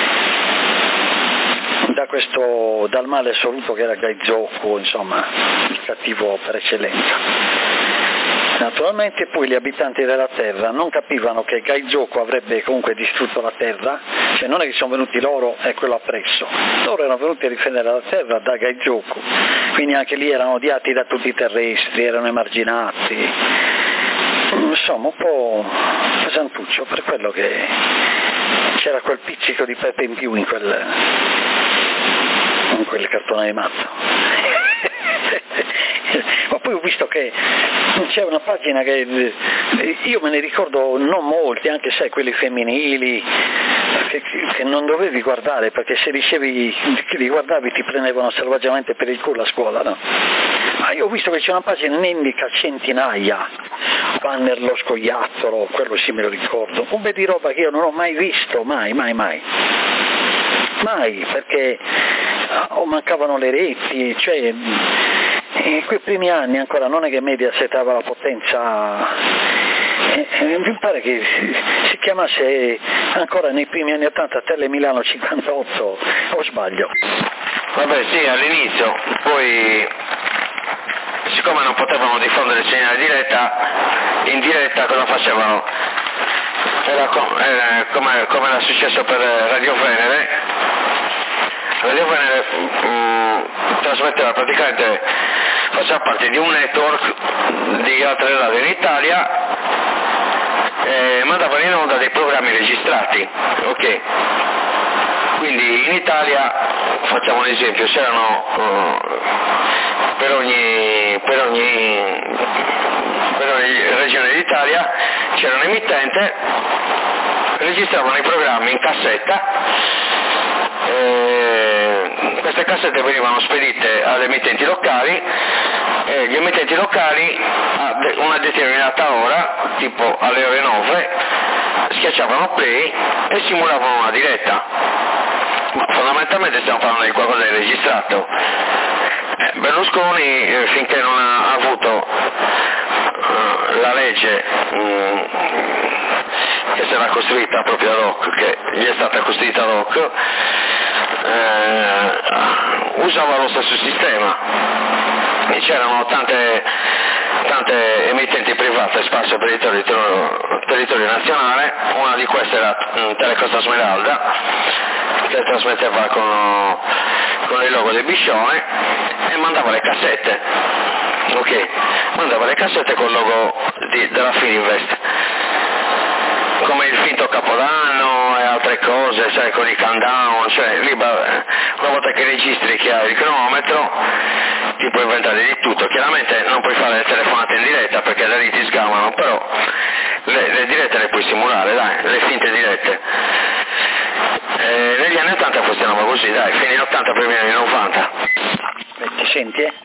Speaker 5: dal male assoluto che era Gaizoku, insomma, il cattivo per eccellenza. Naturalmente poi gli abitanti della Terra non capivano che Gaizoku avrebbe comunque distrutto la Terra, cioè non è che sono venuti loro e quello appresso, loro erano venuti a difendere la Terra da Gaizoku, quindi anche lì erano odiati da tutti i terrestri, erano emarginati, insomma un po' pesantuccio, per quello che c'era quel pizzico di pepe in più in quel cartone animato. Ma poi ho visto che c'è una pagina che io me ne ricordo non molti, anche se quelli femminili, che non dovevi guardare, perché se dicevi che li guardavi ti prendevano selvaggiamente per il culo a scuola, no? Ma io ho visto che c'è una pagina che ne indica centinaia, Banner lo scoiattolo, quello sì me lo ricordo, un bel di roba che io non ho mai visto, mai, perché mancavano le reti, cioè in quei primi anni ancora non è che Mediaset aveva la potenza, mi pare che si chiamasse ancora nei primi anni 80 Tele Milano 58, o sbaglio?
Speaker 2: Vabbè sì, all'inizio, poi siccome non potevano diffondere il segnale in diretta cosa facevano? Era come era successo per Radio Venere. Radio Venere trasmetteva praticamente, faceva parte di un network di altre radio in Italia e mandavano in onda dei programmi registrati, ok? Quindi in Italia, facciamo un esempio, c'erano per ogni regione d'Italia c'era un emittente, registravano i programmi in cassetta. Queste cassette venivano spedite alle emittenti locali e gli emittenti locali a una determinata ora, tipo alle ore 9, schiacciavano play e simulavano una diretta. Ma fondamentalmente stiamo parlando di qualcosa di registrato. Berlusconi, finché non ha avuto la legge che si era costruita proprio ad hoc, che gli è stata costruita ad hoc, usava lo stesso sistema e c'erano tante emittenti private sparse per il territorio nazionale. Una di queste era Telecosta Smeralda, che trasmetteva con il logo del Biscione e mandava le cassette, ok? Mandava le cassette con il logo della Fininvest, come il finto Capodanno e altre cose, sai, con i countdown, cioè lì una volta che registri che hai il cronometro ti puoi inventare di tutto. Chiaramente non puoi fare le telefonate in diretta perché da lì ti sgamano, però le dirette le puoi simulare, dai, le finte dirette. Negli anni 80 funzionava così, dai, fine 80 primi anni 90.
Speaker 5: Ti senti, eh?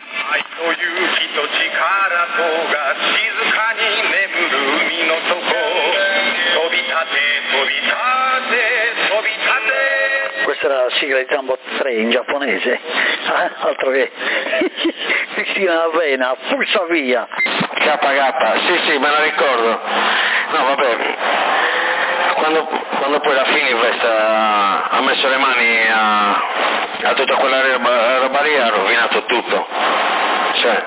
Speaker 5: Questa era la sigla di Jambot 3 in giapponese, altro che Cristina Avena, pulsa via!
Speaker 2: KK, sì, me la ricordo. No, vabbè, quando poi la Fininvest ha messo le mani a tutta quella roba lì, ha rovinato tutto. Cioè,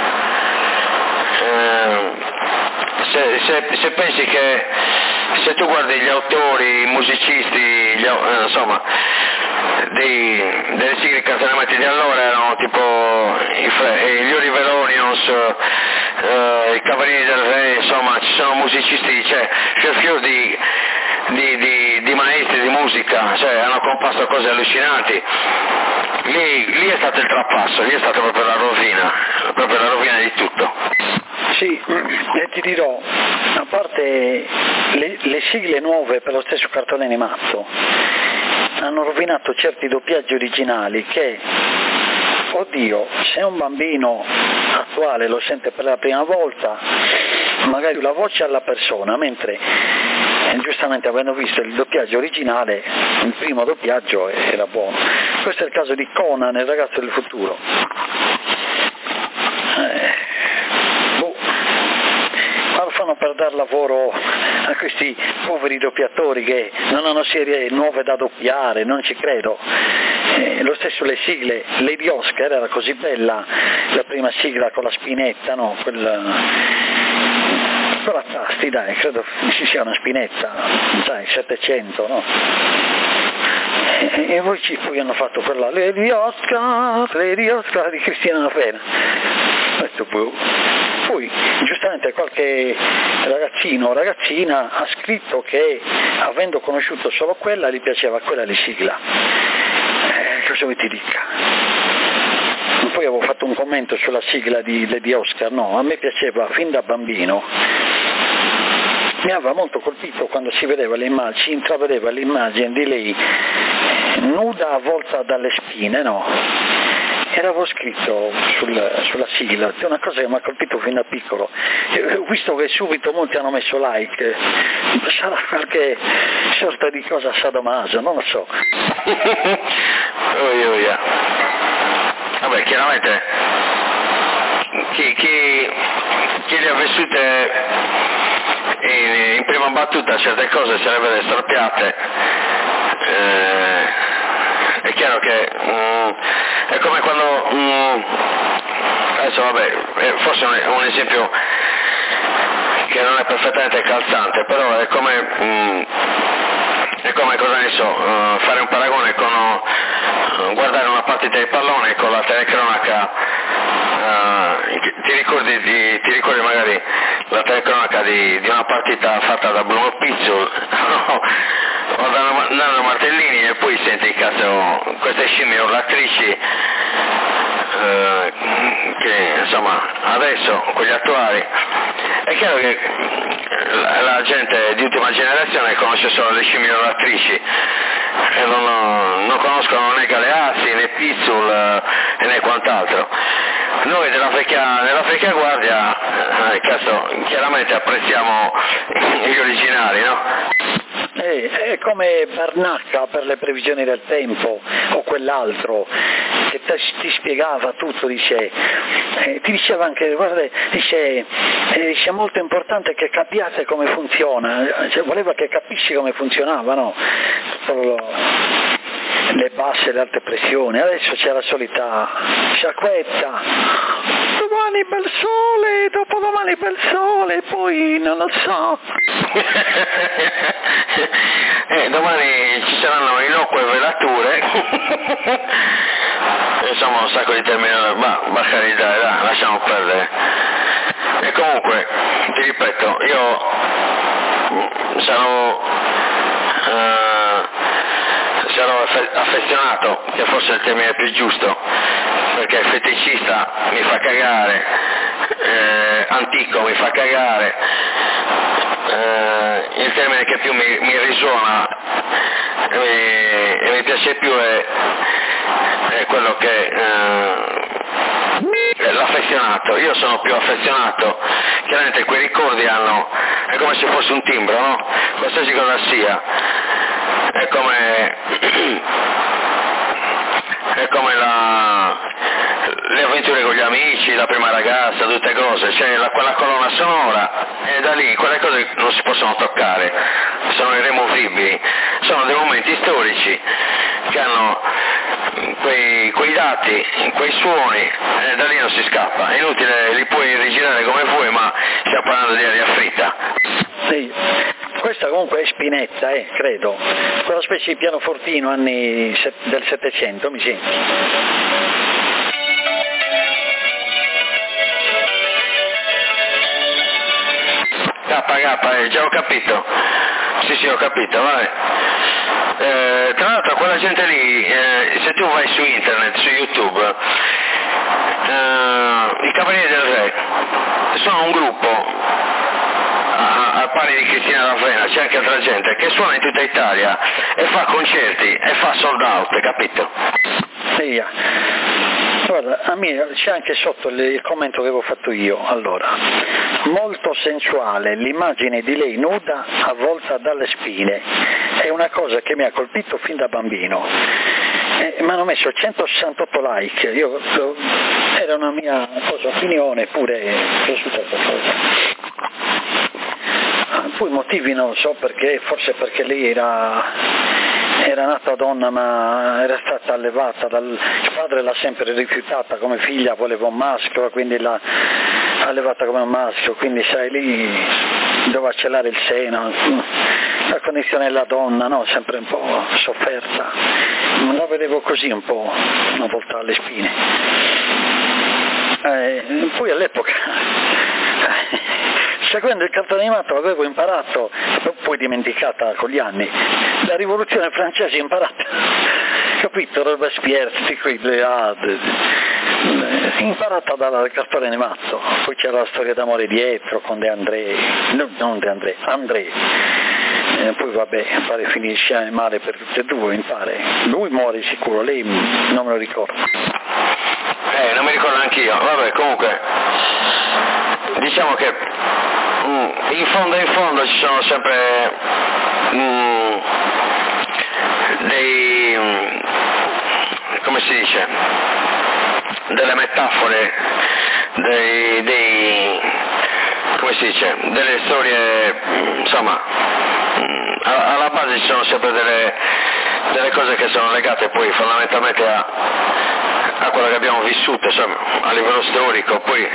Speaker 2: se pensi che se tu guardi gli autori, i musicisti, insomma, delle sigle canzonamenti di allora erano tipo gli Oliveronions, i Cavalieri del Re, insomma ci sono musicisti, c'è fior di maestri di musica, cioè hanno composto cose allucinanti. Lì è stato il trapasso, lì è stata proprio la rovina di tutto.
Speaker 5: Sì, e ti dirò, a parte le sigle nuove per lo stesso cartone animato, hanno rovinato certi doppiaggi originali che, oddio, se un bambino attuale lo sente per la prima volta magari la voce alla persona, mentre giustamente avendo visto il doppiaggio originale, il primo doppiaggio era buono. Questo è il caso di Conan, il ragazzo del futuro. Ma lo fanno per dar lavoro a questi poveri doppiatori che non hanno serie nuove da doppiare, non ci credo. Lo stesso le sigle, Lady Oscar era così bella, la prima sigla con la spinetta, no? Con a tasti, dai, credo ci sia una spinetta, sai, 700, no? E poi hanno fatto quella Lady Oscar di Cristina Lavena. Poi giustamente qualche ragazzino o ragazzina ha scritto che avendo conosciuto solo quella gli piaceva quella di sigla. Cosa vuoi ti dica? Poi avevo fatto un commento sulla sigla di Lady Oscar, no, a me piaceva fin da bambino. Mi aveva molto colpito quando si vedeva le immagini, si intravedeva l'immagine di lei nuda avvolta dalle spine, no? Era avevo scritto sulla sigla, è una cosa che mi ha colpito fin da piccolo. Ho visto che subito molti hanno messo like, sarà qualche sorta di cosa sadomaso, non lo so.
Speaker 2: Vabbè, chiaramente chi le ha vissute in prima battuta certe cose se le vede storpiate, è chiaro che è come quando adesso vabbè, forse un esempio che non è perfettamente calzante, però è come cosa ne so, fare un paragone con guardare una partita di pallone con la telecronaca. Ti ricordi magari la telecronaca di una partita fatta da Bruno Pizzol o da Nando Martellini e poi senti queste scimmie urlatrici che insomma adesso con gli attuali è chiaro che la gente di ultima generazione conosce solo le scimmie urlatrici e non conoscono né Galeazzi né Pizzul né quant'altro. Noi della vecchia guardia chiaramente apprezziamo gli originali, no?
Speaker 5: È come Bernacca per le previsioni del tempo o quell'altro che ti spiegava tutto, ti diceva anche, guarda, dice è molto importante che capiate come funziona, voleva che capissi come funzionava, no? Le basse e le alte pressioni, adesso c'è la solita sciacquetta, domani bel sole, dopodomani bel sole, poi non lo so.
Speaker 2: Domani ci saranno innocue velature, insomma un sacco di termini, ma carità, lasciamo perdere. E comunque, ti ripeto, io sarò affezionato, che forse è il termine più giusto, perché feticista mi fa cagare, antico mi fa cagare, il termine che più mi risuona e mi piace più è quello che l'affezionato. Io sono più affezionato, chiaramente quei ricordi è come se fosse un timbro, no? Qualsiasi cosa sia, è come le avventure con gli amici, la prima ragazza, tutte cose, c'è quella colonna sonora e da lì quelle cose non si possono toccare, sono irremovibili, sono dei momenti storici che hanno quei dati, quei suoni e da lì non si scappa, è inutile, li puoi rigirare come vuoi, ma stiamo parlando di aria fritta.
Speaker 5: Sì. Questa comunque è Spinetta, credo, quella specie di pianofortino anni del 700, mi senti?
Speaker 2: Già ho capito, sì ho capito, vabbè. Tra l'altro quella gente lì, se tu vai su internet, su YouTube, i Cavalieri del Re sono un gruppo al pari di Cristina Lavena, c'è anche altra gente che suona in tutta Italia e fa concerti e fa sold out, capito?
Speaker 5: Sì. Guarda, c'è anche sotto il commento che avevo fatto io. Allora, molto sensuale l'immagine di lei nuda avvolta dalle spine, è una cosa che mi ha colpito fin da bambino. Mi hanno messo 168 like, era una mia opinione, eppure è piaciuta questa cosa. Poi motivi non lo so perché, forse perché lei era nata donna ma era stata allevata il padre l'ha sempre rifiutata come figlia, voleva un maschio, quindi l'ha allevata come un maschio, quindi sai, lì doveva celare il seno, la condizione della donna, no? Sempre un po' sofferta, la vedevo così un po' una volta alle spine. Poi all'epoca seguendo il cartone animato avevo imparato, poi dimenticata con gli anni, la rivoluzione francese imparata, capito? Robespierre, imparata dal cartone animato, poi c'era la storia d'amore dietro con André, poi vabbè, pare finisce male per tutti e due, mi pare, lui muore sicuro, lei non me lo ricordo.
Speaker 6: Non mi ricordo anch'io, vabbè, comunque diciamo che in fondo ci sono sempre come si dice, delle metafore, come si dice, delle storie, insomma, alla base ci sono sempre delle cose che sono legate poi fondamentalmente a quello che abbiamo vissuto, insomma, a livello storico, poi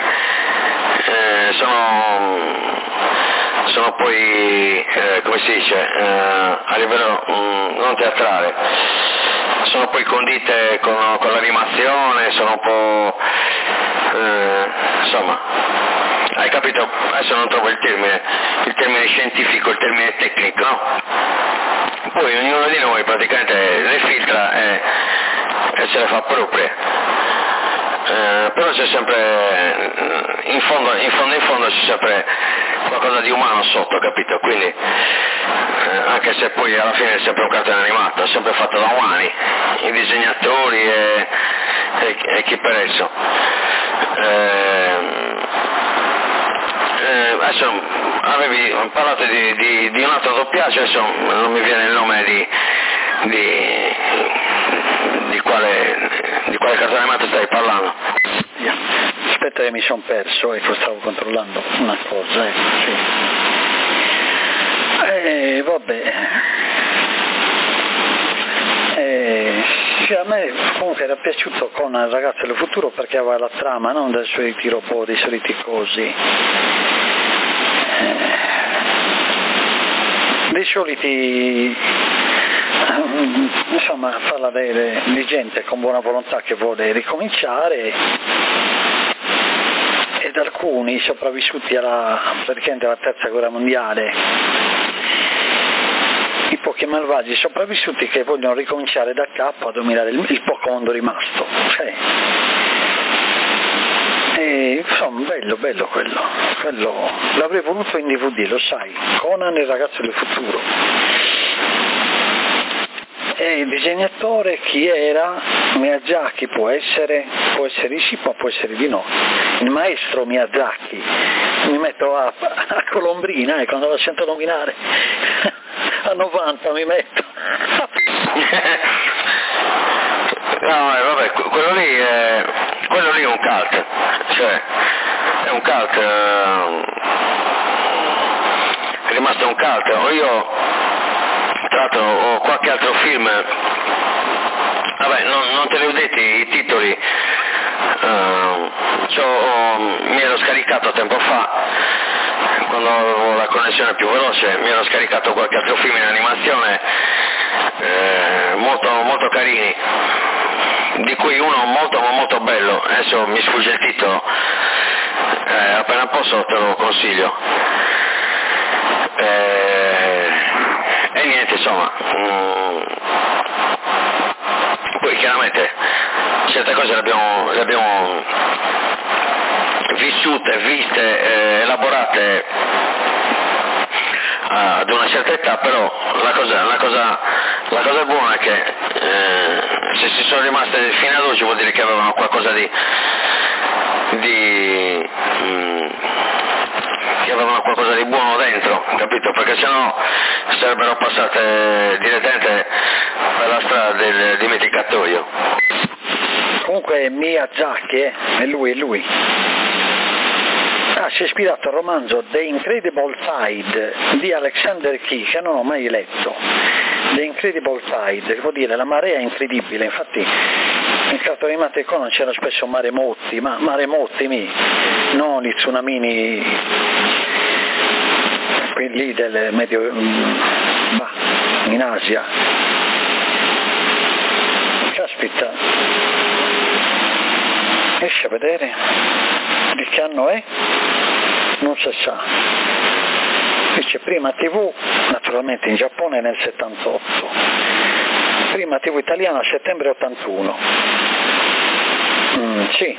Speaker 6: sono poi, come si dice, a livello non teatrale, sono poi condite con l'animazione, sono un po', insomma, hai capito? Adesso non trovo il termine scientifico, il termine tecnico, no? Poi ognuno di noi praticamente le filtra e se le fa proprie. Però c'è sempre, in fondo c'è sempre qualcosa di umano sotto, capito? Quindi anche se poi alla fine è sempre un cartone animato, è sempre fatto da umani, i disegnatori e chi per esso. Adesso avevi parlato di un altro doppiaggio, adesso non mi viene il nome di quale cartone animato stai parlando?
Speaker 5: Aspetta che mi sono perso, stavo controllando una cosa, sì. Vabbè. Sì, a me comunque era piaciuto con il Ragazzo del Futuro perché aveva la trama, non dei soliti robot, dei soliti cosi. Dei soliti, insomma, parla di gente con buona volontà che vuole ricominciare, ed alcuni sopravvissuti praticamente alla terza guerra mondiale, i pochi malvagi sopravvissuti che vogliono ricominciare da capo a dominare il poco mondo rimasto, cioè. E insomma, bello quello l'avrei voluto in DVD, lo sai, Conan il Ragazzo del Futuro. E il disegnatore chi era? Miyazaki, può essere di sì, ma può essere di no. Il maestro Miyazaki, mi metto a Colombrina quando la sento nominare a 90 mi metto.
Speaker 6: No, vabbè, quello lì è un cult, cioè è un cult, è rimasto un cult. Io tra l'altro ho qualche altro film, vabbè, non te li ho detti i titoli, mi ero scaricato tempo fa, quando avevo la connessione più veloce, mi ero scaricato qualche altro film in animazione molto carini, di cui uno molto bello, adesso mi sfugge il titolo, appena posso te lo consiglio. E niente, insomma, poi chiaramente certe cose le abbiamo vissute, viste, elaborate ad una certa età, però la cosa buona è che se si sono
Speaker 2: rimaste fino ad oggi vuol dire che avevano qualcosa che avevano qualcosa di buono dentro, capito? Perché sennò sarebbero passate direttamente per la strada del dimenticatoio.
Speaker 5: Comunque Miyazaki, è lui. Si è ispirato al romanzo The Incredible Tide di Alexander Key, che non ho mai letto. The Incredible Tide, che vuol dire la marea incredibile. Infatti in cartoni animati Conan c'erano spesso maremotti, ma maremotti non i tsunamini quelli del Medio in Asia. Caspita, riesci a vedere di che anno è? Non si sa. Dice prima TV, naturalmente in Giappone nel 78, prima TV italiana a settembre 81. Sì,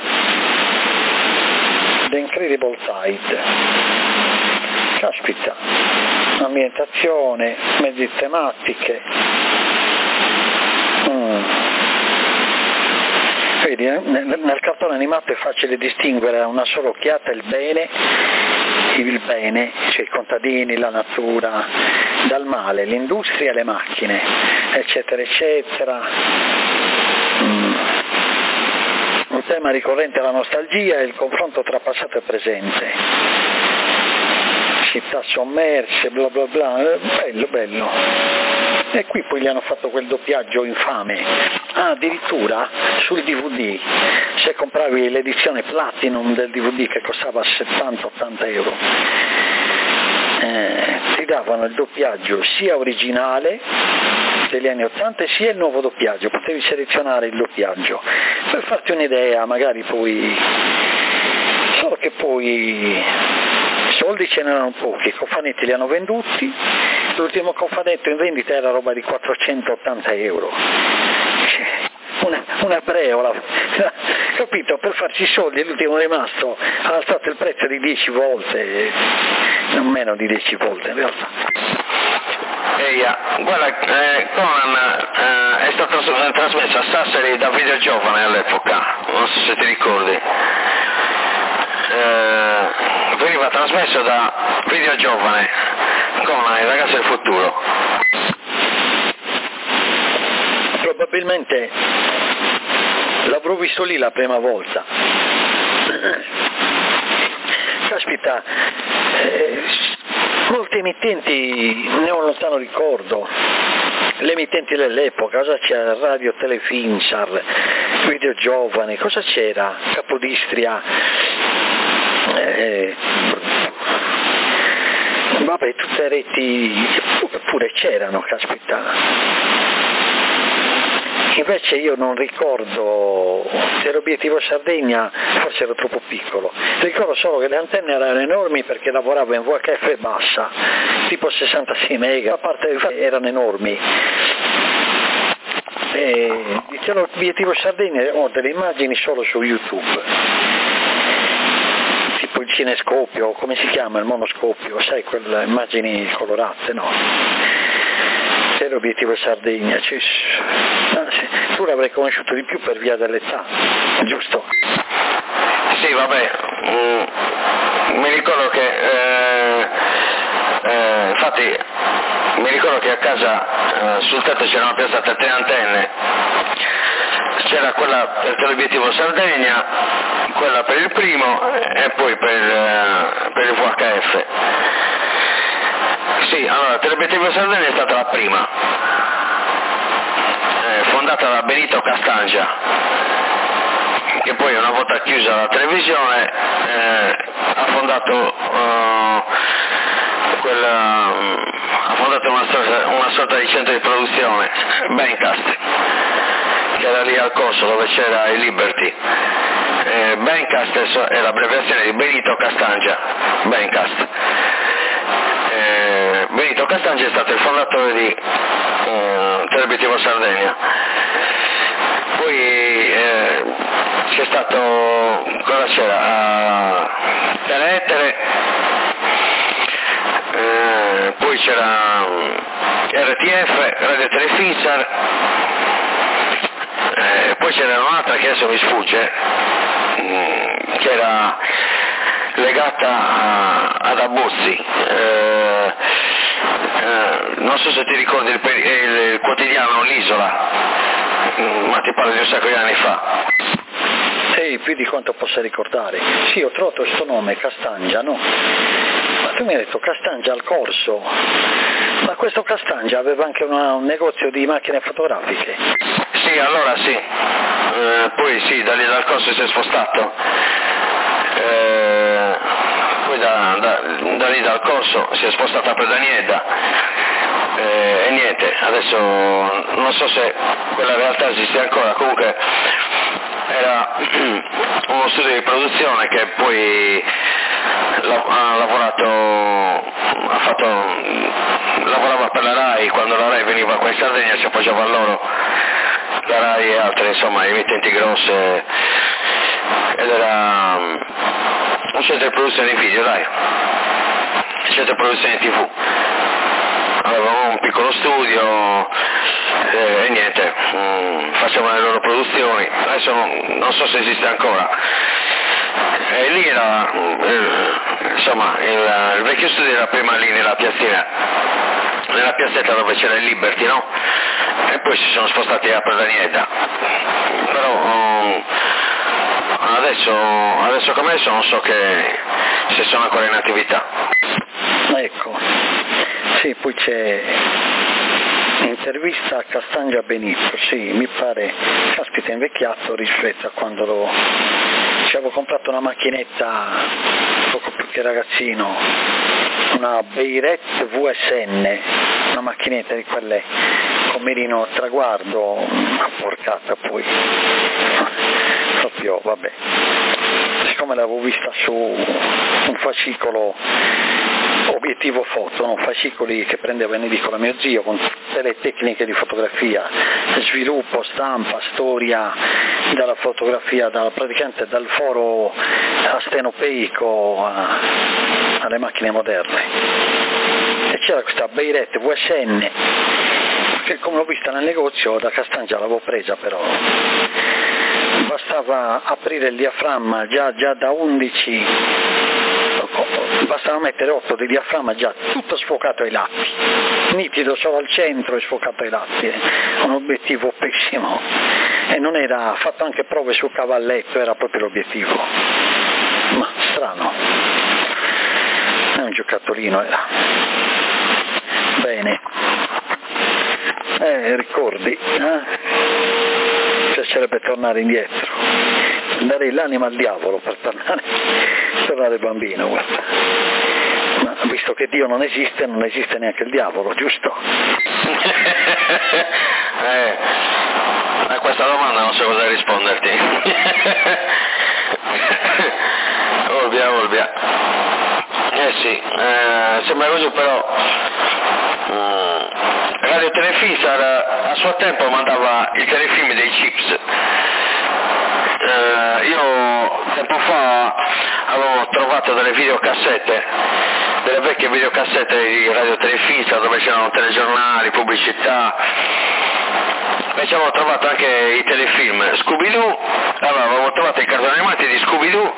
Speaker 5: The Incredible Tide. Caspita, ambientazione, mezzi tematiche. Vedi, nel cartone animato è facile distinguere a una sola occhiata il bene, cioè i contadini, la natura, dal male, l'industria e le macchine, eccetera, eccetera. Un tema ricorrente è la nostalgia e il confronto tra passato e presente. Città sommerse, bla bla bla, bello. E qui poi gli hanno fatto quel doppiaggio infame. Addirittura sul DVD, se compravi l'edizione Platinum del DVD che costava 70-80 euro, ti davano il doppiaggio sia originale degli anni 80 sia il nuovo doppiaggio, potevi selezionare il doppiaggio per farti un'idea, magari poi, solo che poi soldi ce n'erano pochi, i cofanetti li hanno venduti, l'ultimo cofanetto in vendita era roba di 480 euro, una preola, capito? Per farci soldi l'ultimo rimasto ha alzato il prezzo di 10 volte, non meno di 10 volte in realtà.
Speaker 2: Guarda, Conan è stato trasmesso a Sassari da Video Giovane all'epoca, non so se ti ricordi. Veniva trasmesso da Video Giovane, Conan, il ragazzo del futuro.
Speaker 5: Probabilmente l'avrò visto lì la prima volta. Caspita, molte emittenti ne ho un lontano ricordo, le emittenti dell'epoca, cosa c'era? Radio Telefinsar, Video Giovane, cosa c'era? Capodistria, vabbè, tutte reti pure c'erano, caspita. Invece io non ricordo, per Obiettivo Sardegna forse ero troppo piccolo, ricordo solo che le antenne erano enormi perché lavoravo in VHF bassa, tipo 66 mega, a parte erano enormi. E di Obiettivo Sardegna ho delle immagini solo su YouTube, tipo il cinescopio, come si chiama, il monoscopio, sai, quelle immagini colorate, no? L'Obiettivo Sardegna, sì. Tu l'avrai conosciuto di più per via dell'età, giusto?
Speaker 2: Sì, vabbè, mi ricordo che infatti mi ricordo che a casa sul tetto c'erano piazzate 3 antenne, c'era quella per l'Obiettivo Sardegna, quella per il primo e poi per il VHF. Sì, allora, Teleobiettivo Sardegna è stata la prima, fondata da Benito Castangia, che poi una volta chiusa la televisione ha fondato una sorta di centro di produzione, Bencast, che era lì al corso dove c'era il Liberty. Bencast è l'abbreviazione di Benito Castangia, Bencast. Benito Castangia è stato il fondatore di Teleobiettivo Sardegna. Poi c'è stato, cosa c'era? Teleetere, poi c'era RTF, Radio Telefinsar, poi c'era un'altra che adesso mi sfugge, che era legata ad Abbuzzi, non so se ti ricordi il quotidiano L'Isola, ma ti parlo di un sacco di anni fa.
Speaker 5: Sì, più di quanto possa ricordare. Sì, ho trovato questo nome, Castangia, no? Ma tu mi hai detto Castangia al Corso, ma questo Castangia aveva anche un negozio di macchine fotografiche?
Speaker 2: Sì, allora sì, poi sì, da lì dal Corso si è spostato, poi da lì dal Corso si è spostato a Pedanieda, e niente, adesso non so se quella realtà esiste ancora, comunque era uno studio di produzione che poi lavorava per la RAI, quando la RAI veniva qua in Sardegna si appoggiava a loro, la RAI e altre insomma emittenti grosse, ed era un centro di produzione di video, dai, centro di produzione di TV. Avevamo un piccolo studio e niente, facevano le loro produzioni, adesso non so se esiste ancora. E lì era, insomma, il vecchio studio era prima lì nella piazzetta dove c'era il Liberty, no? E poi si sono spostati a Pedanieda. Però adesso come adesso non so se sono ancora in attività.
Speaker 5: Ecco, sì, poi c'è intervista a Castangia Benito, sì, mi pare, caspita, invecchiato rispetto a quando ci avevo comprato una macchinetta poco più che ragazzino, una Beiret VSN, una macchinetta di quelle con mirino a traguardo, una porcata poi, proprio, vabbè, siccome l'avevo vista su un fascicolo obiettivo foto, no? Fascicoli che prendeva in edicola mio zio con tutte le tecniche di fotografia, sviluppo, stampa, storia della fotografia, praticamente dal foro astenopeico alle macchine moderne. E c'era questa Beiret VSN che, come l'ho vista nel negozio, da Castangia l'avevo presa, però bastava aprire il diaframma già da 11, bastava mettere 8 di diaframma, già tutto sfocato ai lati, nitido solo al centro e sfocato ai lati, un obiettivo pessimo, e non era fatto, anche prove sul cavalletto, era proprio l'obiettivo, ma strano, è un giocattolino era. Bene, ricordi, piacerebbe tornare indietro, darei l'anima al diavolo per tornare bambino, guarda. Ma visto che Dio non esiste neanche il diavolo, giusto?
Speaker 2: A questa domanda non so cosa risponderti. Olbia. Sì, sembra così, però Radio Telefisar a suo tempo mandava i telefilm dei Chips. Io tempo fa avevo trovato delle videocassette, delle vecchie videocassette di Radio Telefisar dove c'erano telegiornali, pubblicità, e ci avevo trovato anche i telefilm Scooby-Doo, avevo trovato i cartoni animati di Scooby-Doo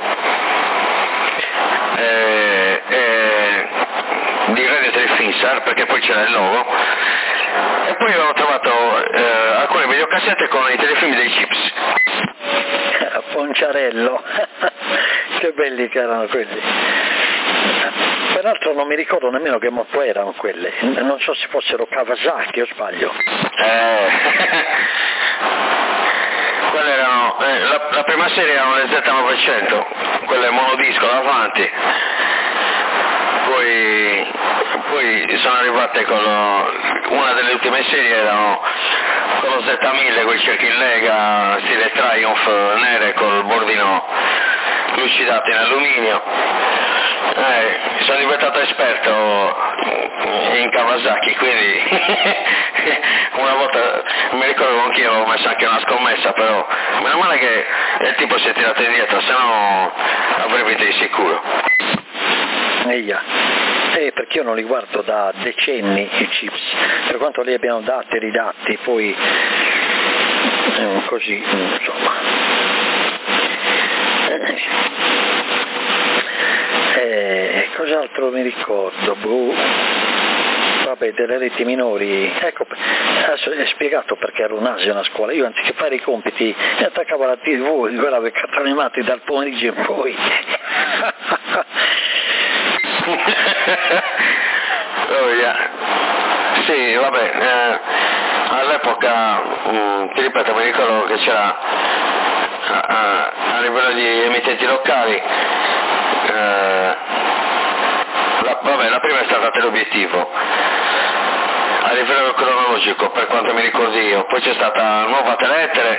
Speaker 2: di Radio Telefisar, perché poi c'era il logo, e poi avevo trovato alcune videocassette con i telefilm dei Chips.
Speaker 5: Ponciarello, che belli che erano quelli. Peraltro non mi ricordo nemmeno che moto erano quelle, non so se fossero Kawasaki o sbaglio.
Speaker 2: Quelle erano, la prima serie erano le Z900, quelle monodisco davanti, poi sono arrivate con una delle ultime serie erano con lo Z1000, con i cerchi in lega, stile Triumph nere col bordino lucidato in alluminio. Sono diventato esperto in Kawasaki, quindi una volta mi ricordo che anch'io avevo messo anche una scommessa, però meno male che il tipo si è tirato indietro, se no avrei vinto di sicuro.
Speaker 5: Perché io non li guardo da decenni i Chips, per quanto li abbiano dati e ridatti, poi così, insomma. Cos'altro mi ricordo? Vabbè, delle reti minori, ecco, adesso è spiegato perché ero un asio a scuola. Io anziché fare i compiti mi attaccavo alla TV e guardavo i cartoni animati dal pomeriggio in poi.
Speaker 2: Oh yeah. Sì, vabbè, all'epoca, ti ripeto, mi ricordo che c'era a livello di emittenti locali, la prima è stata Teleobiettivo, a livello cronologico per quanto mi ricordo io, poi c'è stata Nuova Telettere,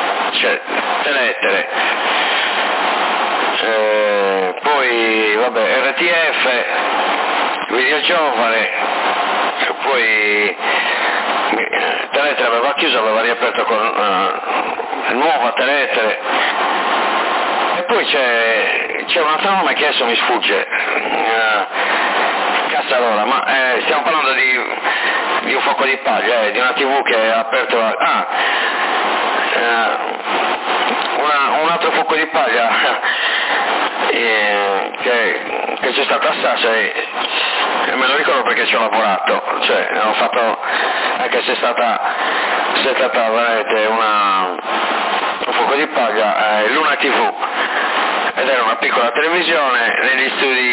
Speaker 2: poi vabbè RTF, Video Giovane, poi Telettere aveva chiuso, aveva riaperto con Nuova Telettere, e poi c'è un altro nome che adesso mi sfugge, Cassarola, ma stiamo parlando di un fuoco di paglia, di una TV che ha aperto un altro fuoco di paglia che c'è stato a Sassari, e me lo ricordo perché ci ho lavorato, cioè ho fatto, anche se è stata veramente un fuoco di paglia, Luna TV, ed era una piccola televisione negli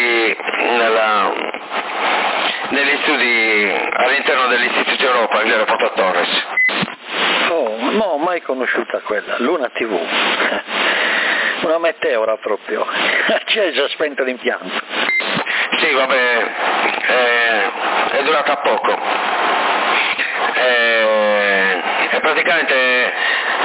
Speaker 2: studi all'interno dell'Istituto Europa in via Leopoldo Torres.
Speaker 5: Oh, no, mai conosciuta quella, Luna TV. Una meteora proprio, ci hai già spento l'impianto.
Speaker 2: Sì, vabbè, è durata poco. E praticamente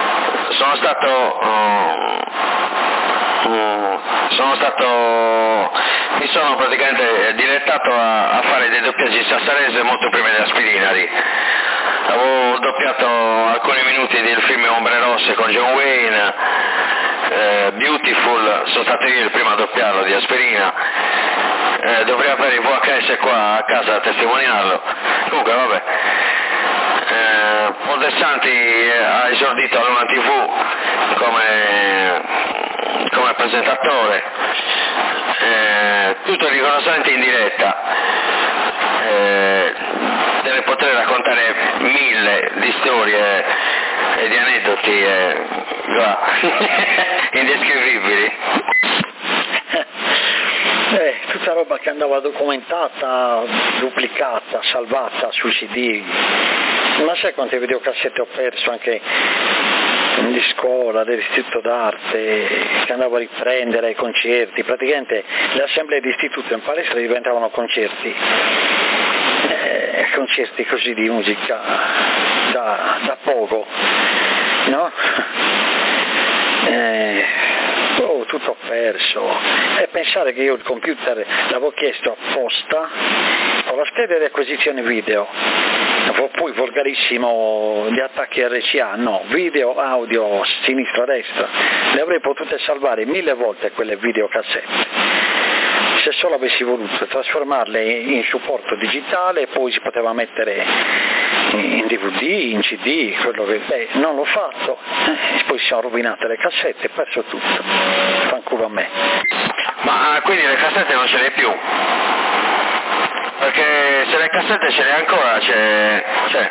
Speaker 2: mi sono praticamente dilettato a fare dei doppiaggi sassarese molto prima di Aspirinari. Avevo doppiato alcuni minuti del film Ombre Rosse con John Wayne, Beautiful, sono stato io il primo a doppiarlo di Aspirina, dovrei avere il VHS qua a casa a testimoniarlo. Comunque vabbè, Paul De Santi ha esordito a Luna TV come presentatore, tutto rigorosamente in diretta, te ne potrei raccontare 1000 di storie e di aneddoti indescrivibili.
Speaker 5: Tutta roba che andava documentata, duplicata, salvata sui CD. Ma sai quante videocassette ho perso anche di scuola, dell'istituto d'arte, che andavo a riprendere ai concerti. Praticamente le assemblee di istituto in palestra diventavano concerti. Concerti così di musica da poco, no? Tutto perso, e pensare che io il computer l'avevo chiesto apposta con la scheda di acquisizione video, poi volgarissimo di attacchi RCA, no, video, audio, sinistra, destra, le avrei potute salvare 1000 volte quelle videocassette. Se solo avessi voluto trasformarle in supporto digitale, poi si poteva mettere in DVD, in CD, quello che non l'ho fatto, poi si sono rovinate le cassette e perso tutto. Fanculo a me.
Speaker 2: Ma quindi le cassette non ce le hai più? Perché se le cassette ce le hai ancora, c'è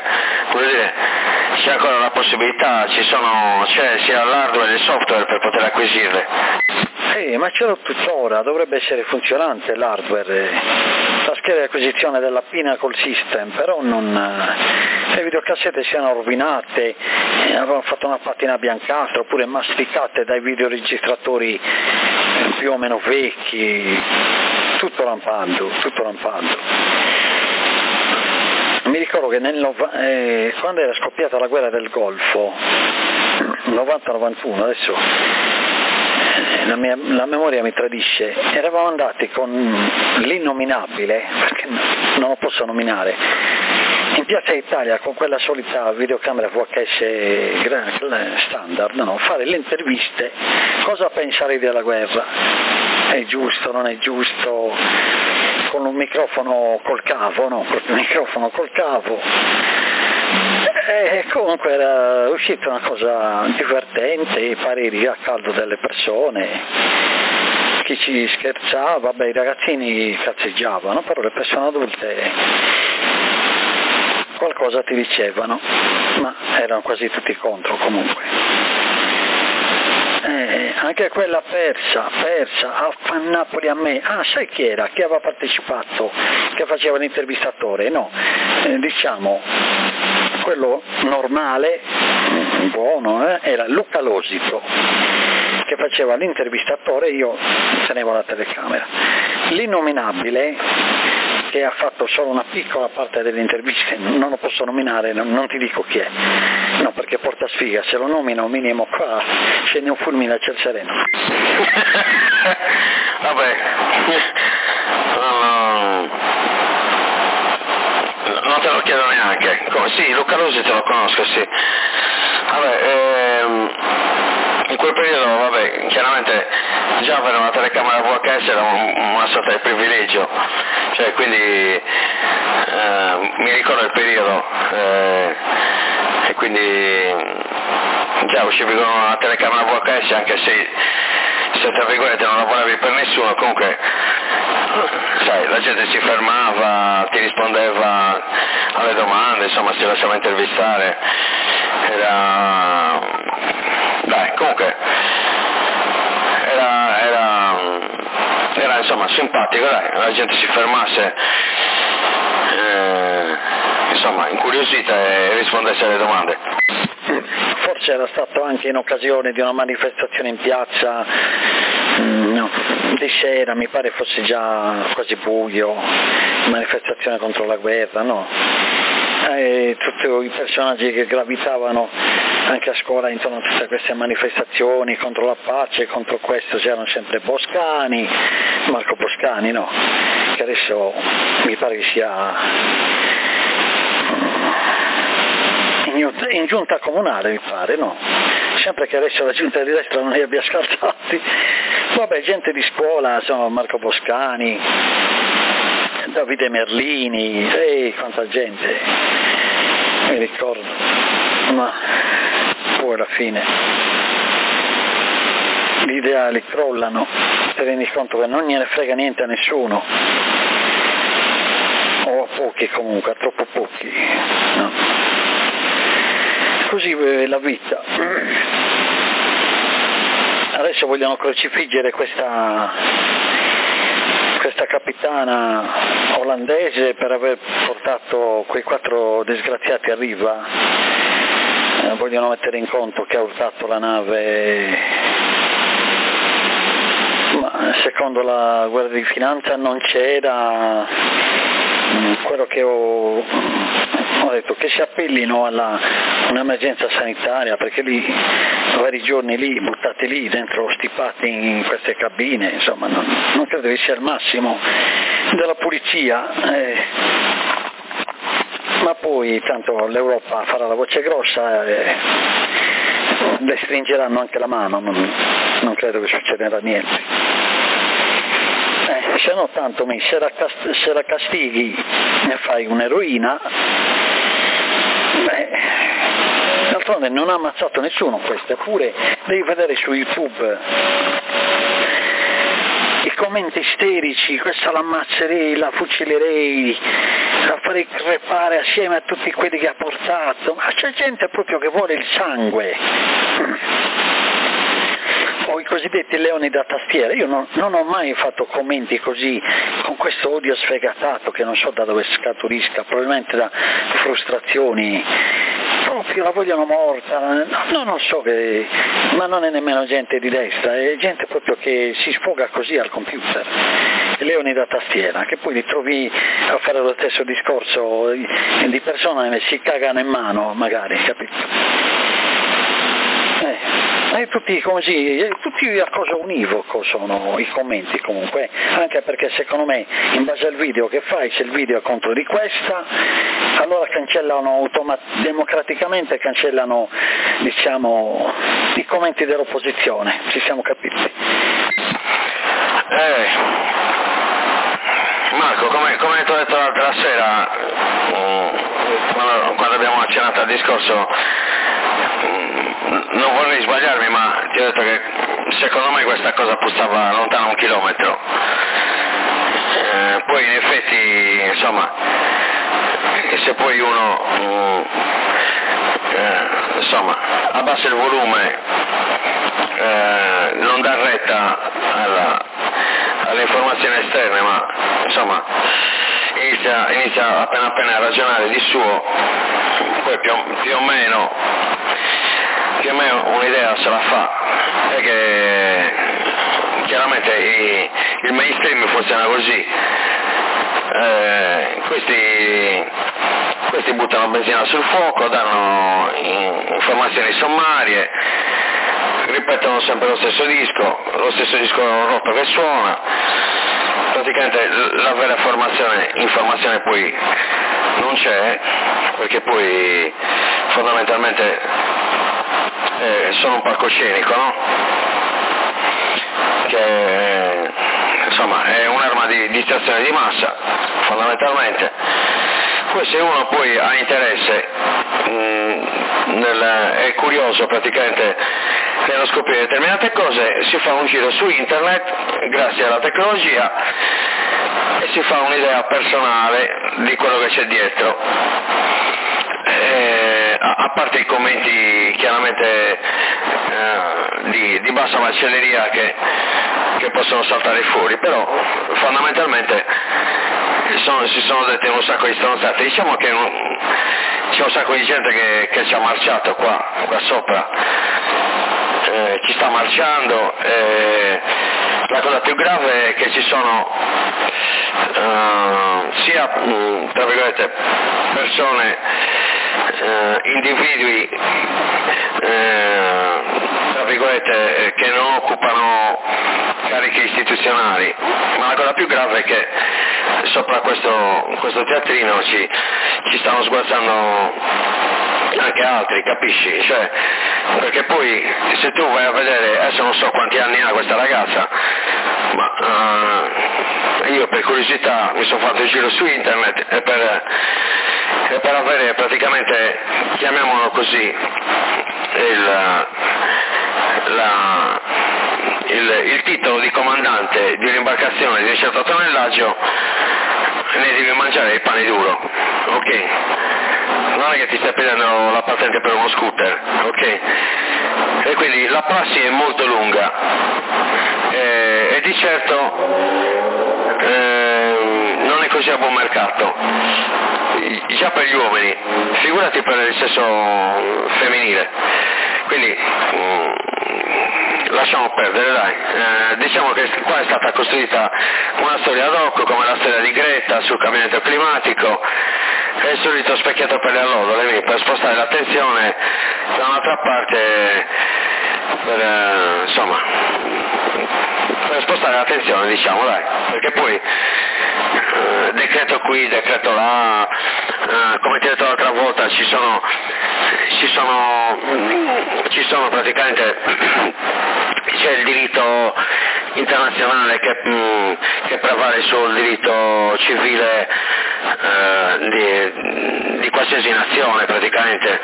Speaker 2: ancora la possibilità, c'è sia l'hardware che il software per poter acquisirle.
Speaker 5: Ma ce l'ho tuttora, dovrebbe essere funzionante l'hardware, la scheda di acquisizione della Pinnacle System, però le videocassette si erano rovinate, avevano fatto una patina biancastra oppure masticate dai videoregistratori più o meno vecchi, tutto rampando. Mi ricordo che quando era scoppiata la guerra del Golfo, 90-91, adesso la memoria mi tradisce, eravamo andati con l'innominabile, perché non lo posso nominare, in Piazza Italia con quella solita videocamera VHS standard, no? Fare le interviste, cosa pensare della guerra, è giusto, non è giusto, con un microfono col cavo, Comunque era uscita una cosa divertente, i pareri a caldo delle persone, chi ci scherzava, i ragazzini cazzeggiavano, però le persone adulte qualcosa ti dicevano, ma erano quasi tutti contro comunque. Anche quella persa a Napoli a me, sai chi era? Chi aveva partecipato, che faceva l'intervistatore? No, diciamo quello normale, buono, era Luca Losito, che faceva l'intervistatore, io tenevo la telecamera. L'innominabile, che ha fatto solo una piccola parte delle interviste, non lo posso nominare, non ti dico chi è, no, perché porta sfiga, se lo nomino minimo qua scende un fulmine a ciel sereno.
Speaker 2: Vabbè, non te lo chiedo neanche. Sì, Luca Lusi te lo conosco, sì. Vabbè, in quel periodo, vabbè, chiaramente già avere una telecamera VHS era una sorta di privilegio, cioè quindi mi ricordo il periodo e quindi già uscivi con una telecamera VHS, anche se tra virgolette non lavoravi per nessuno, comunque sai, la gente si fermava, ti rispondeva alle domande, insomma si lasciava intervistare, comunque era insomma simpatico, la gente si fermasse, insomma incuriosita e rispondesse alle domande.
Speaker 5: Forse era stato anche in occasione di una manifestazione in piazza, di sera, mi pare fosse già quasi buio, manifestazione contro la guerra, no? E tutti i personaggi che gravitavano anche a scuola intorno a tutte queste manifestazioni contro la pace, contro questo, c'erano sempre Boscani, Marco Boscani, no? Che adesso mi pare che sia in giunta comunale, mi pare, no? Sempre che adesso la giunta di destra non li abbia scalzati. Vabbè, gente di scuola, insomma, Marco Boscani, Davide Merlini, quanta gente, mi ricordo, ma poi alla fine gli ideali crollano, ti rendi conto che non gliene frega niente a nessuno, o a pochi comunque, a troppo pochi, no? Così la vita. Adesso vogliono crocifiggere questa capitana olandese per aver portato quei 4 disgraziati a riva, vogliono mettere in conto che ha urtato la nave, ma secondo la Guardia di Finanza non c'era. Quello che ho detto, che si appellino a un'emergenza sanitaria, perché lì vari giorni lì buttati lì dentro, stipati in queste cabine, insomma non credo che sia il massimo della pulizia, ma poi tanto l'Europa farà la voce grossa e le stringeranno anche la mano, non credo che succederà niente. Se no tanto se la castighi ne fai un'eroina, d'altronde non ha ammazzato nessuno questo, eppure devi vedere su YouTube i commenti isterici, questa l'ammazzerei, la fucilerei, la farei crepare assieme a tutti quelli che ha portato, ma c'è gente proprio che vuole il sangue. O i cosiddetti leoni da tastiera. Io non ho mai fatto commenti così, con questo odio sfegatato che non so da dove scaturisca, probabilmente da frustrazioni, proprio la vogliono morta, non so ma non è nemmeno gente di destra, è gente proprio che si sfoga così al computer, i leoni da tastiera, che poi li trovi a fare lo stesso discorso di persone che si cagano in mano magari, capito? Tutti così, tutti a cosa univoco sono i commenti comunque, anche perché secondo me in base al video che fai, se il video è contro di questa, allora cancellano democraticamente, cancellano, diciamo, i commenti dell'opposizione, ci siamo capiti.
Speaker 2: Marco, come ti ho detto l'altra sera, quando abbiamo accennato al discorso, non vorrei sbagliarmi, ma ti ho detto che secondo me questa cosa puzzava lontano 1 chilometro. Poi in effetti, insomma, se poi uno insomma, abbassa il volume, non dà retta alle informazioni esterne, ma insomma inizia appena a ragionare di suo, poi più o meno un'idea se la fa, perché chiaramente il mainstream funziona così. Questi buttano benzina sul fuoco, danno informazioni sommarie, ripetono sempre lo stesso disco rotto che suona. Praticamente la vera informazione poi non c'è, perché poi fondamentalmente sono un palcoscenico, no? Che insomma è un'arma di distrazione di massa fondamentalmente. Poi se uno poi ha interesse, è curioso praticamente nello scoprire determinate cose, si fa un giro su internet grazie alla tecnologia e si fa un'idea personale di quello che c'è dietro, a parte i commenti chiaramente di bassa macelleria che possono saltare fuori, però fondamentalmente si sono dette un sacco di stronzate. Diciamo che c'è un sacco di gente che ci ha marciato qua sopra, ci sta marciando, la cosa più grave è che ci sono sia tra virgolette persone, individui tra virgolette che non occupano cariche istituzionali, ma la cosa più grave è che sopra questo teatrino ci stanno sguazzando anche altri, capisci? Cioè, perché poi se tu vai a vedere, adesso non so quanti anni ha questa ragazza, ma io per curiosità mi sono fatto il giro su internet e per avere praticamente, chiamiamolo così, il titolo di comandante di un'imbarcazione di un certo tonnellaggio, ne devi mangiare il pane duro, ok? Non è che ti stai prendendo la patente per uno scooter, ok? E quindi la prassi è molto lunga e di certo non è così a buon mercato, già per gli uomini, figurati per il sesso femminile. Quindi lasciamo perdere, dai. Diciamo che qua è stata costruita una storia ad hoc, come la storia di Greta sul cambiamento climatico, è il solito specchiato per le allodole, per spostare l'attenzione da un'altra parte, per spostare l'attenzione, diciamo, dai, perché poi decreto qui, decreto là, come ti ho detto l'altra volta, ci sono praticamente, c'è il diritto internazionale che prevale sul diritto civile di qualsiasi nazione praticamente,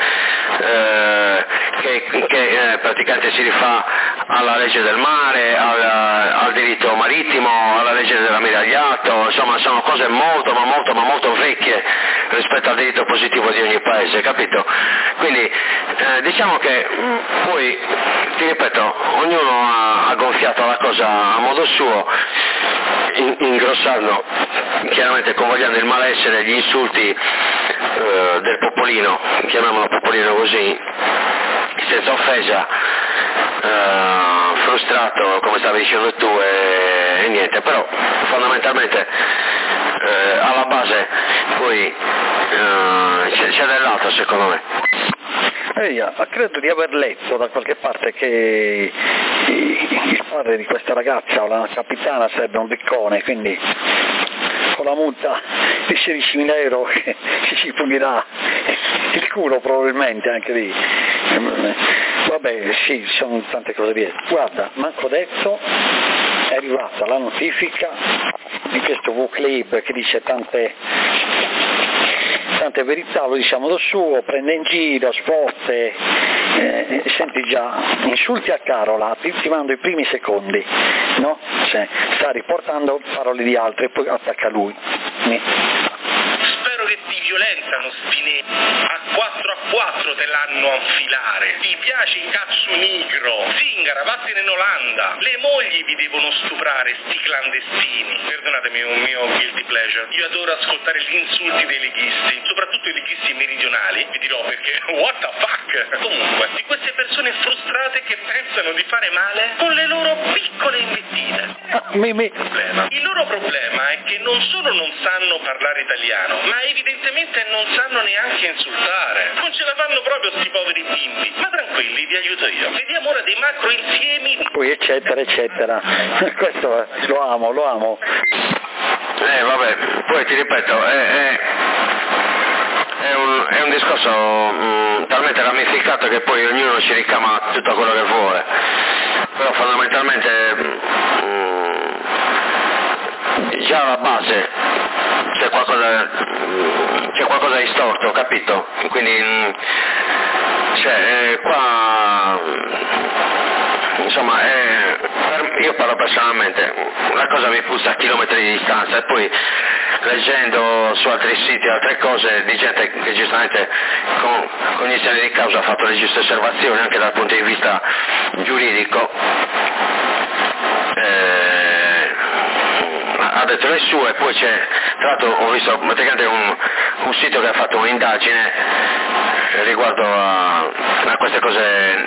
Speaker 2: che praticamente si rifà alla legge del mare, al diritto marittimo, alla legge dell'ammiragliato, insomma sono cose molto vecchie rispetto al diritto positivo di ogni paese, capito? Quindi diciamo che poi, ti ripeto, ognuno ha gonfiato la cosa a modo suo, ingrossando, chiaramente convogliando il malessere, gli insulti del popolino, chiamiamolo popolino così, senza offesa, frustrato come stavi dicendo tu e niente, però fondamentalmente alla base poi c'è dell'altro secondo me.
Speaker 5: Credo di aver letto da qualche parte che il padre di questa ragazza o la capitana sarebbe un riccone, quindi con la multa di 16.000 euro ci pulirà il culo probabilmente anche lì. Vabbè, sì, sono tante cose dietro. Guarda, manco detto, è arrivata la notifica di questo V-Club che dice tante verità, lo diciamo da suo, prende in giro, spotte, senti già, insulti a Carola, ti mando i primi secondi, no? Cioè, sta riportando parole di altri e poi attacca lui.
Speaker 8: Spero che ti violentano Spinelli, a 4 te l'hanno a infilare, ti piace il cazzo nigro, Zingara vattene in Olanda, le mogli vi devono stuprare sti clandestini. Perdonatemi, un mio guilty pleasure, io adoro ascoltare gli insulti dei leghisti, soprattutto i leghisti meridionali, vi dirò perché what the fuck. Comunque, di queste persone frustrate che pensano di fare male con le loro piccole invettive. Il loro problema è che non solo non sanno parlare italiano, ma evidentemente non sanno neanche insultare. Non ce la fanno proprio sti poveri bimbi. Ma tranquilli, vi aiuto io. Vediamo ora dei macro insiemi.
Speaker 5: Poi eccetera eccetera. Questo lo amo.
Speaker 6: Vabbè, poi ti ripeto, è un discorso talmente ramificato che poi ognuno ci ricama tutto quello che vuole. Però fondamentalmente già alla base c'è qualcosa di storto, capito? Quindi qua insomma io parlo personalmente, una cosa mi puzza a chilometri di distanza e poi leggendo su altri siti altre cose di gente che giustamente con cognizione di causa ha fatto le giuste osservazioni anche dal punto di vista giuridico, ha detto le sue. E poi c'è, tra l'altro ho visto praticamente un sito che ha fatto un'indagine riguardo a queste cose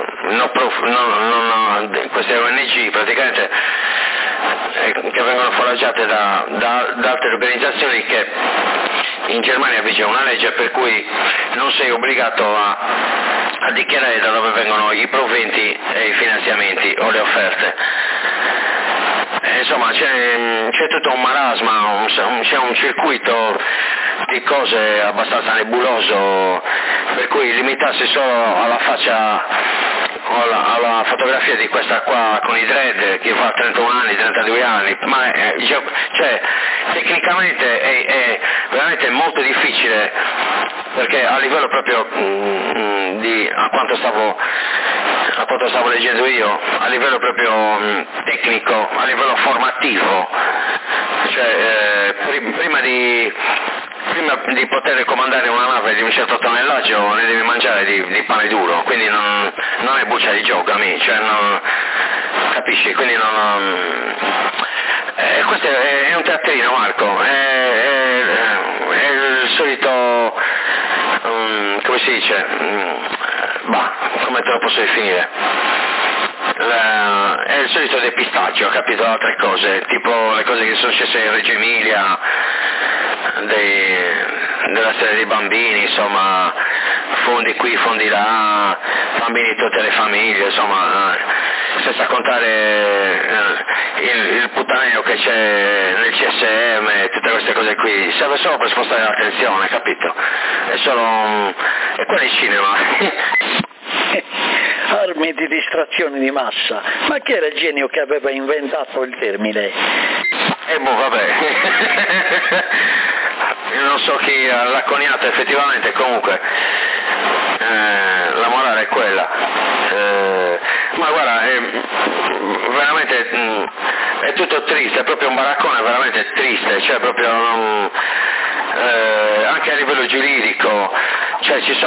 Speaker 6: queste ONG praticamente che vengono foraggiate da altre organizzazioni, che in Germania vige una legge per cui non sei obbligato a dichiarare da dove vengono i proventi e i finanziamenti o le offerte. Insomma c'è tutto un marasma, c'è un circuito di cose abbastanza nebuloso, per cui limitarsi solo alla faccia o alla fotografia di questa qua con i dread che fa 31 anni, 32 anni, ma tecnicamente è veramente molto difficile, perché a livello proprio a quanto stavo leggendo io, a livello proprio tecnico, a livello formativo, prima di poter comandare una nave di un certo tonnellaggio ne devi mangiare di pane duro, quindi non è buccia di gioco, amici, capisci? Quindi questo è un teatrino, Marco, è il solito, come si dice, come te lo posso definire? È il solito depistaggio, capito? Altre cose, tipo le cose che sono successe in Reggio Emilia, della serie dei bambini, insomma, fondi qui, fondi là, bambini di tutte le famiglie, insomma, senza contare il puttaneo che c'è nel CSM, tutte queste cose qui, serve solo per spostare l'attenzione, capito? È quello il cinema.
Speaker 5: Armi di distrazione di massa. Ma chi era il genio che aveva inventato il termine?
Speaker 6: Vabbè. Io non so chi l'ha coniato effettivamente, comunque la morale è quella. Ma guarda, veramente è tutto triste, è proprio un baraccone veramente triste, cioè proprio anche a livello giuridico, cioè ci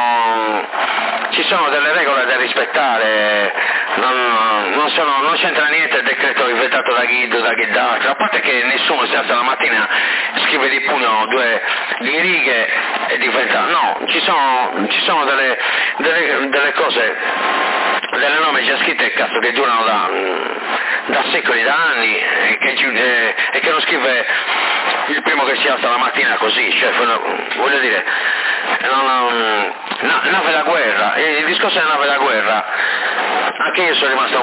Speaker 6: sono delle regole da rispettare, non c'entra niente il decreto inventato da Guido, da Gheddafi, a parte che nessuno si alza la mattina, scrive di pugno due righe e diventa, no, ci sono delle cose, delle norme già scritte, cazzo, che durano da secoli, da anni, e che non scrive il primo che si alza la mattina così, cioè voglio dire, nave da guerra, il discorso è nave da guerra, anche io sono rimasto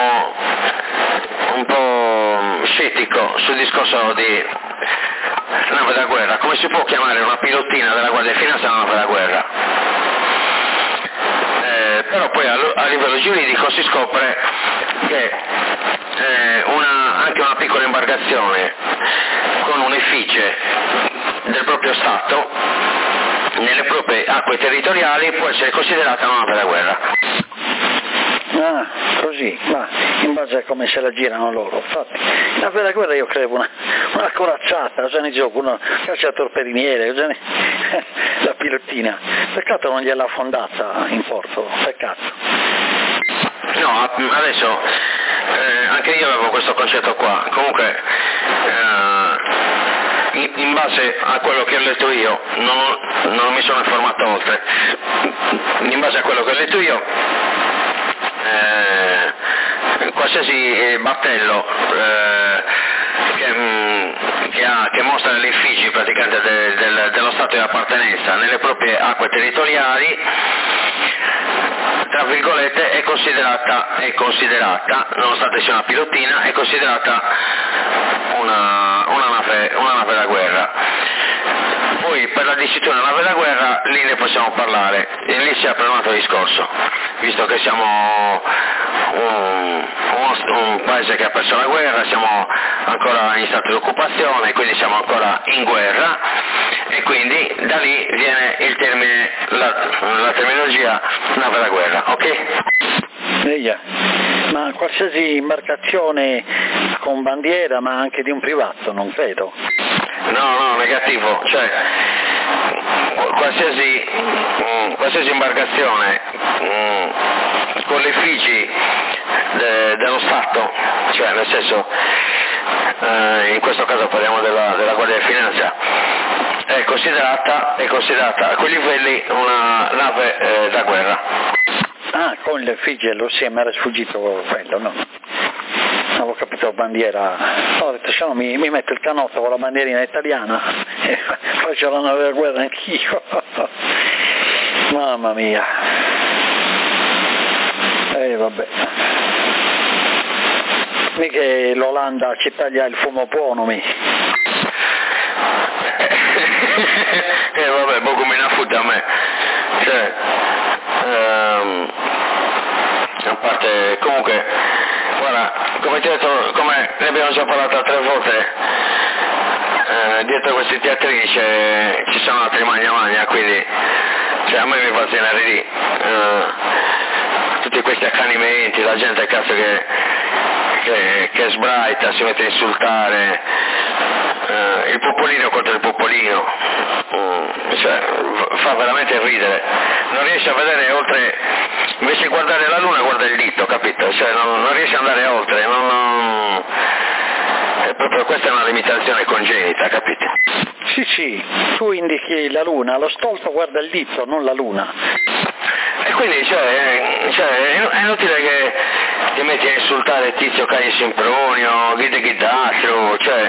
Speaker 6: un po' scettico sul discorso di nave da guerra. Come si può chiamare una pilottina della Guardia di Finanza una nave da guerra? Però poi a livello giuridico si scopre che una
Speaker 2: anche una piccola imbarcazione con un'effigie del proprio Stato nelle proprie acque territoriali può essere considerata una nave da guerra.
Speaker 5: Ah, così, ma in base a come se la girano loro. Infatti, la vera guerra io credo una corazzata, cosa ne gioco, una caccia torpediniere, la pilottina. Peccato non gliel'ha fondata in porto, peccato.
Speaker 2: No, adesso anche io avevo questo concetto qua, comunque in base a quello che ho letto io, non mi sono informato oltre, in base a quello che ho letto io, qualsiasi battello che mostra le effigie praticamente dello Stato di appartenenza nelle proprie acque territoriali, tra virgolette, è considerata, nonostante sia una pilottina, è considerata una nave da guerra. Poi per la dicitura nave da guerra lì ne possiamo parlare, e lì si apre un altro discorso, visto che siamo un paese che ha perso la guerra, siamo ancora in stato di occupazione, quindi siamo ancora in guerra, e quindi da lì viene il termine, la terminologia nave da guerra, ok?
Speaker 5: Ma qualsiasi imbarcazione con bandiera, ma anche di un privato, non credo.
Speaker 2: No, negativo, cioè qualsiasi imbarcazione con le effigie dello Stato, cioè nel senso, in questo caso parliamo della Guardia di Finanza, è considerata a quei livelli una nave da guerra.
Speaker 5: Ah, con le effigie, sì, mi era sfuggito quello, no? Avevo capito bandiera, ho detto se no mi metto il canotto con la bandierina italiana e faccio la nave da guerra anch'io. Mamma mia. Vabbè. Mica l'Olanda ci taglia il fumo buono,
Speaker 2: vabbè, poco me ne fotte a me. Cioè, a parte, comunque, guarda, come ti ho detto, come ne abbiamo già parlato altre volte, dietro questi teatrini ci sono altri magna, quindi cioè, a me mi fa teneridi tutti questi accanimenti, la gente cazzo che sbraita, si mette a insultare, il popolino contro il popolino, cioè, fa veramente ridere, non riesce a vedere oltre, invece di guardare la luna guarda il dito, capito? Cioè, non riesce ad andare oltre, è proprio, questa è una limitazione congenita, capito?
Speaker 5: Sì, tu indichi la luna, lo stolto guarda il dito, non la luna.
Speaker 2: E quindi è inutile che ti metti a insultare Tizio Caio Sempronio, Ghide Ghidastro, cioè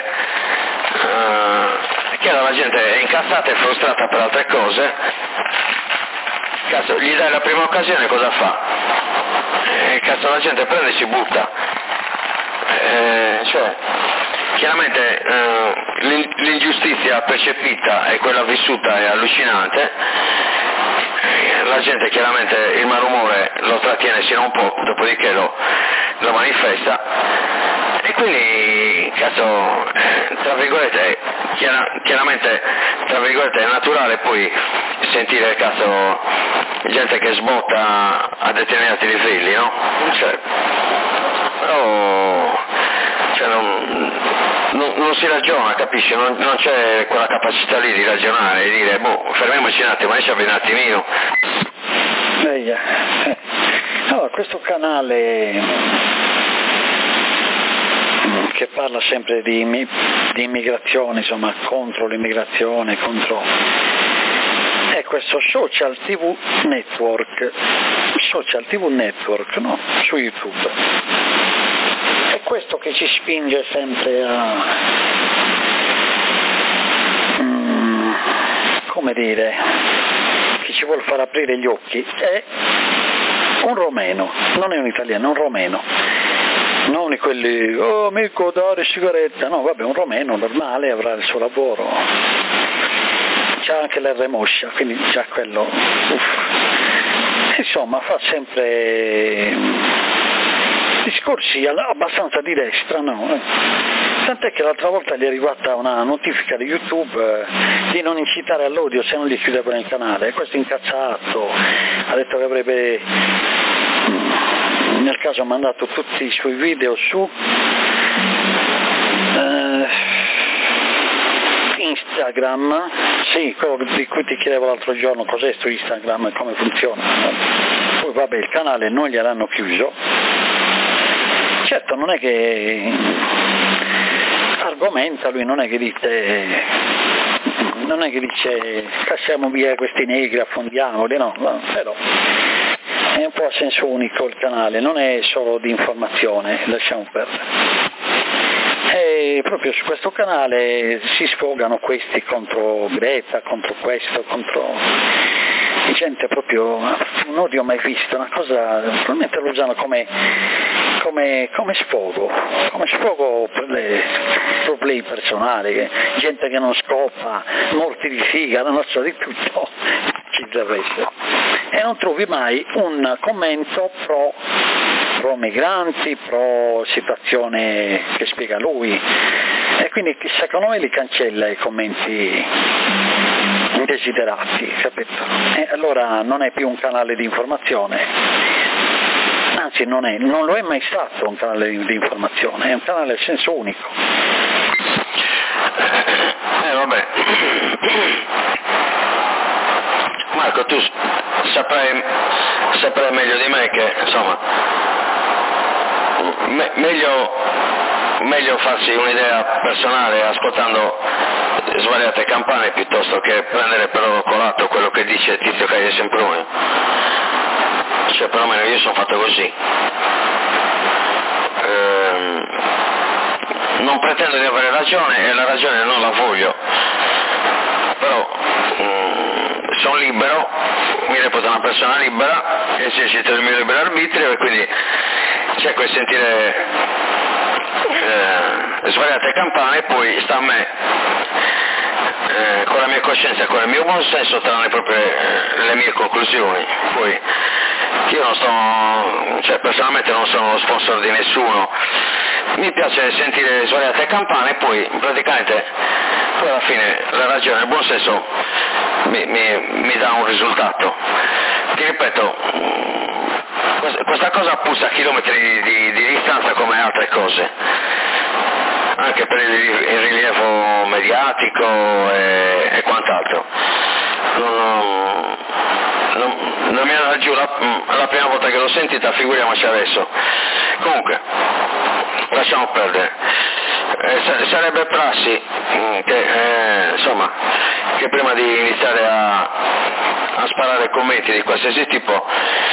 Speaker 2: è chiaro, la gente è incazzata e frustrata per altre cose, cazzo, gli dai la prima occasione, cosa fa? Cazzo, la gente prende e si butta, cioè chiaramente l'ingiustizia percepita e quella vissuta è allucinante, la gente chiaramente il malumore lo trattiene sino a un po', dopodiché lo manifesta, e quindi cazzo, tra virgolette, chiaramente tra virgolette è naturale poi sentire cazzo gente che sbotta a determinati livelli, no? Però non si ragiona, capisci? Non c'è quella capacità lì di ragionare e dire fermiamoci un attimo, lasciami un attimino.
Speaker 5: Allora, questo canale che parla sempre di immigrazione, insomma, contro l'immigrazione, è questo Social TV Network, no? Su YouTube. È questo che ci spinge sempre come dire, che ci vuol far aprire gli occhi. È un romeno, non è un italiano, è un romeno. Non di quelli, oh amico dare sigaretta, no, vabbè, un romeno normale, avrà il suo lavoro, c'ha anche l'R moscia, quindi già quello, insomma fa sempre, discorsi abbastanza di destra, no? Tant'è che l'altra volta gli è arrivata una notifica di YouTube di non incitare all'odio se non gli chiudevano il canale, questo incazzato, ha detto che avrebbe nel caso ha mandato tutti i suoi video su Instagram, sì, quello di cui ti chiedevo l'altro giorno, cos'è su Instagram e come funziona. Poi vabbè, il canale non gliel'hanno chiuso, certo non è che argomenta, lui non è che dice cacciamo via questi negri, affondiamoli, no, però è un po' a senso unico il canale, non è solo di informazione, lasciamo perdere. E proprio su questo canale si sfogano questi contro Greta, contro questo, contro gente proprio un odio mai visto, una cosa, probabilmente lo usano come sfogo per le problemi personali, gente che non scopa, morti di figa, non so di tutto, e non trovi mai un commento pro migranti, pro situazione che spiega lui, e quindi secondo me li cancella i commenti indesiderati, capito? E allora non è più un canale di informazione, anzi non lo è mai stato un canale di informazione, è un canale a senso unico.
Speaker 2: Vabbè. Marco, tu saprai meglio di me che insomma meglio farsi un'idea personale ascoltando svariate campane piuttosto che prendere per oro colato quello che dice Tizio Caio Semproni. Cioè perlomeno io sono fatto così. Non pretendo di avere ragione e la ragione non la voglio, però sono libero, mi reputo una persona libera, esercito il mio libero arbitrio e quindi cerco di sentire svariate campane, poi sta a me con la mia coscienza e con il mio buon senso trarre proprio le mie conclusioni. Poi io personalmente non sono lo sponsor di nessuno, mi piace sentire svariate campane e poi praticamente poi alla fine la ragione e il buon senso mi dà un risultato. Ti ripeto, questa cosa puzza a chilometri di distanza come altre cose, anche per il rilievo mediatico e quant'altro. Non mi era giù la prima volta che l'ho sentita, figuriamoci adesso. Comunque, lasciamo perdere. Sarebbe prassi che prima di iniziare a sparare commenti di qualsiasi tipo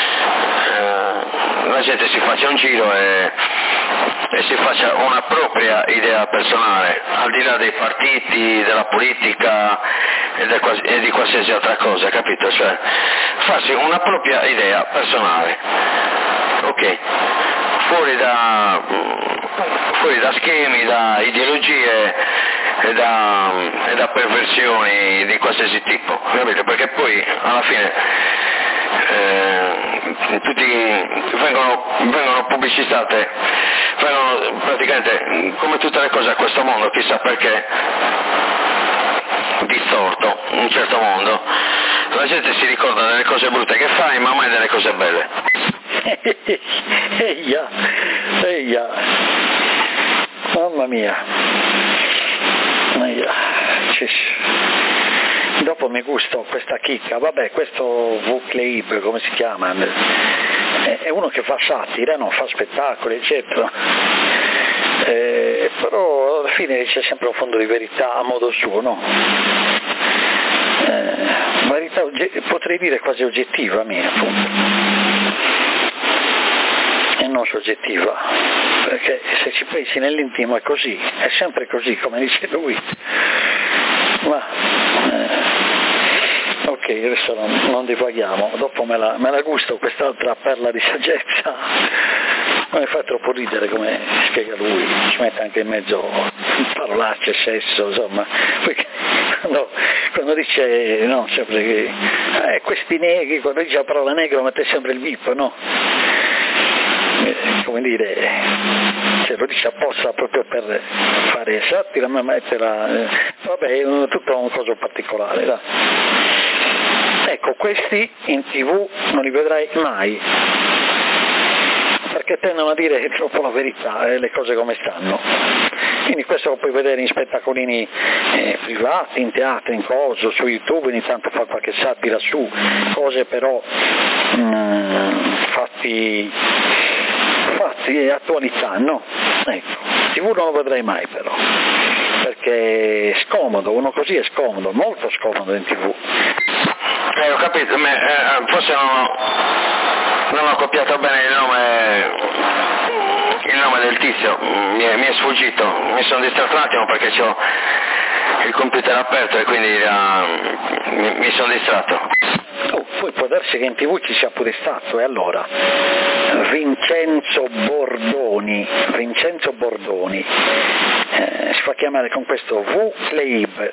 Speaker 2: la gente si faccia un giro e si faccia una propria idea personale, al di là dei partiti, della politica e di qualsiasi altra cosa, capito? Cioè farsi una propria idea personale, ok? Fuori da schemi, da ideologie e da perversioni di qualsiasi tipo, capito? Perché poi alla fine tutti vengono pubblicizzate, vengono praticamente come tutte le cose a questo mondo, chissà perché distorto in un certo mondo. La gente si ricorda delle cose brutte che fai, ma mai delle cose belle.
Speaker 5: Eia, mamma mia. Dopo mi gusto questa chicca, vabbè, questo Vucleib, come si chiama? È uno che fa satira, no? Fa spettacoli, eccetera. Però alla fine c'è sempre un fondo di verità a modo suo, no? Verità potrei dire quasi oggettiva mia, appunto, e non soggettiva, perché se ci pensi nell'intimo è così, è sempre così, come dice lui. Ma ok, adesso non divaghiamo, dopo me la gusto quest'altra perla di saggezza, ma mi fa troppo ridere come spiega lui, ci mette anche in mezzo parolacce, sesso, insomma, perché quando dice, no, sempre che questi negri, quando dice la parola negro mette sempre il bip, no? come dire, cioè lo dice apposta proprio per fare satira, ma metterla, vabbè, è tutto un coso particolare, dai. Ecco, questi in TV non li vedrai mai, perché tendono a dire troppo la verità, le cose come stanno. Quindi questo lo puoi vedere in spettacolini privati, in teatri, in cose, su YouTube, ogni tanto fa qualche satira su cose però fatti attualità, no? Ecco, TV non lo vedrai mai però, perché è scomodo, uno così è scomodo, molto scomodo in TV.
Speaker 6: Ho capito, forse non ho copiato bene il nome del tizio, mi è sfuggito, mi sono distratto un attimo perché c'ho il computer aperto e quindi mi sono distratto.
Speaker 5: Poi può darsi che in TV ci sia pure stato, e allora Vincenzo Bordoni, si fa chiamare con questo V-Club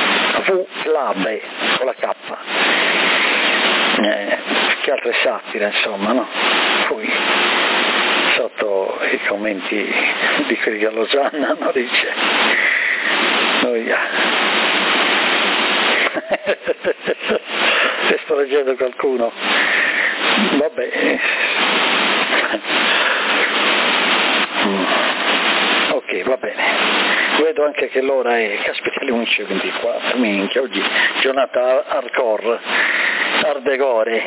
Speaker 5: con la K, che altre satire, insomma, no? Poi sotto i commenti di quelli che Losanna no, dice se sto leggendo qualcuno, vabbè, ok, va bene, vedo anche che l'ora è, caspita, le 11:24, minchia, oggi giornata hardcore, ardegore.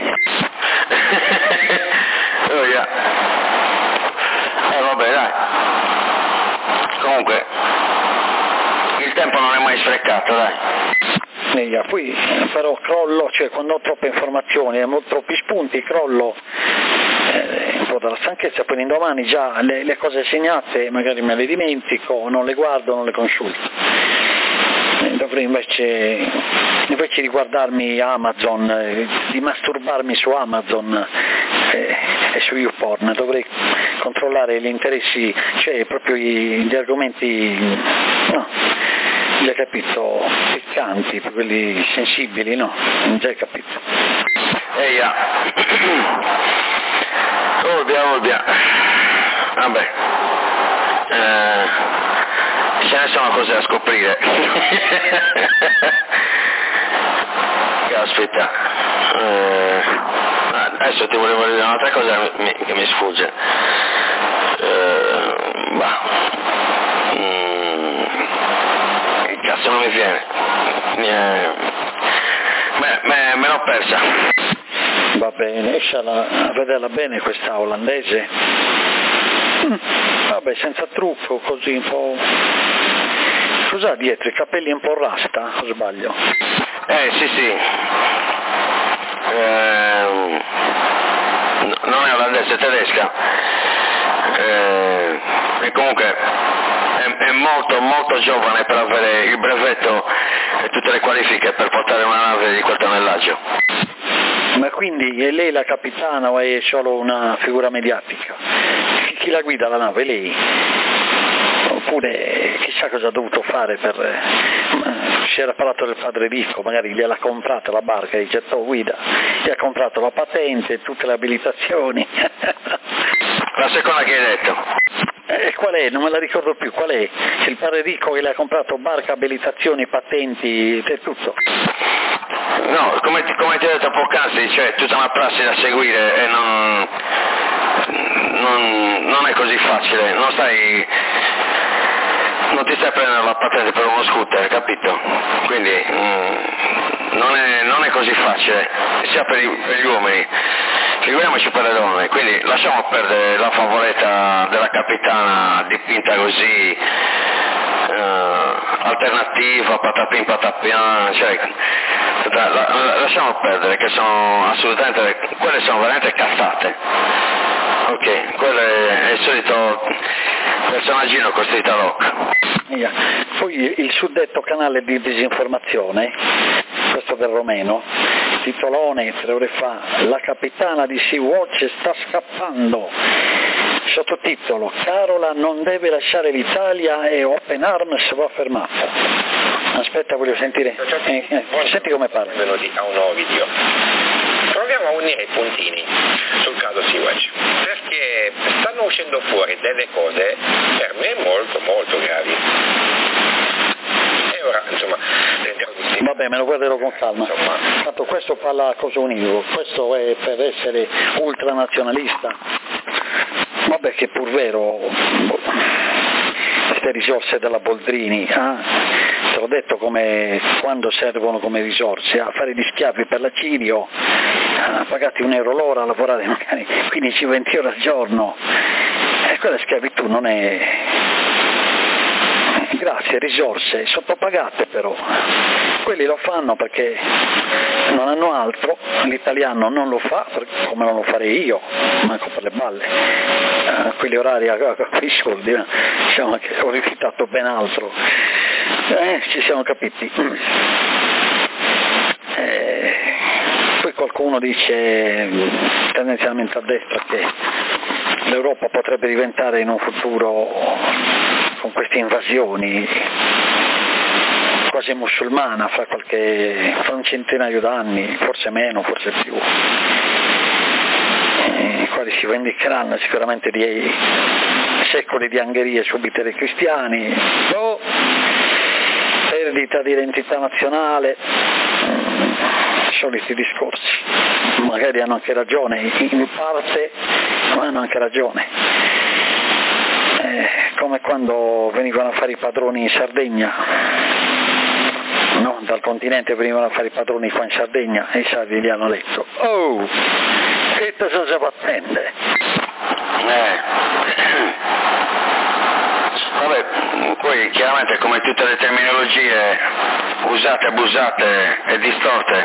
Speaker 6: Vabbè, dai, comunque il tempo non è mai sprecato, dai.
Speaker 5: Poi però crollo, cioè quando ho troppe informazioni, ho troppi spunti, crollo un po' dalla stanchezza, poi l'indomani già le cose segnate magari me le dimentico, non le guardo, non le consulto. Dovrei invece di guardarmi Amazon, di masturbarmi su Amazon e su YouPorn, dovrei controllare gli interessi, cioè proprio gli argomenti, no, già capito, piccanti, quelli sensibili, no, già capito.
Speaker 6: Ovvia. Vabbè. Ce ne sono cose da scoprire. Caspita. Adesso ti volevo dire un'altra cosa che mi sfugge. Cazzo, non mi viene. Me l'ho persa.
Speaker 5: Va bene, a vederla bene questa olandese. Vabbè, senza trucco, così un po'. Cos'ha dietro? I capelli un po' rasta, o sbaglio?
Speaker 6: Sì. Non è olandese, è tedesca. E comunque è molto giovane per avere il brevetto e tutte le qualifiche per portare una nave di quel tonnellaggio.
Speaker 5: Ma quindi è lei la capitana o è solo una figura mediatica? Chi la guida la nave? Lei? Oppure chissà cosa ha dovuto fare si era parlato del padre ricco, magari gliel'ha comprata la barca, dice guida, gli ha comprato la patente, tutte le abilitazioni.
Speaker 6: La seconda che hai detto?
Speaker 5: Qual è? Non me la ricordo più, qual è? Il padre ricco che le ha comprato barca, abilitazioni, patenti, tutto.
Speaker 6: No, come ti ho detto poc'anzi, c'è tutta una prassi da seguire e non è così facile, non ti stai prendendo la patente per uno scooter, capito? Quindi non è così facile, sia per gli uomini, figuriamoci per le donne, quindi lasciamo perdere la favoretta della capitana dipinta così, alternativa, patapin patapin, cioè lasciamo perdere, che quelle sono veramente cazzate. Ok, quello è il solito personaggino costruito ad hoc.
Speaker 5: Poi il suddetto canale di disinformazione, questo del Romeno, titolone 3 ore fa, la capitana di Sea-Watch sta scappando, sottotitolo, Carola non deve lasciare l'Italia e Open Arms va fermata. Aspetta, voglio sentire, senti come parla.
Speaker 9: Benvenuti a un nuovo video. Proviamo punni e puntini sul caso Sea-Watch, perché stanno uscendo fuori delle cose per me molto molto gravi. E ora, insomma,
Speaker 5: vabbè, me lo guarderò con calma. Tanto questo parla a cosa univoco, questo è per essere ultranazionalista. Vabbè, che pur vero, queste risorse della Boldrini, te l'ho detto, come quando servono come risorse a fare gli schiavi per la Cirio, pagati €1 l'ora a lavorare magari 15-20 ore al giorno, e quella schiavitù non è. Grazie, risorse sottopagate, però quelli lo fanno perché non hanno altro, l'italiano non lo fa come non lo farei io, manco per le balle, quegli orari a quei soldi, diciamo che ho rifiutato ben altro, ci siamo capiti. Poi qualcuno dice, tendenzialmente a destra, che l'Europa potrebbe diventare in un futuro, con queste invasioni, quasi musulmana fra un centinaio d'anni, forse meno, forse più, i quali si vendicheranno sicuramente di secoli di angherie subite dai cristiani, perdita di identità nazionale, soliti discorsi. Magari hanno anche ragione, in parte, ma hanno anche ragione. Come quando venivano a fare i padroni in Sardegna, no? Dal continente venivano a fare i padroni qua in Sardegna e i sardi gli hanno detto: oh, che cosa va a prendere?
Speaker 6: Vabbè, poi chiaramente, come tutte le terminologie usate, abusate e distorte,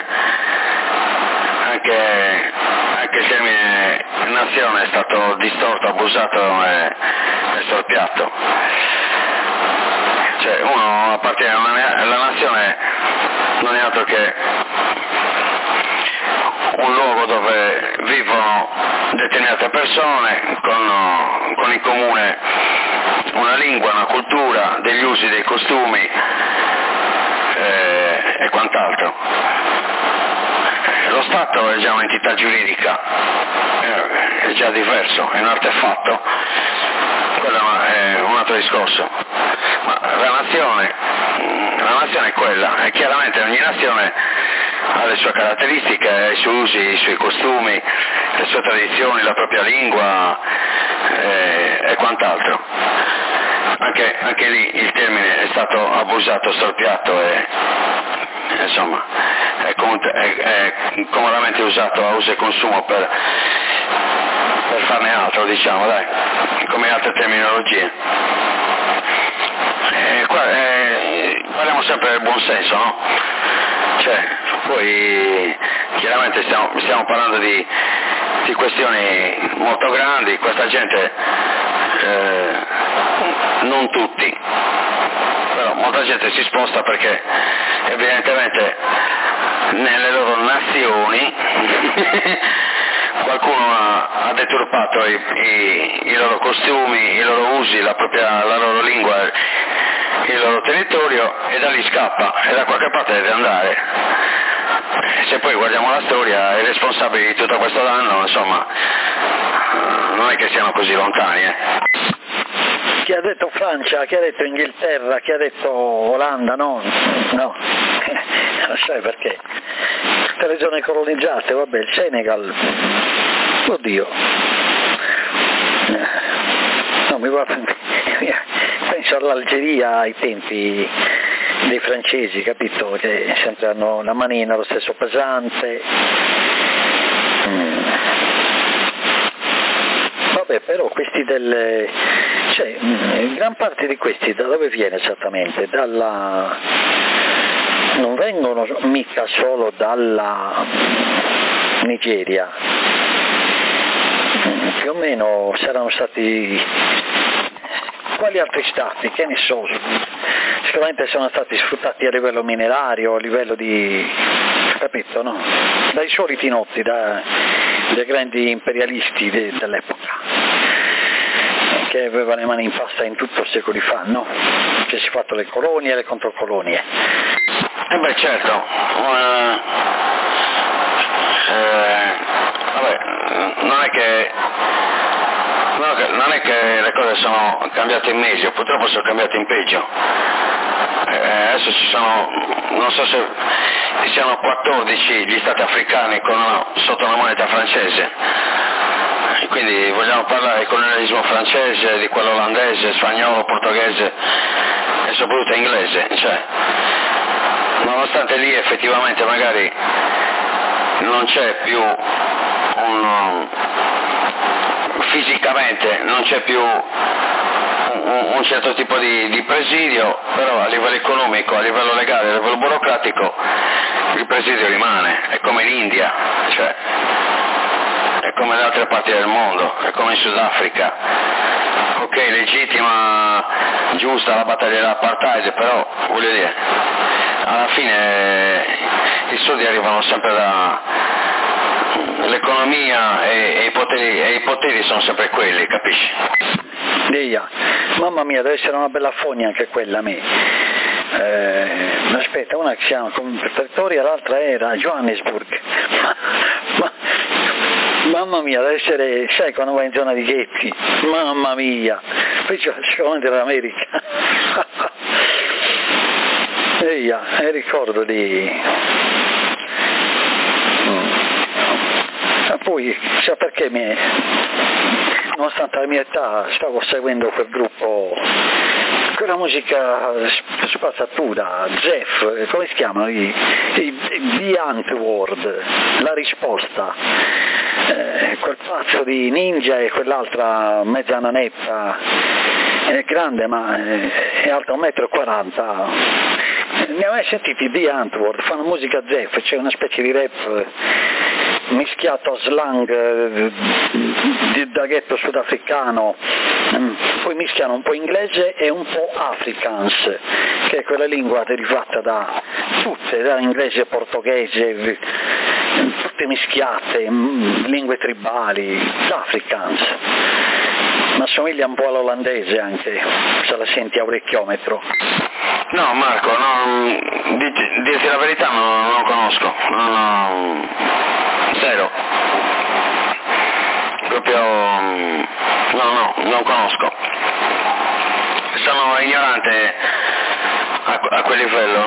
Speaker 6: anche il termine nazione è stato distorto, abusato e storpiato. Cioè, uno appartiene alla nazione, non è altro che un luogo dove vivono determinate persone con in comune una lingua, una cultura, degli usi, dei costumi e quant'altro. Lo Stato è già un'entità giuridica, è già diverso, è un artefatto, quello è un altro discorso. Ma la nazione è quella, e chiaramente ogni nazione ha le sue caratteristiche, i suoi usi, i suoi costumi, le sue tradizioni, la propria lingua e quant'altro. Anche lì il termine è stato abusato, storpiato e insomma è comodamente usato a uso e consumo per farne altro, diciamo, dai, come altre terminologie. Parliamo sempre del buon senso, no? Cioè, poi chiaramente stiamo parlando di questioni molto grandi, questa gente, non tutti, però molta gente si sposta perché evidentemente nelle loro nazioni qualcuno ha deturpato i loro costumi, i loro usi, la loro lingua, il loro territorio, e da lì scappa e da qualche parte deve andare. Se poi guardiamo la storia, i responsabili di tutto questo danno, insomma, non è che siano così lontani.
Speaker 5: Chi ha detto Francia, chi ha detto Inghilterra, chi ha detto Olanda, no, non sai perché. Tutte le zone colonizzate, vabbè, il Senegal, oddio, no, penso all'Algeria ai tempi dei francesi, capito? Che sempre hanno la manina, lo stesso pesante. Vabbè, però questi gran parte di questi da dove viene esattamente? Non vengono mica solo dalla Nigeria, più o meno saranno stati, quali altri stati, che ne so, sicuramente sono stati sfruttati a livello minerario, a livello di, capito, no? Dai soliti notti, dai grandi imperialisti dell'epoca, che avevano le mani in pasta in tutto secoli fa, no? Che si è fatto le colonie e le controcolonie.
Speaker 6: Beh, certo, vabbè, non è che le cose sono cambiate in meglio, purtroppo sono cambiate in peggio. Adesso ci sono, non so se siano 14 gli stati africani sotto la moneta francese, quindi vogliamo parlare del colonialismo francese, di quello olandese, spagnolo, portoghese e soprattutto inglese, cioè nonostante lì effettivamente magari non c'è più fisicamente non c'è più un certo tipo di presidio, però a livello economico, a livello legale, a livello burocratico il presidio rimane, è come in India, cioè è come in altre parti del mondo, è come in Sudafrica. Ok, legittima, giusta la battaglia dell'apartheid, però voglio dire, alla fine i soldi arrivano sempre dall'economia e i poteri sono sempre quelli, capisci?
Speaker 5: Deia, mamma mia, deve essere una bella fogna anche quella a me. Aspetta, una che si chiama Pretoria, l'altra era Johannesburg. Mamma mia, deve essere, sai quando vai in zona di ghetti, mamma mia, poi c'è la seconda dell'America. Deia, ricordo di... Poi, sa perché nonostante la mia età stavo seguendo quel gruppo, quella musica spazzatura, Jeff, come si chiamano? The Antwoord, la risposta, quel pazzo di Ninja e quell'altra mezza nanetta, è grande ma è alta 1,40 m. Ne hai mai sentiti The Antwoord? Fanno musica Jeff, c'è una specie di rap mischiato a slang di daghetto sudafricano, poi mischiano un po' inglese e un po' afrikaans, che è quella lingua derivata da inglese e portoghese, tutte mischiate, lingue tribali, afrikaans. Ma somiglia un po' all'olandese anche, se la senti a orecchiometro.
Speaker 6: No Marco, dirti la verità non lo conosco, zero, proprio non conosco, sono ignorante a quel livello,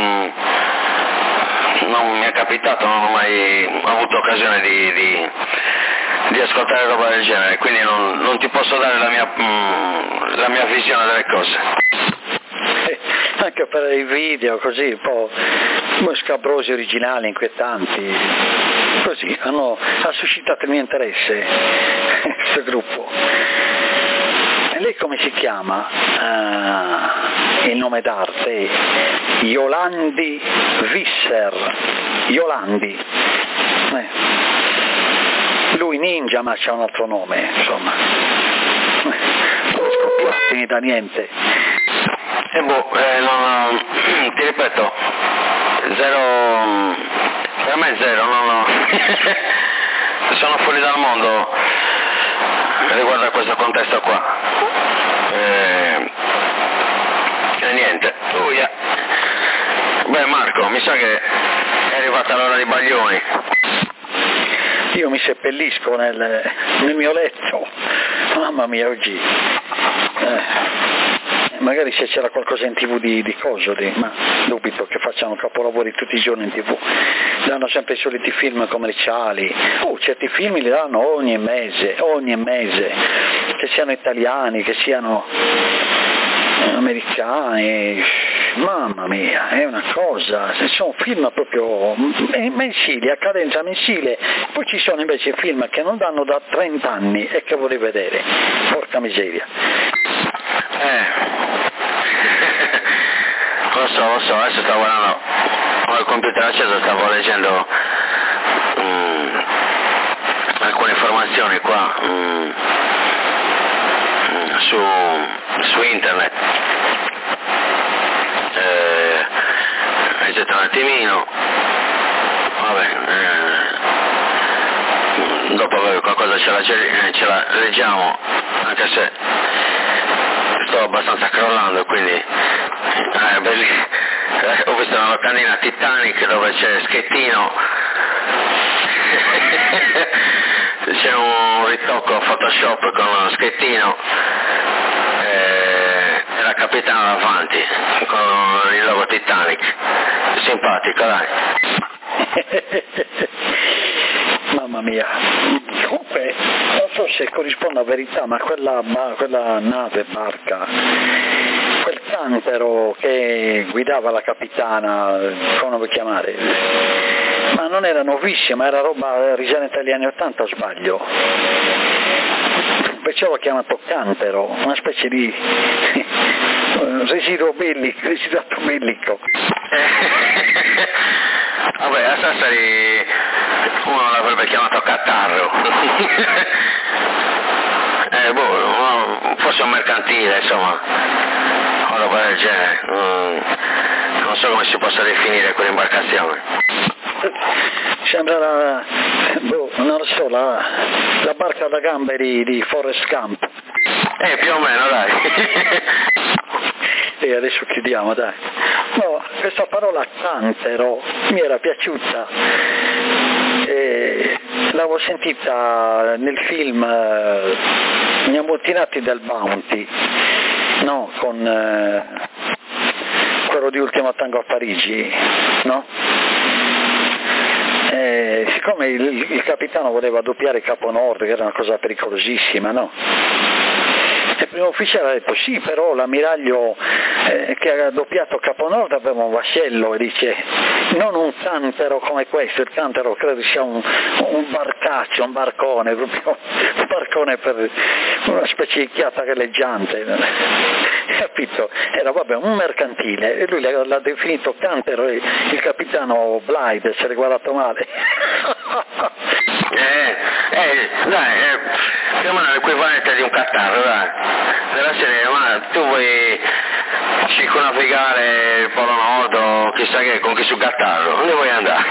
Speaker 6: non mi è capitato, non ho mai avuto occasione di ascoltare roba del genere, quindi non ti posso dare la mia visione delle cose.
Speaker 5: Anche per i video così un po' scabrosi, originali, inquietanti, così ha suscitato il mio interesse questo gruppo. E lei come si chiama? Il nome d'arte Yolandi Visser. Yolandi, lui Ninja ma c'ha un altro nome, insomma, scoppiati da niente.
Speaker 6: Ti ripeto, zero, per me è zero, sono fuori dal mondo riguardo a questo contesto qua. E niente. Beh Marco, mi sa che è arrivata l'ora di Baglioni.
Speaker 5: Io mi seppellisco nel mio letto, mamma mia oggi. Magari se c'era qualcosa in TV di coso, ma dubito che facciano capolavori tutti i giorni in TV. Danno sempre i soliti film commerciali, certi film li danno ogni mese, che siano italiani, che siano americani, mamma mia, è una cosa, sono film proprio mensili, a cadenza mensile, poi ci sono invece film che non danno da 30 anni e che vorrei vedere, porca miseria.
Speaker 6: Lo so, adesso stavo guardando, ho il computer acceso, stavo leggendo alcune informazioni qua su internet, leggete un attimino, dopo qualcosa ce la leggiamo, anche se sto abbastanza crollando, quindi ho visto una locandina Titanic dove c'è Schettino
Speaker 2: c'è un ritocco Photoshop con uno scrittino e la capitana davanti con il logo Titanic, simpatico, dai.
Speaker 5: Mamma mia, comunque non so se corrisponde a verità, ma quella nave, barca, quel cantero che guidava la capitana, come lo chiamare, ma non era nuovissima, era roba risalente agli anni 80 o sbaglio? Perciò l'ho chiamato cantero, una specie di residuato bellico.
Speaker 2: Vabbè, a Sassari uno l'avrebbe chiamato catarro. Forse un mercantile, insomma, o roba del genere. Non so come si possa definire quell'imbarcazione.
Speaker 5: Sembra non lo so, la barca da gamberi di Forrest Gump.
Speaker 2: Più o meno, dai.
Speaker 5: E adesso chiudiamo, dai. No, questa parola cantero mi era piaciuta. L'avevo sentita nel film Gli ammutinati del Bounty, no? Con quello di Ultimo Tango a Parigi, no? Siccome il capitano voleva doppiare Capo Nord, che era una cosa pericolosissima, no? Il primo ufficiale ha detto sì, però l'ammiraglio che ha doppiato Capo Nord aveva un vascello e dice non un cantero come questo, il cantero credo sia un barcaccio, un barcone, proprio un barcone per una specie di chiatta galleggiante, capito? Era un mercantile e lui l'ha definito cantero e il capitano Blythe se l'è guardato male.
Speaker 2: Dai, più o meno l'equivalente di un catarro, dai. Della serie, ma tu vuoi circumnavigare il Polo Nord o chissà che con chi sul catarro, dove vuoi andare?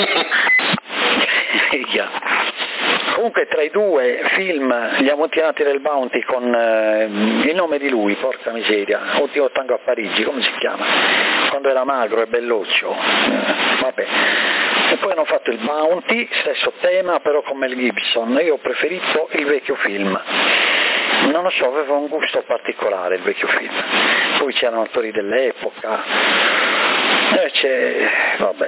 Speaker 5: Comunque tra i due film Gli ammutinati del Bounty con il nome di lui, porca miseria, Ultimo Tango a Parigi, come si chiama? Quando era magro e belloccio, vabbè. E poi hanno fatto il Bounty, stesso tema però con Mel Gibson. Io ho preferito il vecchio film, non lo so, aveva un gusto particolare il vecchio film, poi c'erano attori dell'epoca, vabbè,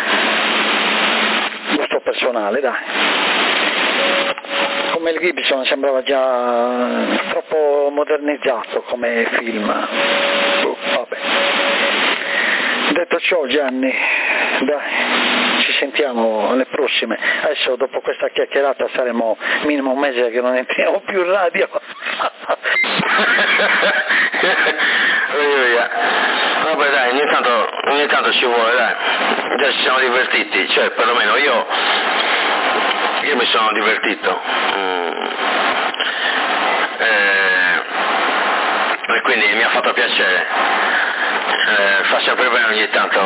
Speaker 5: gusto personale, dai. Con Mel Gibson sembrava già troppo modernizzato come film, vabbè. Detto ciò, Gianni, dai, ci sentiamo alle prossime. Adesso dopo questa chiacchierata saremo minimo un mese che non entriamo più in radio.
Speaker 2: Vabbè dai, ogni tanto ci vuole, dai. Già ci siamo divertiti, cioè perlomeno io mi sono divertito. E quindi mi ha fatto piacere. Fa sempre bene ogni tanto,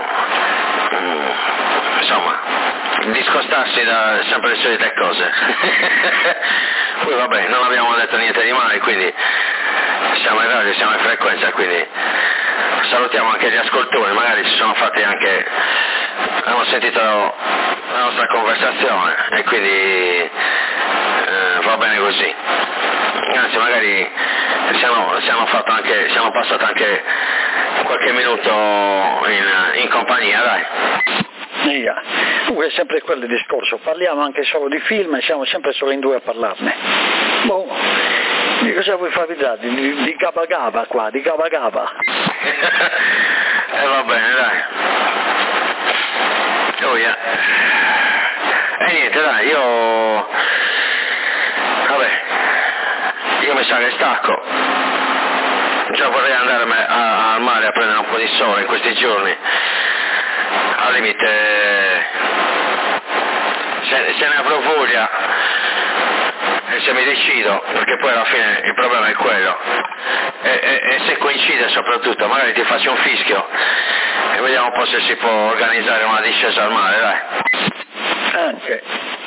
Speaker 2: insomma, discostarsi da sempre le solite cose. Poi vabbè, non abbiamo detto niente di male, quindi siamo in radio, siamo in frequenza, quindi salutiamo anche gli ascoltatori, magari ci sono fatti anche, hanno sentito la nostra conversazione e quindi va bene così. Anzi, magari siamo passati anche qualche minuto in compagnia, dai.
Speaker 5: Comunque è sempre quello il discorso, parliamo anche solo di film e siamo sempre solo in due a parlarne. Di cosa vuoi farvi dare? Di Gaba Gaba qua, di Gaba Gaba.
Speaker 2: Va bene, dai. Oh yeah. E niente, dai, io mi sa che stacco. Già vorrei andare al mare a prendere un po' di sole in questi giorni. Al limite, se ne avrò voglia e se mi decido, perché poi alla fine il problema è quello, e se coincide soprattutto, magari ti faccio un fischio e vediamo un po' se si può organizzare una discesa al mare, dai.
Speaker 5: Anche.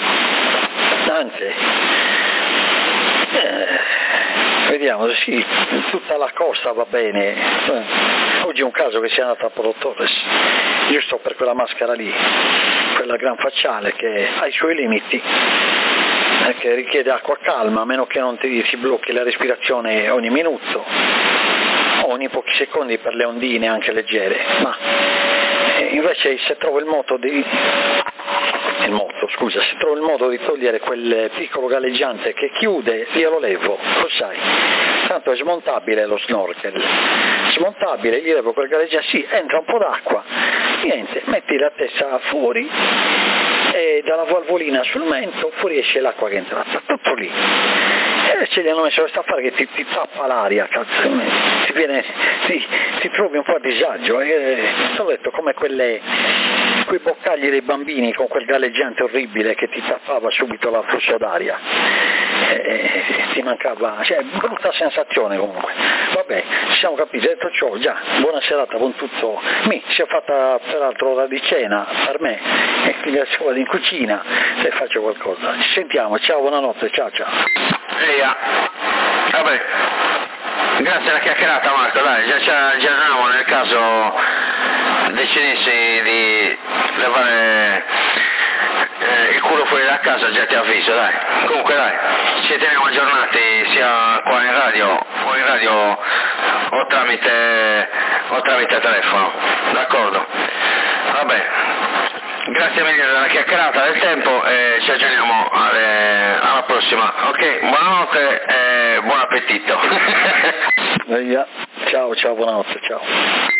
Speaker 5: Vediamo, sì, tutta la costa va bene. Oggi è un caso che sia andata a Porto Torres, giusto per quella maschera lì, quella gran facciale che ha i suoi limiti, che richiede acqua calma, a meno che non ti si blocchi la respirazione ogni minuto, ogni pochi secondi per le ondine anche leggere, ma invece se trovo il modo di togliere quel piccolo galleggiante che chiude, io lo levo, lo sai, tanto è smontabile lo snorkel, smontabile, gli levo quel galleggiante, sì, entra un po' d'acqua, niente, metti la testa fuori e dalla valvolina sul mento fuoriesce l'acqua che è entrata, tutto lì. E ce li hanno messo questo affare che ti tappa l'aria, cazzo, ti trovi un po' a disagio, ti ho detto come quei boccagli dei bambini con quel galleggiante orribile che ti tappava subito l'afflusso d'aria, ti mancava, cioè brutta sensazione comunque. Vabbè, ci siamo capiti, detto ciò, già, buona serata con tutto, si è fatta peraltro ora di cena per me, e quindi adesso vado in cucina e faccio qualcosa. Ci sentiamo, ciao, buonanotte, ciao.
Speaker 6: Vabbè, grazie alla chiacchierata Marco, dai, già ci aggiorniamo nel caso decidessi di levare il culo fuori da casa, già ti avviso, dai. Comunque dai, ci teniamo aggiornati sia qua in radio o tramite telefono, d'accordo? Vabbè, grazie mille della chiacchierata, del tempo, e ci aggiorniamo alla prossima. Ok, buonanotte e buon appetito.
Speaker 5: Ciao, buonanotte, ciao.